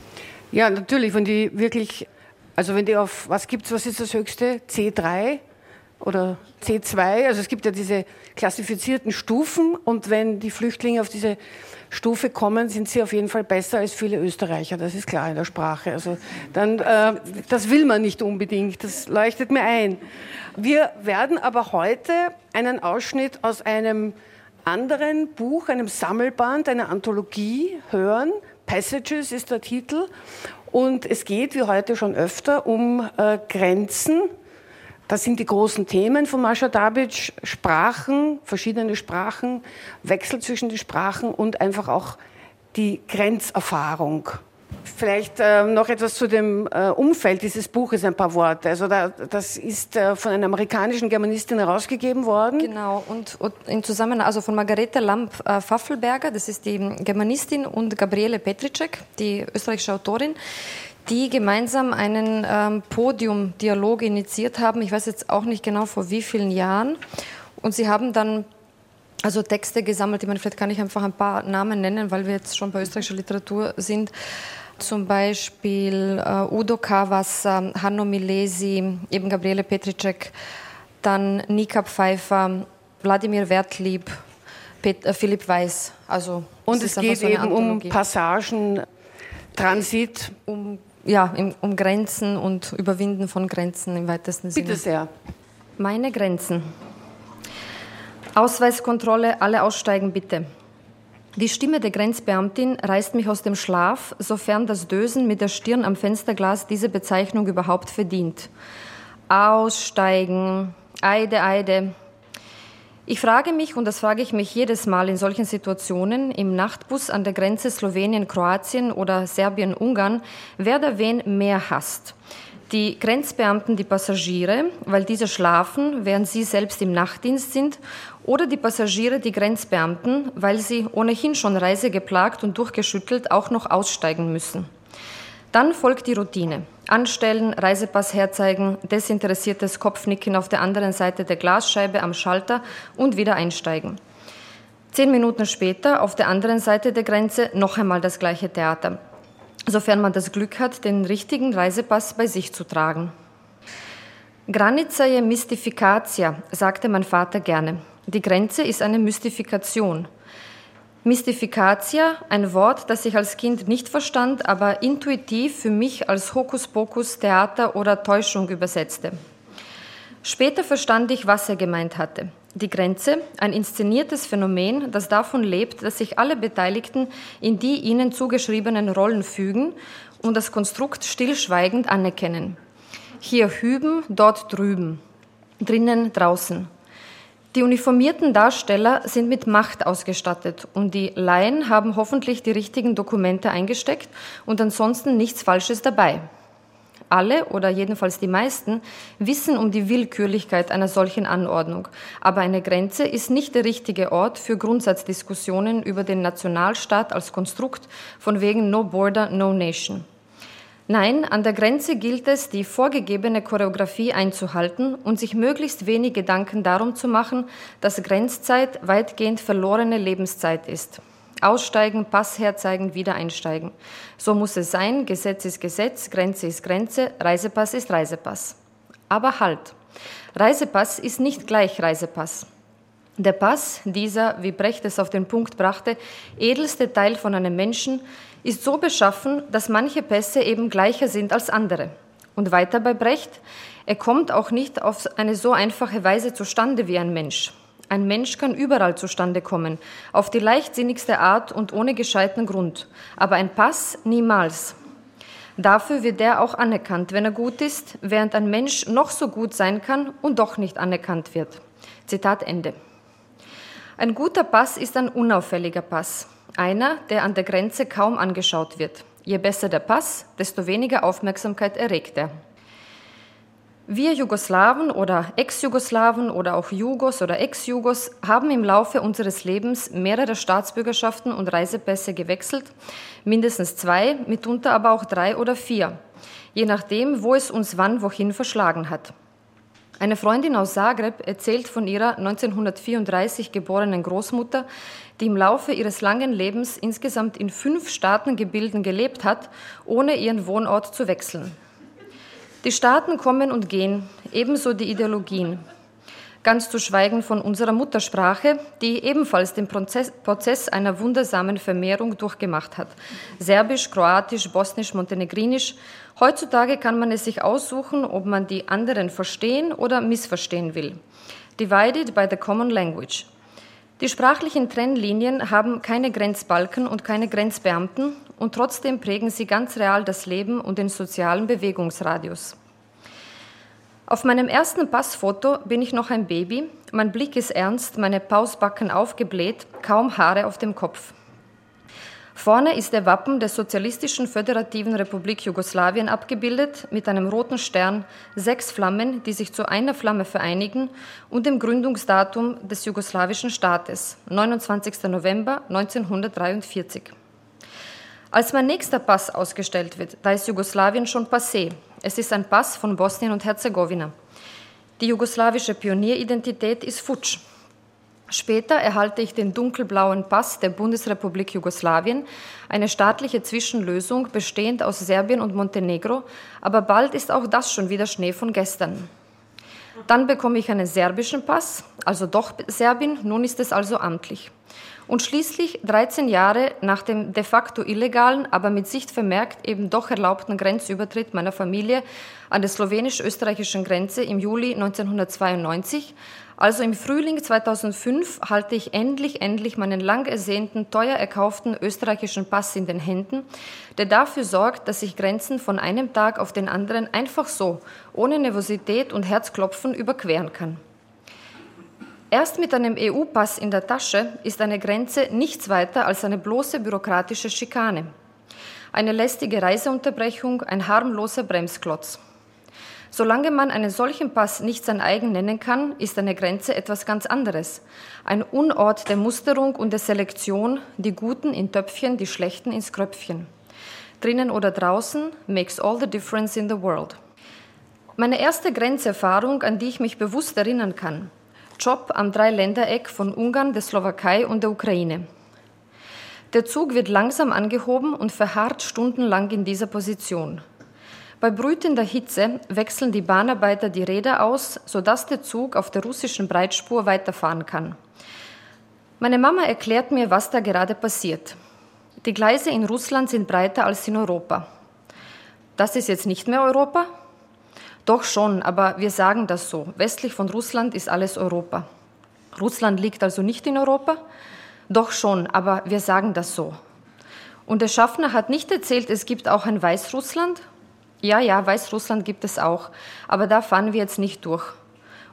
Ja, natürlich, wenn die wirklich, also wenn die auf, was ist das höchste? C3 oder C2? Also es gibt ja diese klassifizierten Stufen, und wenn die Flüchtlinge auf diese Stufe kommen, sind sie auf jeden Fall besser als viele Österreicher, das ist klar in der Sprache. Also dann, das will man nicht unbedingt, das leuchtet mir ein. Wir werden aber heute einen Ausschnitt aus einem anderen Buch, einem Sammelband, einer Anthologie hören. Passages ist der Titel. Und es geht, wie heute schon öfter, um Grenzen. Das sind die großen Themen von Mascha Dabic. Sprachen, verschiedene Sprachen, Wechsel zwischen den Sprachen und einfach auch die Grenzerfahrung. Vielleicht noch etwas zu dem Umfeld dieses Buches, ein paar Worte. Also das ist von einer amerikanischen Germanistin herausgegeben worden. Genau, und in Zusammenhang, also von Margarete Lamp-Pfaffelberger, das ist die Germanistin, und Gabriele Petritschek, die österreichische Autorin, die gemeinsam einen Podiumdialog initiiert haben. Ich weiß jetzt auch nicht genau vor wie vielen Jahren. Und sie haben dann also Texte gesammelt. Ich meine, vielleicht kann ich einfach ein paar Namen nennen, weil wir jetzt schon bei österreichischer Literatur sind. Zum Beispiel Udo Kawasser, Hanno Milesi, eben Gabriele Petritschek, dann Nika Pfeiffer, Wladimir Wertlieb, Philipp Weiß. Also, und es geht so eben um Passagen, Transit. Um Grenzen und Überwinden von Grenzen im weitesten Sinne. Bitte sehr. Meine Grenzen. Ausweiskontrolle, alle aussteigen bitte. Die Stimme der Grenzbeamtin reißt mich aus dem Schlaf, sofern das Dösen mit der Stirn am Fensterglas diese Bezeichnung überhaupt verdient. Aussteigen, Eide, Eide. Ich frage mich, und das frage ich mich jedes Mal in solchen Situationen, im Nachtbus an der Grenze Slowenien-Kroatien oder Serbien-Ungarn, wer da wen mehr hasst. Die Grenzbeamten, die Passagiere, weil diese schlafen, während sie selbst im Nachtdienst sind, oder die Passagiere, die Grenzbeamten, weil sie ohnehin schon reisegeplagt und durchgeschüttelt auch noch aussteigen müssen. Dann folgt die Routine. Anstellen, Reisepass herzeigen, desinteressiertes Kopfnicken auf der anderen Seite der Glasscheibe am Schalter und wieder einsteigen. 10 Minuten später, auf der anderen Seite der Grenze, noch einmal das gleiche Theater. Sofern man das Glück hat, den richtigen Reisepass bei sich zu tragen. Granica je mystifikacja, sagte mein Vater gerne. Die Grenze ist eine Mystifikation. Mystifikatia, ein Wort, das ich als Kind nicht verstand, aber intuitiv für mich als Hokuspokus, Theater oder Täuschung übersetzte. Später verstand ich, was er gemeint hatte. Die Grenze, ein inszeniertes Phänomen, das davon lebt, dass sich alle Beteiligten in die ihnen zugeschriebenen Rollen fügen und das Konstrukt stillschweigend anerkennen. Hier hüben, dort drüben, drinnen, draußen. Die uniformierten Darsteller sind mit Macht ausgestattet und die Laien haben hoffentlich die richtigen Dokumente eingesteckt und ansonsten nichts Falsches dabei. Alle oder jedenfalls die meisten wissen um die Willkürlichkeit einer solchen Anordnung, aber eine Grenze ist nicht der richtige Ort für Grundsatzdiskussionen über den Nationalstaat als Konstrukt von wegen No Border, No Nation. Nein, an der Grenze gilt es, die vorgegebene Choreografie einzuhalten und sich möglichst wenig Gedanken darum zu machen, dass Grenzzeit weitgehend verlorene Lebenszeit ist. Aussteigen, Pass herzeigen, wieder einsteigen. So muss es sein, Gesetz ist Gesetz, Grenze ist Grenze, Reisepass ist Reisepass. Aber halt, Reisepass ist nicht gleich Reisepass. Der Pass, dieser, wie Brecht es auf den Punkt brachte, edelste Teil von einem Menschen, ist so beschaffen, dass manche Pässe eben gleicher sind als andere. Und weiter bei Brecht, er kommt auch nicht auf eine so einfache Weise zustande wie ein Mensch. Ein Mensch kann überall zustande kommen, auf die leichtsinnigste Art und ohne gescheiten Grund. Aber ein Pass niemals. Dafür wird er auch anerkannt, wenn er gut ist, während ein Mensch noch so gut sein kann und doch nicht anerkannt wird. Zitat Ende. Ein guter Pass ist ein unauffälliger Pass. Einer, der an der Grenze kaum angeschaut wird. Je besser der Pass, desto weniger Aufmerksamkeit erregt er. Wir Jugoslawen oder Ex-Jugoslawen oder auch Jugos oder Ex-Jugos haben im Laufe unseres Lebens mehrere Staatsbürgerschaften und Reisepässe gewechselt, mindestens 2, mitunter aber auch 3 oder 4, je nachdem, wo es uns wann wohin verschlagen hat. Eine Freundin aus Zagreb erzählt von ihrer 1934 geborenen Großmutter, die im Laufe ihres langen Lebens insgesamt in 5 Staatengebilden gelebt hat, ohne ihren Wohnort zu wechseln. Die Staaten kommen und gehen, ebenso die Ideologien. Ganz zu schweigen von unserer Muttersprache, die ebenfalls den Prozess einer wundersamen Vermehrung durchgemacht hat. Serbisch, Kroatisch, Bosnisch, Montenegrinisch. Heutzutage kann man es sich aussuchen, ob man die anderen verstehen oder missverstehen will. Divided by the common language. Die sprachlichen Trennlinien haben keine Grenzbalken und keine Grenzbeamten und trotzdem prägen sie ganz real das Leben und den sozialen Bewegungsradius. Auf meinem ersten Passfoto bin ich noch ein Baby, mein Blick ist ernst, meine Pausbacken aufgebläht, kaum Haare auf dem Kopf. Vorne ist der Wappen der Sozialistischen Föderativen Republik Jugoslawien abgebildet, mit einem roten Stern, 6 Flammen, die sich zu einer Flamme vereinigen, und dem Gründungsdatum des jugoslawischen Staates, 29. November 1943. Als mein nächster Pass ausgestellt wird, da ist Jugoslawien schon passé. Es ist ein Pass von Bosnien und Herzegowina. Die jugoslawische Pionieridentität ist futsch. Später erhalte ich den dunkelblauen Pass der Bundesrepublik Jugoslawien, eine staatliche Zwischenlösung bestehend aus Serbien und Montenegro, aber bald ist auch das schon wieder Schnee von gestern. Dann bekomme ich einen serbischen Pass, also doch Serbin, nun ist es also amtlich. Und schließlich, 13 Jahre nach dem de facto illegalen, aber mit Sicht vermerkt eben doch erlaubten Grenzübertritt meiner Familie an der slowenisch-österreichischen Grenze im Juli 1992, also im Frühling 2005, halte ich endlich meinen lang ersehnten, teuer erkauften österreichischen Pass in den Händen, der dafür sorgt, dass ich Grenzen von einem Tag auf den anderen einfach so, ohne Nervosität und Herzklopfen überqueren kann. Erst mit einem EU-Pass in der Tasche ist eine Grenze nichts weiter als eine bloße bürokratische Schikane. Eine lästige Reiseunterbrechung, ein harmloser Bremsklotz. Solange man einen solchen Pass nicht sein eigen nennen kann, ist eine Grenze etwas ganz anderes. Ein Unort der Musterung und der Selektion, die Guten in Töpfchen, die Schlechten ins Kröpfchen. Drinnen oder draußen makes all the difference in the world. Meine erste Grenzerfahrung, an die ich mich bewusst erinnern kann. Job am Dreiländereck von Ungarn, der Slowakei und der Ukraine. Der Zug wird langsam angehoben und verharrt stundenlang in dieser Position. Bei brütender Hitze wechseln die Bahnarbeiter die Räder aus, sodass der Zug auf der russischen Breitspur weiterfahren kann. Meine Mama erklärt mir, was da gerade passiert. Die Gleise in Russland sind breiter als in Europa. Das ist jetzt nicht mehr Europa? Doch schon, aber wir sagen das so. Westlich von Russland ist alles Europa. Russland liegt also nicht in Europa? Doch schon, aber wir sagen das so. Und der Schaffner hat nicht erzählt, es gibt auch ein Weißrussland? Ja, Weißrussland gibt es auch, aber da fahren wir jetzt nicht durch.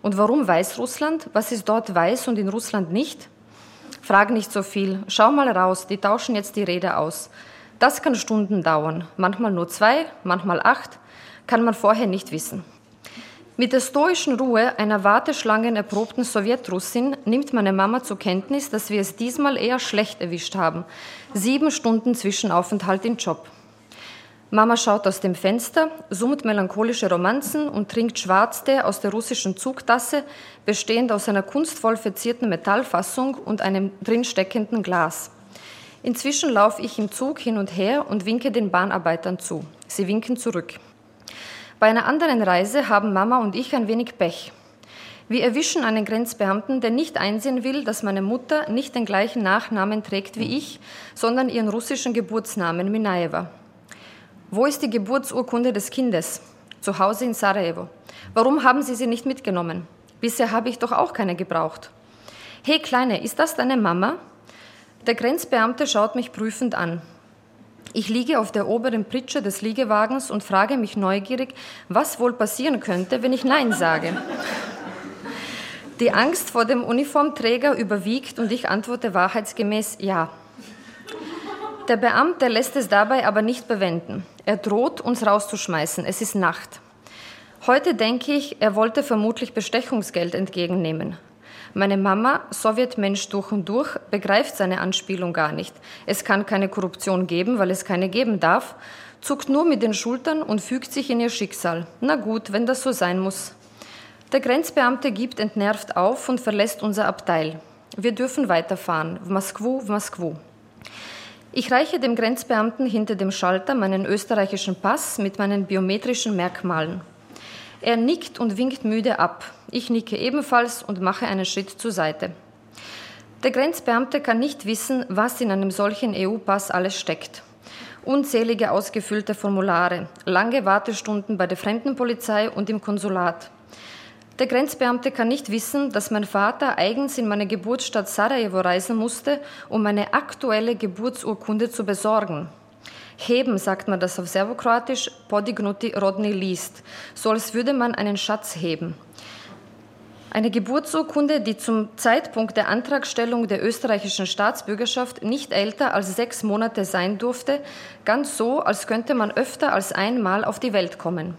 Und warum Weißrussland? Was ist dort weiß und in Russland nicht? Frag nicht so viel. Schau mal raus, die tauschen jetzt die Rede aus. Das kann Stunden dauern. Manchmal nur 2, manchmal 8. Kann man vorher nicht wissen. Mit der stoischen Ruhe einer warteschlangenerprobten Sowjetrussin nimmt meine Mama zur Kenntnis, dass wir es diesmal eher schlecht erwischt haben. 7 Stunden Zwischenaufenthalt im Job. Mama schaut aus dem Fenster, summt melancholische Romanzen und trinkt Schwarztee aus der russischen Zugtasse, bestehend aus einer kunstvoll verzierten Metallfassung und einem drinsteckenden Glas. Inzwischen laufe ich im Zug hin und her und winke den Bahnarbeitern zu. Sie winken zurück. Bei einer anderen Reise haben Mama und ich ein wenig Pech. Wir erwischen einen Grenzbeamten, der nicht einsehen will, dass meine Mutter nicht den gleichen Nachnamen trägt wie ich, sondern ihren russischen Geburtsnamen Minaeva. Wo ist die Geburtsurkunde des Kindes? Zu Hause in Sarajevo. Warum haben Sie sie nicht mitgenommen? Bisher habe ich doch auch keine gebraucht. Hey Kleine, ist das deine Mama? Der Grenzbeamte schaut mich prüfend an. Ich liege auf der oberen Pritsche des Liegewagens und frage mich neugierig, was wohl passieren könnte, wenn ich Nein sage. Die Angst vor dem Uniformträger überwiegt und ich antworte wahrheitsgemäß Ja. Der Beamte lässt es dabei aber nicht bewenden. Er droht, uns rauszuschmeißen. Es ist Nacht. Heute denke ich, er wollte vermutlich Bestechungsgeld entgegennehmen. Meine Mama, Sowjetmensch durch und durch, begreift seine Anspielung gar nicht. Es kann keine Korruption geben, weil es keine geben darf, zuckt nur mit den Schultern und fügt sich in ihr Schicksal. Na gut, wenn das so sein muss. Der Grenzbeamte gibt entnervt auf und verlässt unser Abteil. Wir dürfen weiterfahren. В Moskwu. Ich reiche dem Grenzbeamten hinter dem Schalter meinen österreichischen Pass mit meinen biometrischen Merkmalen. Er nickt und winkt müde ab. Ich nicke ebenfalls und mache einen Schritt zur Seite. Der Grenzbeamte kann nicht wissen, was in einem solchen EU-Pass alles steckt. Unzählige ausgefüllte Formulare, lange Wartestunden bei der Fremdenpolizei und im Konsulat. Der Grenzbeamte kann nicht wissen, dass mein Vater eigens in meine Geburtsstadt Sarajevo reisen musste, um meine aktuelle Geburtsurkunde zu besorgen. Heben, sagt man das auf Serbokroatisch, podignuti rodni list, so als würde man einen Schatz heben. Eine Geburtsurkunde, die zum Zeitpunkt der Antragstellung der österreichischen Staatsbürgerschaft nicht älter als 6 Monate sein durfte, ganz so, als könnte man öfter als einmal auf die Welt kommen.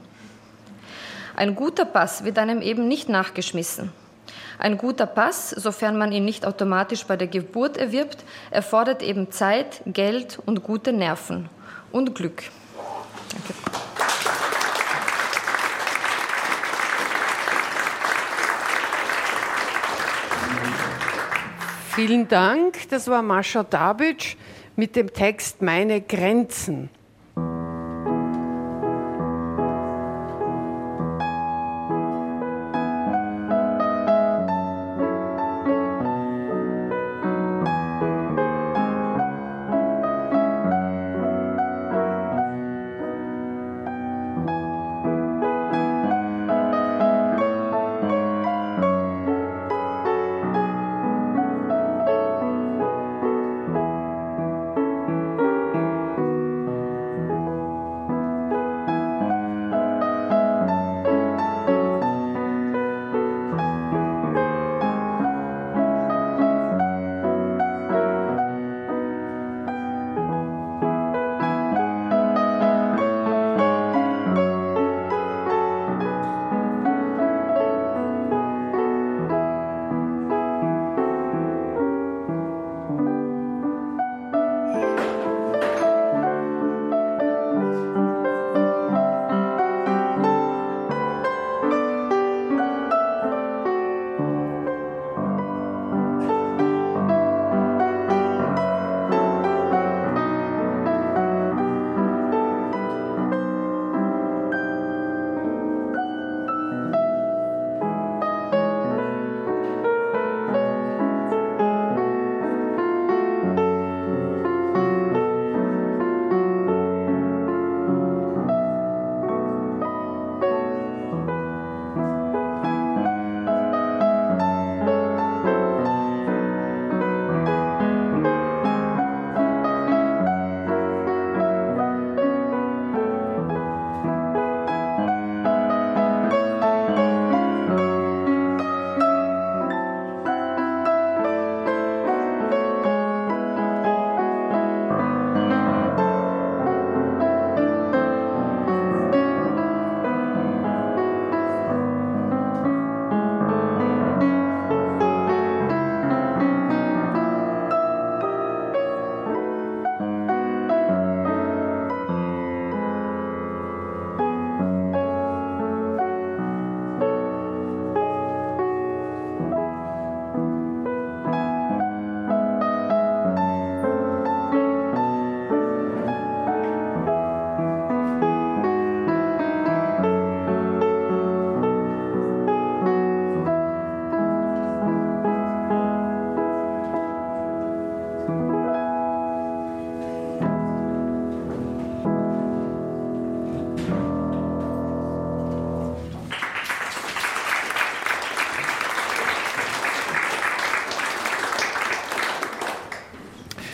Ein guter Pass wird einem eben nicht nachgeschmissen. Ein guter Pass, sofern man ihn nicht automatisch bei der Geburt erwirbt, erfordert eben Zeit, Geld und gute Nerven und Glück. Danke. Vielen Dank. Das war Mascha Dabic mit dem Text Meine Grenzen.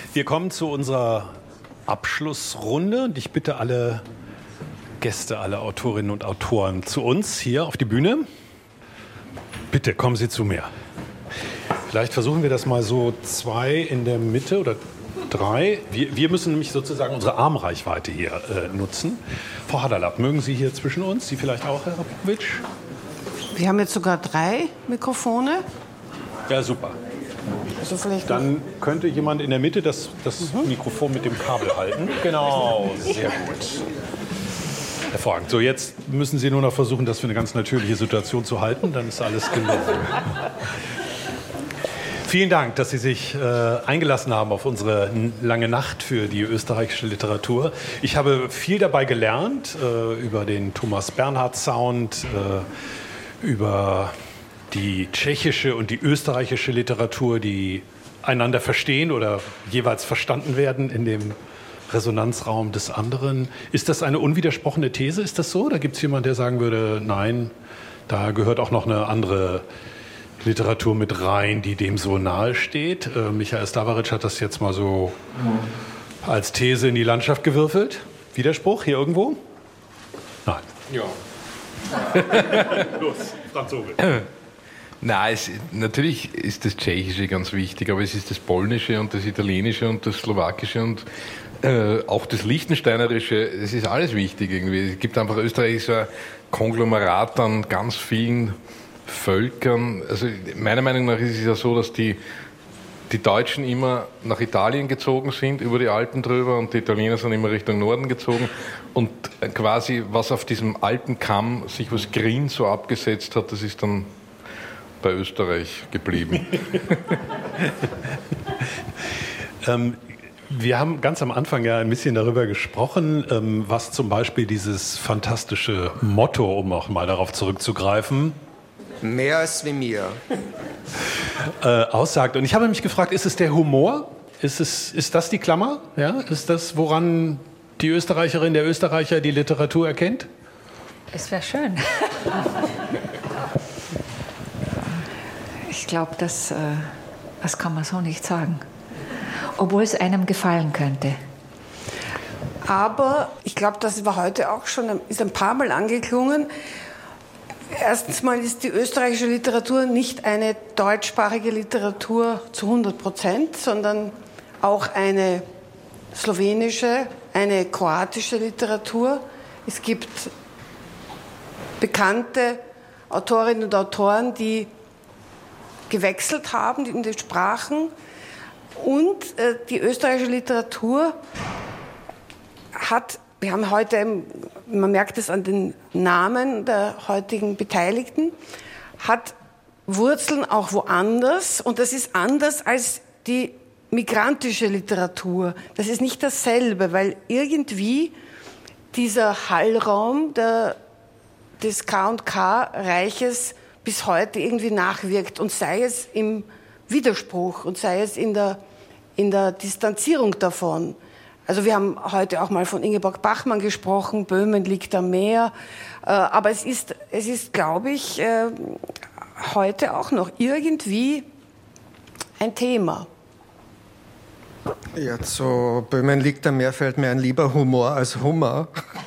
Wir kommen zu unserer Abschlussrunde und ich bitte alle Gäste, alle Autorinnen und Autoren zu uns hier auf die Bühne. Bitte kommen Sie zu mir. Vielleicht versuchen wir das mal so 2 in der Mitte oder 3. Wir müssen nämlich sozusagen unsere Armreichweite hier nutzen. Frau Haderlapp, mögen Sie hier zwischen uns? Sie vielleicht auch, Herr Rapowitsch? Wir haben jetzt sogar 3 Mikrofone. Ja, super. Also vielleicht Dann könnte jemand in der Mitte das Mikrofon mit dem Kabel halten. Genau, sehr gut. Hervorragend. So, jetzt müssen Sie nur noch versuchen, das für eine ganz natürliche Situation zu halten. Dann ist alles gelungen. Vielen Dank, dass Sie sich eingelassen haben auf unsere lange Nacht für die österreichische Literatur. Ich habe viel dabei gelernt, über den Thomas Bernhard Sound, über die tschechische und die österreichische Literatur, die einander verstehen oder jeweils verstanden werden in dem Resonanzraum des anderen. Ist das eine unwidersprochene These? Ist das so? Oder gibt es jemanden, der sagen würde, nein, da gehört auch noch eine andere Literatur mit rein, die dem so nahe steht? Michael Stavaric hat das jetzt mal so als These in die Landschaft gewürfelt. Widerspruch hier irgendwo? Nein. Ja. Los, Franzose. Natürlich ist das Tschechische ganz wichtig, aber es ist das Polnische und das Italienische und das Slowakische und auch das Liechtensteinerische, es ist alles wichtig irgendwie. Es gibt einfach Österreich so ein Konglomerat an ganz vielen Völkern. Also meiner Meinung nach ist es ja so, dass die Deutschen immer nach Italien gezogen sind, über die Alpen drüber, und die Italiener sind immer Richtung Norden gezogen. Und quasi, was auf diesem Alpenkamm sich was grün so abgesetzt hat, das ist dann bei Österreich geblieben. Wir haben ganz am Anfang ja ein bisschen darüber gesprochen, was zum Beispiel dieses fantastische Motto, um auch mal darauf zurückzugreifen, mehr als wie mir, aussagt. Und ich habe mich gefragt, ist es der Humor? Ist das die Klammer? Ja? Ist das, woran die Österreicherin, der Österreicher die Literatur erkennt? Es wäre schön. Ich glaube, das kann man so nicht sagen. Obwohl es einem gefallen könnte. Aber ich glaube, das war heute auch schon, ist ein paar Mal angeklungen. Erstens mal ist die österreichische Literatur nicht eine deutschsprachige Literatur zu 100%, sondern auch eine slowenische, eine kroatische Literatur. Es gibt bekannte Autorinnen und Autoren, die gewechselt haben in den Sprachen. Und die österreichische Literatur hat, wir haben heute, man merkt es an den Namen der heutigen Beteiligten, hat Wurzeln auch woanders. Und das ist anders als die migrantische Literatur. Das ist nicht dasselbe, weil irgendwie dieser Hallraum des K&K-Reiches bis heute irgendwie nachwirkt, und sei es im Widerspruch und sei es in der Distanzierung davon. Also wir haben heute auch mal von Ingeborg Bachmann gesprochen, Böhmen liegt am Meer, aber es ist, glaube ich, heute auch noch irgendwie ein Thema. Ja, zu Böhmen liegt am Meer fällt mir ein lieber Humor als Hummer.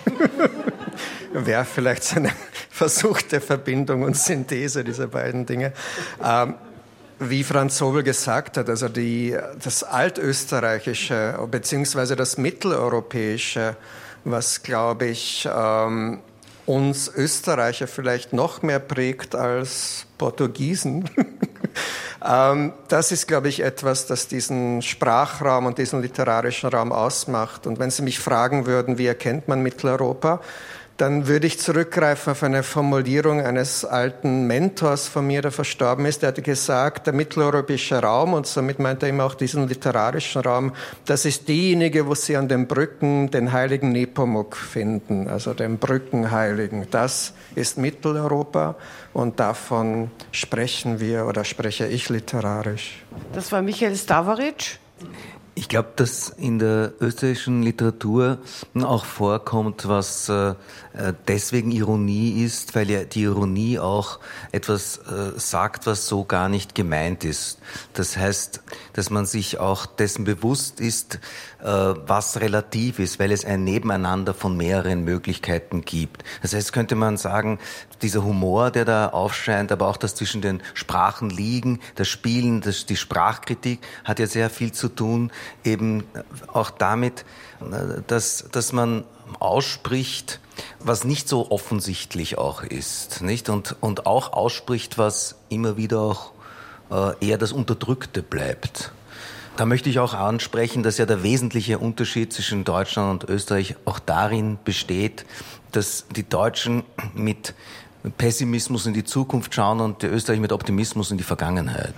Wäre vielleicht so eine versuchte Verbindung und Synthese dieser beiden Dinge. Wie Franz Sobel gesagt hat, also das Altösterreichische bzw. das Mitteleuropäische, was, glaube ich, uns Österreicher vielleicht noch mehr prägt als Portugiesen, das ist, glaube ich, etwas, das diesen Sprachraum und diesen literarischen Raum ausmacht. Und wenn Sie mich fragen würden, wie erkennt man Mitteleuropa, dann würde ich zurückgreifen auf eine Formulierung eines alten Mentors von mir, der verstorben ist. Der hatte gesagt, der mitteleuropäische Raum, und somit meint er immer auch diesen literarischen Raum, das ist diejenige, wo Sie an den Brücken den heiligen Nepomuk finden, also den Brückenheiligen. Das ist Mitteleuropa, und davon sprechen wir oder spreche ich literarisch. Das war Michael Stavaric. Ich Ich glaube, dass in der österreichischen Literatur auch vorkommt, was deswegen Ironie ist, weil ja die Ironie auch etwas sagt, was so gar nicht gemeint ist. Das heißt, dass man sich auch dessen bewusst ist, was relativ ist, weil es ein Nebeneinander von mehreren Möglichkeiten gibt. Das heißt, könnte man sagen, dieser Humor, der da aufscheint, aber auch das zwischen den Sprachen liegen, das Spielen, die Sprachkritik hat ja sehr viel zu tun, eben auch damit, dass man ausspricht, was nicht so offensichtlich auch ist, nicht? Und auch ausspricht, was immer wieder auch eher das Unterdrückte bleibt. Da möchte ich auch ansprechen, dass ja der wesentliche Unterschied zwischen Deutschland und Österreich auch darin besteht, dass die Deutschen mit Pessimismus in die Zukunft schauen und die Österreicher mit Optimismus in die Vergangenheit.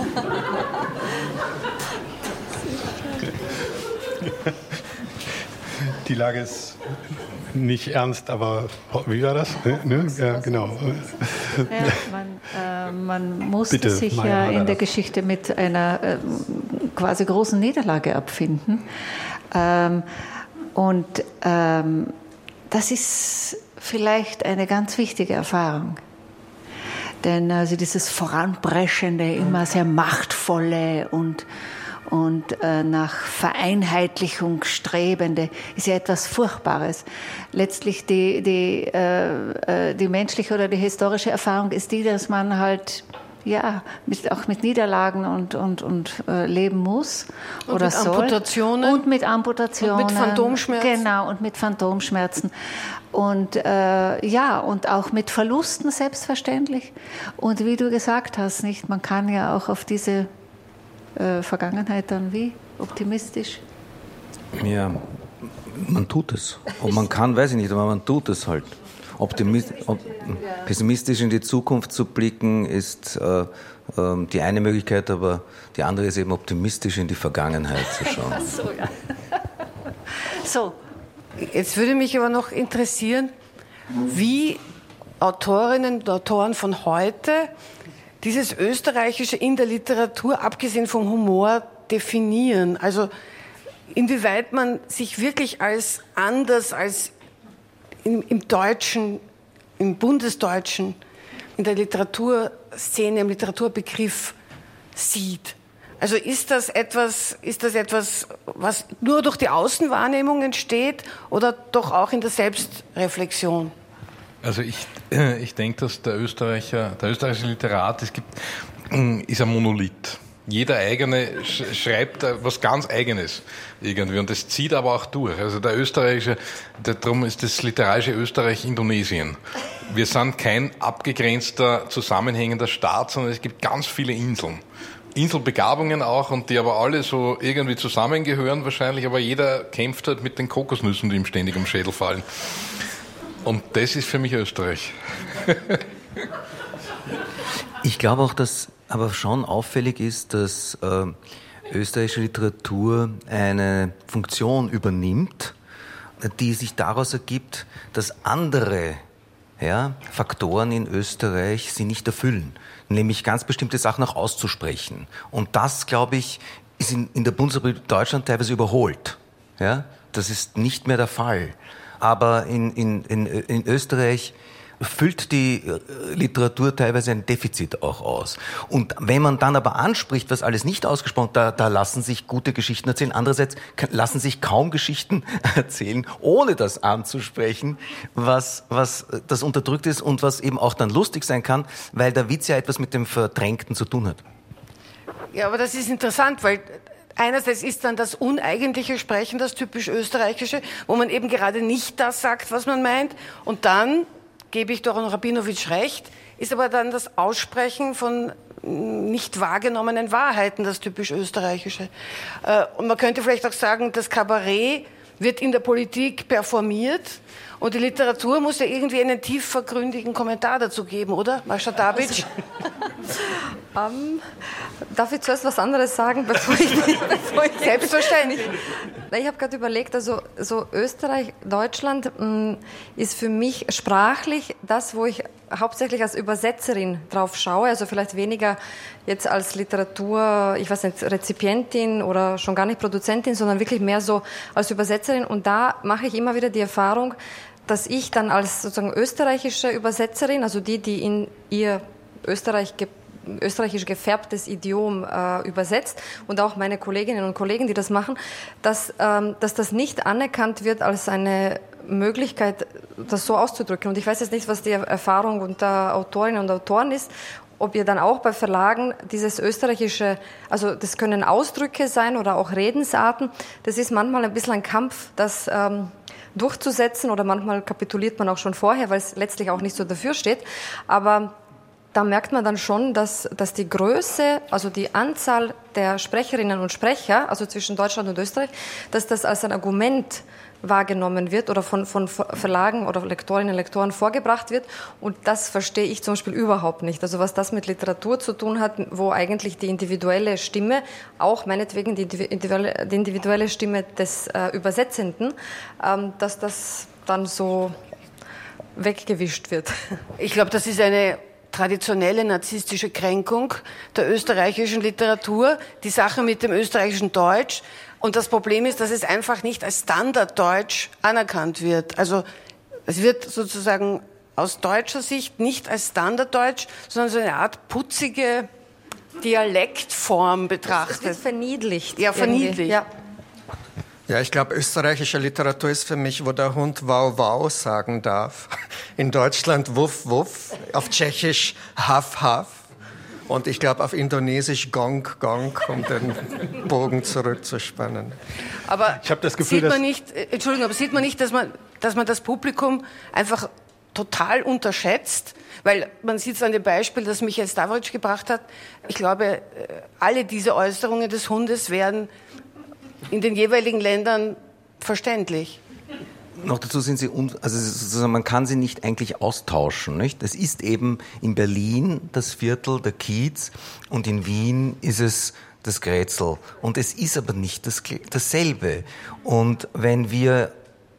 Die Lage ist nicht ernst, aber wie war das? Ne? Ja, genau. Ja, man musste sich ja in der Geschichte mit einer quasi großen Niederlage abfinden. Das ist vielleicht eine ganz wichtige Erfahrung. Denn also dieses Voranpreschende, immer sehr machtvolle und nach Vereinheitlichung strebende, ist ja etwas Furchtbares. Letztlich die menschliche oder die historische Erfahrung ist die, dass man halt auch mit Niederlagen und leben muss und oder mit soll. Amputationen. Und mit Amputationen. Und mit Phantomschmerzen. Genau, und mit Phantomschmerzen. Und und auch mit Verlusten selbstverständlich. Und wie du gesagt hast, nicht, man kann ja auch auf diese Vergangenheit dann wie? Optimistisch? Ja, man tut es. Und man kann, weiß ich nicht, aber man tut es halt. Pessimistisch in die Zukunft zu blicken ist die eine Möglichkeit, aber die andere ist eben optimistisch in die Vergangenheit zu schauen. Ach so, ja. So. Jetzt würde mich aber noch interessieren, wie Autorinnen und Autoren von heute dieses Österreichische in der Literatur, abgesehen vom Humor, definieren. Also inwieweit man sich wirklich als anders als im Deutschen, im Bundesdeutschen, in der Literaturszene, im Literaturbegriff sieht. Also ist das etwas, was nur durch die Außenwahrnehmung entsteht oder doch auch in der Selbstreflexion? Also ich denke, dass der österreichische Literat, ist ein Monolith. Jeder eigene schreibt was ganz Eigenes irgendwie und das zieht aber auch durch. Also darum ist das literarische Österreich Indonesien. Wir sind kein abgegrenzter, zusammenhängender Staat, sondern es gibt ganz viele Inseln. Inselbegabungen auch und die aber alle so irgendwie zusammengehören wahrscheinlich, aber jeder kämpft halt mit den Kokosnüssen, die ihm ständig am Schädel fallen. Und das ist für mich Österreich. Ich glaube auch, dass aber schon auffällig ist, dass österreichische Literatur eine Funktion übernimmt, die sich daraus ergibt, dass andere Faktoren in Österreich sie nicht erfüllen, nämlich ganz bestimmte Sachen auch auszusprechen. Und das, glaube ich, ist in der Bundesrepublik Deutschland teilweise überholt. Ja? Das ist nicht mehr der Fall. Aber in Österreich füllt die Literatur teilweise ein Defizit auch aus. Und wenn man dann aber anspricht, was alles nicht ausgesprochen, da lassen sich gute Geschichten erzählen. Andererseits lassen sich kaum Geschichten erzählen, ohne das anzusprechen, was das unterdrückt ist und was eben auch dann lustig sein kann, weil der Witz ja etwas mit dem Verdrängten zu tun hat. Ja, aber das ist interessant, weil einerseits ist dann das uneigentliche Sprechen, das typisch Österreichische, wo man eben gerade nicht das sagt, was man meint. Und dann, gebe ich Doron Rabinowitsch recht, ist aber dann das Aussprechen von nicht wahrgenommenen Wahrheiten das typisch Österreichische. Und man könnte vielleicht auch sagen, das Kabarett wird in der Politik performiert Und die Literatur muss ja irgendwie einen tiefergründigen Kommentar dazu geben, oder? Mascha Dabic? Darf ich zuerst was anderes sagen, bevor ich Selbstverständlich. Ich habe gerade überlegt, also so Österreich, Deutschland ist für mich sprachlich das, wo ich hauptsächlich als Übersetzerin drauf schaue, also vielleicht weniger jetzt als Literatur, ich weiß nicht, Rezipientin oder schon gar nicht Produzentin, sondern wirklich mehr so als Übersetzerin. Und da mache ich immer wieder die Erfahrung, dass ich dann als sozusagen österreichische Übersetzerin, also die in ihr österreichisch gefärbtes Idiom übersetzt und auch meine Kolleginnen und Kollegen, die das machen, dass das nicht anerkannt wird als eine Möglichkeit, das so auszudrücken. Und ich weiß jetzt nicht, was die Erfahrung unter Autorinnen und Autoren ist, ob ihr dann auch bei Verlagen dieses österreichische, also das können Ausdrücke sein oder auch Redensarten, das ist manchmal ein bisschen ein Kampf, das durchzusetzen, oder manchmal kapituliert man auch schon vorher, weil es letztlich auch nicht so dafür steht, aber da merkt man dann schon, dass die Größe, also die Anzahl der Sprecherinnen und Sprecher, also zwischen Deutschland und Österreich, dass das als ein Argument wahrgenommen wird oder von Verlagen oder Lektorinnen und Lektoren vorgebracht wird. Und das verstehe ich zum Beispiel überhaupt nicht. Also was das mit Literatur zu tun hat, wo eigentlich die individuelle Stimme, auch meinetwegen die individuelle Stimme des Übersetzenden, dass das dann so weggewischt wird. Ich glaube, das ist eine traditionelle narzisstische Kränkung der österreichischen Literatur, die Sache mit dem österreichischen Deutsch. Und das Problem ist, dass es einfach nicht als Standarddeutsch anerkannt wird. Also es wird sozusagen aus deutscher Sicht nicht als Standarddeutsch, sondern so eine Art putzige Dialektform betrachtet. Es wird verniedlicht. Ja, verniedlicht. Ja. Ja, ich glaube, österreichische Literatur ist für mich, wo der Hund wow wow sagen darf. In Deutschland wuff wuff, auf Tschechisch haf haf und ich glaube auf Indonesisch gong gong, um den Bogen zurückzuspannen. Aber ich habe das Gefühl, sieht man nicht, dass man das Publikum einfach total unterschätzt? Weil man sieht es an dem Beispiel, das Michael Stavric gebracht hat. Ich glaube, alle diese Äußerungen des Hundes werden in den jeweiligen Ländern verständlich. Noch dazu sind sie, also sozusagen, man kann sie nicht eigentlich austauschen, nicht? Es ist eben in Berlin das Viertel, der Kiez, und in Wien ist es das Grätzl. Und es ist aber nicht dasselbe. Und wenn wir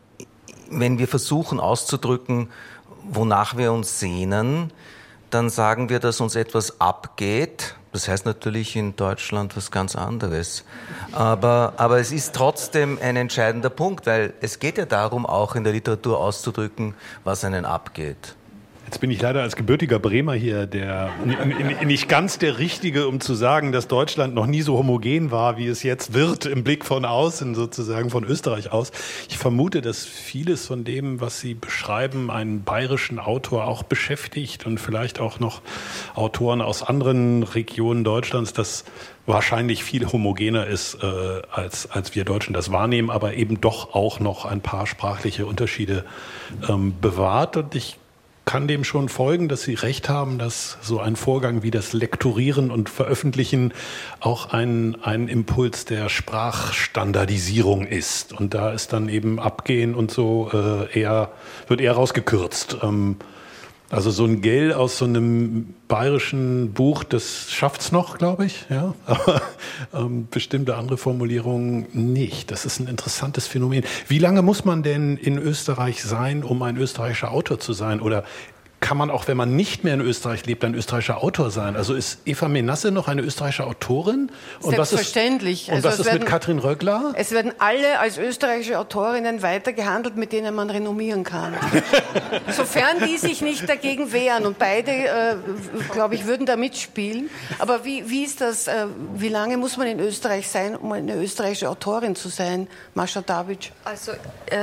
versuchen auszudrücken, wonach wir uns sehnen, dann sagen wir, dass uns etwas abgeht. Das heißt natürlich in Deutschland was ganz anderes. Aber es ist trotzdem ein entscheidender Punkt, weil es geht ja darum, auch in der Literatur auszudrücken, was einen abgeht. Jetzt bin ich leider als gebürtiger Bremer hier nicht ganz der Richtige, um zu sagen, dass Deutschland noch nie so homogen war, wie es jetzt wird, im Blick von außen, sozusagen von Österreich aus. Ich vermute, dass vieles von dem, was Sie beschreiben, einen bayerischen Autor auch beschäftigt und vielleicht auch noch Autoren aus anderen Regionen Deutschlands, das wahrscheinlich viel homogener ist, als wir Deutschen das wahrnehmen, aber eben doch auch noch ein paar sprachliche Unterschiede bewahrt. Und ich kann dem schon folgen, dass Sie recht haben, dass so ein Vorgang wie das Lektorieren und Veröffentlichen auch ein Impuls der Sprachstandardisierung ist. Und da ist dann eben Abgehen und so wird eher rausgekürzt. Also so ein Gell aus so einem bayerischen Buch, das schafft's noch, glaube ich, ja, aber bestimmte andere Formulierungen nicht. Das ist ein interessantes Phänomen. Wie lange muss man denn in Österreich sein, um ein österreichischer Autor zu sein? Oder kann man auch, wenn man nicht mehr in Österreich lebt, ein österreichischer Autor sein? Also ist Eva Menasse noch eine österreichische Autorin? Und selbstverständlich. Was ist mit Katrin Röckler? Es werden alle als österreichische Autorinnen weitergehandelt, mit denen man renommieren kann. Sofern die sich nicht dagegen wehren. Und beide, glaube ich, würden da mitspielen. Aber wie ist das? Wie lange muss man in Österreich sein, um eine österreichische Autorin zu sein? Mascha Dabic. Also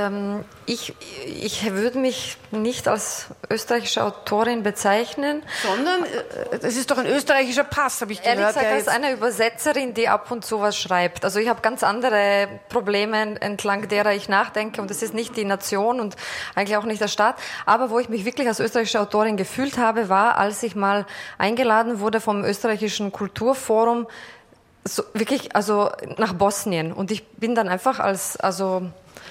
ich würde mich nicht als österreichische Autorin bezeichnen. Sondern, das ist doch ein österreichischer Pass, habe ich gehört. Ehrlich gesagt, als eine Übersetzerin, die ab und zu was schreibt. Also ich habe ganz andere Probleme, entlang derer ich nachdenke. Und das ist nicht die Nation und eigentlich auch nicht der Staat. Aber wo ich mich wirklich als österreichische Autorin gefühlt habe, war, als ich mal eingeladen wurde vom österreichischen Kulturforum, wirklich, also nach Bosnien. Und ich bin dann einfach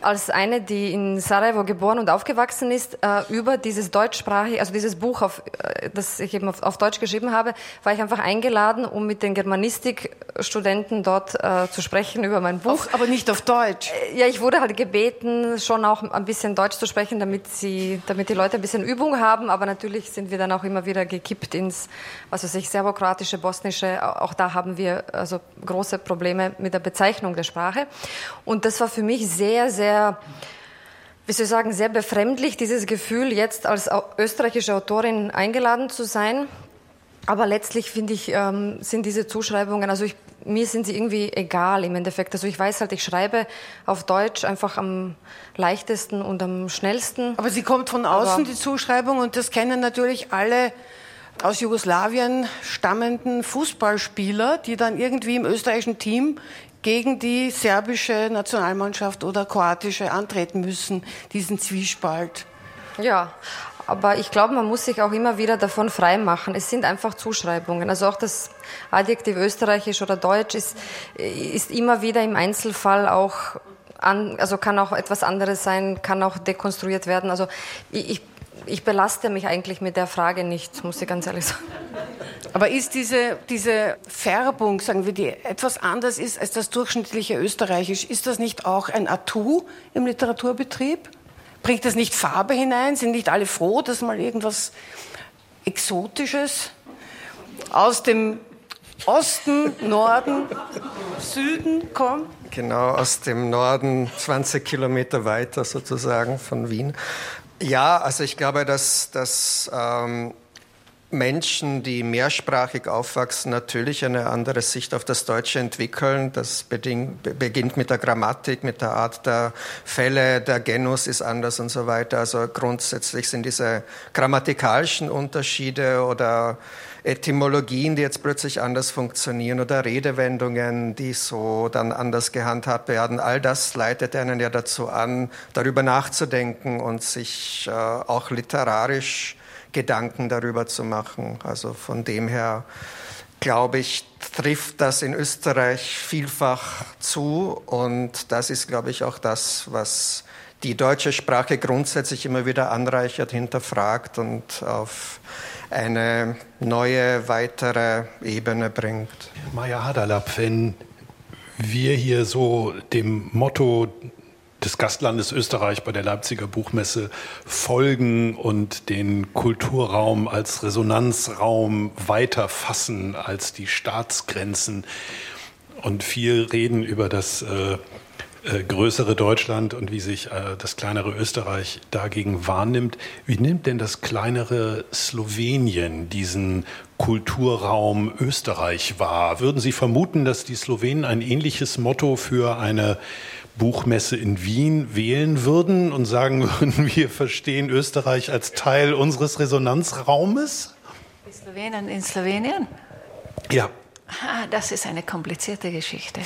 als eine, die in Sarajevo geboren und aufgewachsen ist, über dieses deutschsprachige, also dieses Buch, das ich eben auf Deutsch geschrieben habe, war ich einfach eingeladen, um mit den Germanistikstudenten dort zu sprechen über mein Buch. Aber nicht auf Deutsch? Ja, ich wurde halt gebeten, schon auch ein bisschen Deutsch zu sprechen, damit die Leute ein bisschen Übung haben, aber natürlich sind wir dann auch immer wieder gekippt ins, was weiß ich, serbokroatische, bosnische, auch da haben wir also große Probleme mit der Bezeichnung der Sprache. Und das war für mich sehr, sehr, wie soll ich sagen, sehr befremdlich, dieses Gefühl, jetzt als österreichische Autorin eingeladen zu sein. Aber letztlich, finde ich, sind diese Zuschreibungen, also mir sind sie irgendwie egal im Endeffekt. Also ich weiß halt, ich schreibe auf Deutsch einfach am leichtesten und am schnellsten. Aber sie kommt von außen, die Zuschreibung, und das kennen natürlich alle aus Jugoslawien stammenden Fußballspieler, die dann irgendwie im österreichischen Team gegen die serbische Nationalmannschaft oder kroatische antreten müssen, diesen Zwiespalt. Ja, aber ich glaube, man muss sich auch immer wieder davon freimachen. Es sind einfach Zuschreibungen. Also auch das Adjektiv österreichisch oder deutsch ist immer wieder im Einzelfall auch, also kann auch etwas anderes sein, kann auch dekonstruiert werden. Also ich belaste mich eigentlich mit der Frage nicht, muss ich ganz ehrlich sagen. Aber ist diese Färbung, sagen wir, die etwas anders ist als das durchschnittliche Österreichisch, ist das nicht auch ein Atout im Literaturbetrieb? Bringt das nicht Farbe hinein? Sind nicht alle froh, dass mal irgendwas Exotisches aus dem Osten, Norden, Süden kommt? Genau, aus dem Norden, 20 Kilometer weiter sozusagen von Wien. Ja, also ich glaube, dass Menschen, die mehrsprachig aufwachsen, natürlich eine andere Sicht auf das Deutsche entwickeln. Das beginnt mit der Grammatik, mit der Art der Fälle, der Genus ist anders und so weiter. Also grundsätzlich sind diese grammatikalischen Unterschiede oder Etymologien, die jetzt plötzlich anders funktionieren, oder Redewendungen, die so dann anders gehandhabt werden. All das leitet einen ja dazu an, darüber nachzudenken und sich auch literarisch Gedanken darüber zu machen. Also von dem her, glaube ich, trifft das in Österreich vielfach zu, und das ist, glaube ich, auch das, was die deutsche Sprache grundsätzlich immer wieder anreichert, hinterfragt und auf eine neue, weitere Ebene bringt. Maja Hadalab, wenn wir hier so dem Motto des Gastlandes Österreich bei der Leipziger Buchmesse folgen und den Kulturraum als Resonanzraum weiter fassen als die Staatsgrenzen und viel reden über das größere Deutschland und wie sich das kleinere Österreich dagegen wahrnimmt. Wie nimmt denn das kleinere Slowenien diesen Kulturraum Österreich wahr? Würden Sie vermuten, dass die Slowenen ein ähnliches Motto für eine Buchmesse in Wien wählen würden und sagen würden, wir verstehen Österreich als Teil unseres Resonanzraumes? Die Slowenen in Slowenien? Ja. Das ist eine komplizierte Geschichte.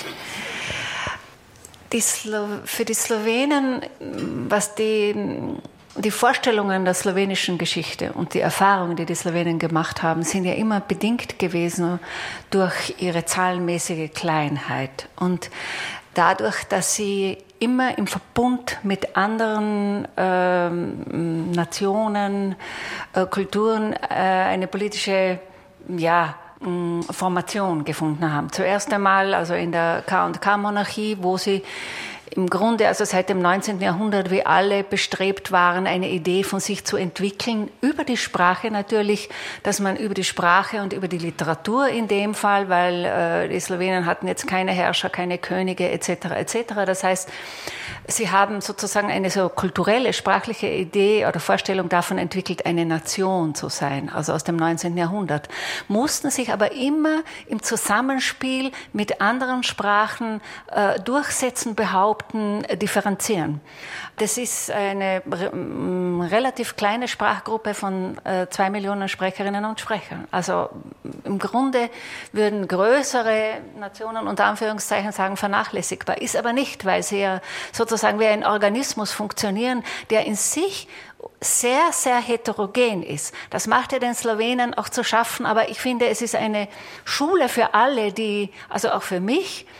Für die Slowenen, was die Vorstellungen der slowenischen Geschichte und die Erfahrungen, die die Slowenen gemacht haben, sind ja immer bedingt gewesen durch ihre zahlenmäßige Kleinheit. Und dadurch, dass sie immer im Verbund mit anderen Nationen, Kulturen eine politische Formation gefunden haben. Zuerst einmal also in der K&K-Monarchie, wo sie im Grunde, also seit dem 19. Jahrhundert, wie alle bestrebt waren, eine Idee von sich zu entwickeln, über die Sprache natürlich, dass man über die Sprache und über die Literatur in dem Fall, weil die Slowenen hatten jetzt keine Herrscher, keine Könige etc. etc. Das heißt, sie haben sozusagen eine so kulturelle, sprachliche Idee oder Vorstellung davon entwickelt, eine Nation zu sein, also aus dem 19. Jahrhundert, mussten sich aber immer im Zusammenspiel mit anderen Sprachen durchsetzen, behaupten, differenzieren. Das ist eine relativ kleine Sprachgruppe von 2 Millionen Sprecherinnen und Sprechern. Also im Grunde würden größere Nationen unter Anführungszeichen sagen, vernachlässigbar. Ist aber nicht, weil sie ja sozusagen wie ein Organismus funktionieren, der in sich sehr, sehr heterogen ist. Das macht ja den Slowenen auch zu schaffen, aber ich finde, es ist eine Schule für alle, also auch für mich,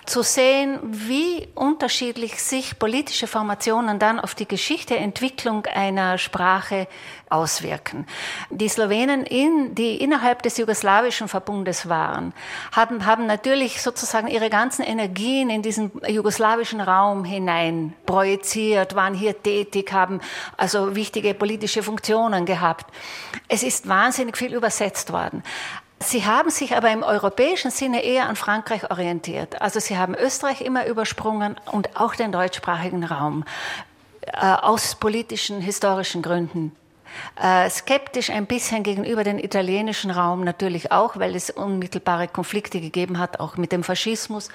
zu sehen, wie unterschiedlich sich politische Formationen dann auf die Geschichte, Entwicklung einer Sprache auswirken. Die Slowenen, die innerhalb des jugoslawischen Verbundes waren, haben natürlich sozusagen ihre ganzen Energien in diesen jugoslawischen Raum hinein projiziert, waren hier tätig, haben also wichtige politische Funktionen gehabt. Es ist wahnsinnig viel übersetzt worden. Sie haben sich aber im europäischen Sinne eher an Frankreich orientiert. Also sie haben Österreich immer übersprungen und auch den deutschsprachigen Raum aus politischen, historischen Gründen. Skeptisch ein bisschen gegenüber den italienischen Raum natürlich auch, weil es unmittelbare Konflikte gegeben hat, auch mit dem Faschismus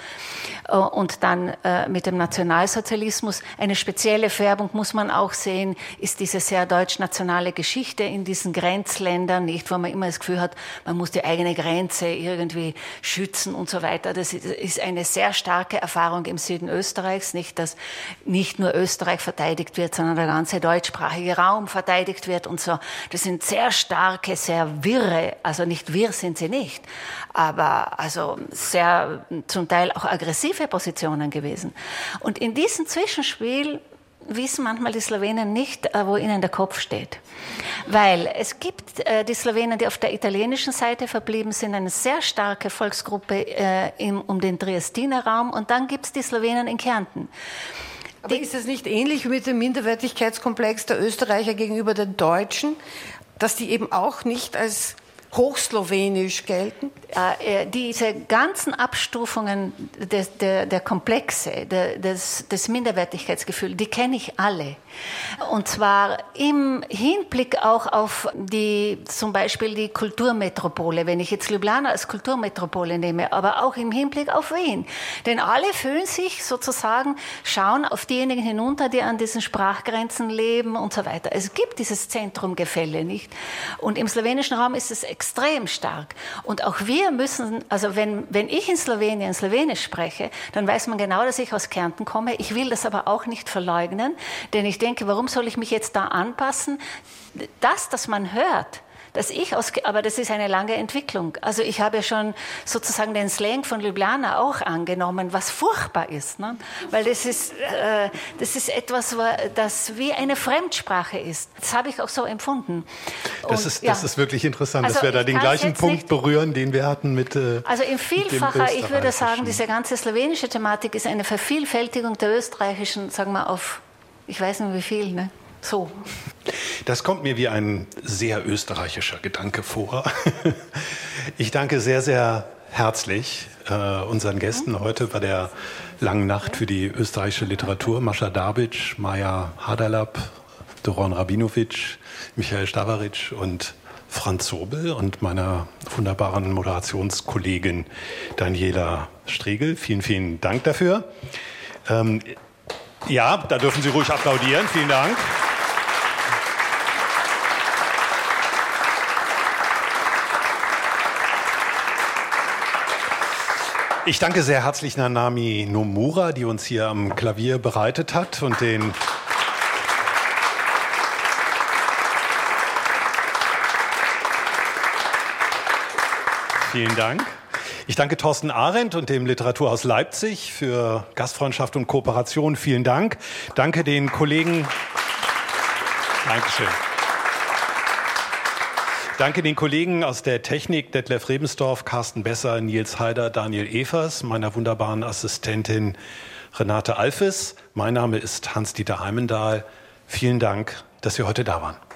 und dann mit dem Nationalsozialismus. Eine spezielle Färbung muss man auch sehen, ist diese sehr deutsch-nationale Geschichte in diesen Grenzländern, nicht, wo man immer das Gefühl hat, man muss die eigene Grenze irgendwie schützen und so weiter. Das ist eine sehr starke Erfahrung im Süden Österreichs, nicht, dass nicht nur Österreich verteidigt wird, sondern der ganze deutschsprachige Raum verteidigt wird und so. Das sind sehr starke, sehr wirre, also nicht wirr sind sie nicht, aber also sehr zum Teil auch aggressive Positionen gewesen. Und in diesem Zwischenspiel wissen manchmal die Slowenen nicht, wo ihnen der Kopf steht. Weil es gibt die Slowenen, die auf der italienischen Seite verblieben sind, eine sehr starke Volksgruppe um den Triestiner Raum, und dann gibt es die Slowenen in Kärnten. Aber ist es nicht ähnlich mit dem Minderwertigkeitskomplex der Österreicher gegenüber den Deutschen, dass die eben auch nicht als hochslowenisch gelten? Diese ganzen Abstufungen der Komplexe, des Minderwertigkeitsgefühls, die kenne ich alle. Und zwar im Hinblick auch auf zum Beispiel die Kulturmetropole, wenn ich jetzt Ljubljana als Kulturmetropole nehme, aber auch im Hinblick auf Wien. Denn alle fühlen sich sozusagen, schauen auf diejenigen hinunter, die an diesen Sprachgrenzen leben und so weiter. Es gibt dieses Zentrumgefälle nicht. Und im slowenischen Raum ist es extrem stark. Und auch wir müssen, also wenn ich in Slowenien Slowenisch spreche, dann weiß man genau, dass ich aus Kärnten komme. Ich will das aber auch nicht verleugnen, denn ich denke, warum soll ich mich jetzt da anpassen? Das man hört, aber das ist eine lange Entwicklung. Also ich habe ja schon sozusagen den Slang von Ljubljana auch angenommen, was furchtbar ist, ne? Weil das ist etwas, das wie eine Fremdsprache ist. Das habe ich auch so empfunden. Das ist wirklich interessant, also dass wir da den gleichen Punkt berühren, den wir hatten mit also in Vielfacher, ich würde sagen, diese ganze slowenische Thematik ist eine Vervielfältigung der österreichischen, sagen wir auf, ich weiß nicht wie viel, ne? So. Das kommt mir wie ein sehr österreichischer Gedanke vor. Ich danke sehr, sehr herzlich unseren Gästen heute bei der langen Nacht für die österreichische Literatur. Mascha Dabic, Maja Haderlap, Doron Rabinovic, Michael Stavaric und Franz Sobel und meiner wunderbaren Moderationskollegin Daniela Striegel. Vielen, vielen Dank dafür. Ja, da dürfen Sie ruhig applaudieren. Vielen Dank. Ich danke sehr herzlich Nanami Nomura, die uns hier am Klavier bereitet hat und den Vielen Dank. Ich danke Thorsten Arendt und dem Literaturhaus Leipzig für Gastfreundschaft und Kooperation. Vielen Dank. Danke den Kollegen. Dankeschön. Danke den Kollegen aus der Technik, Detlef Rebensdorf, Carsten Besser, Nils Heider, Daniel Evers, meiner wunderbaren Assistentin Renate Alfes. Mein Name ist Hans-Dieter Heimendahl. Vielen Dank, dass Sie heute da waren.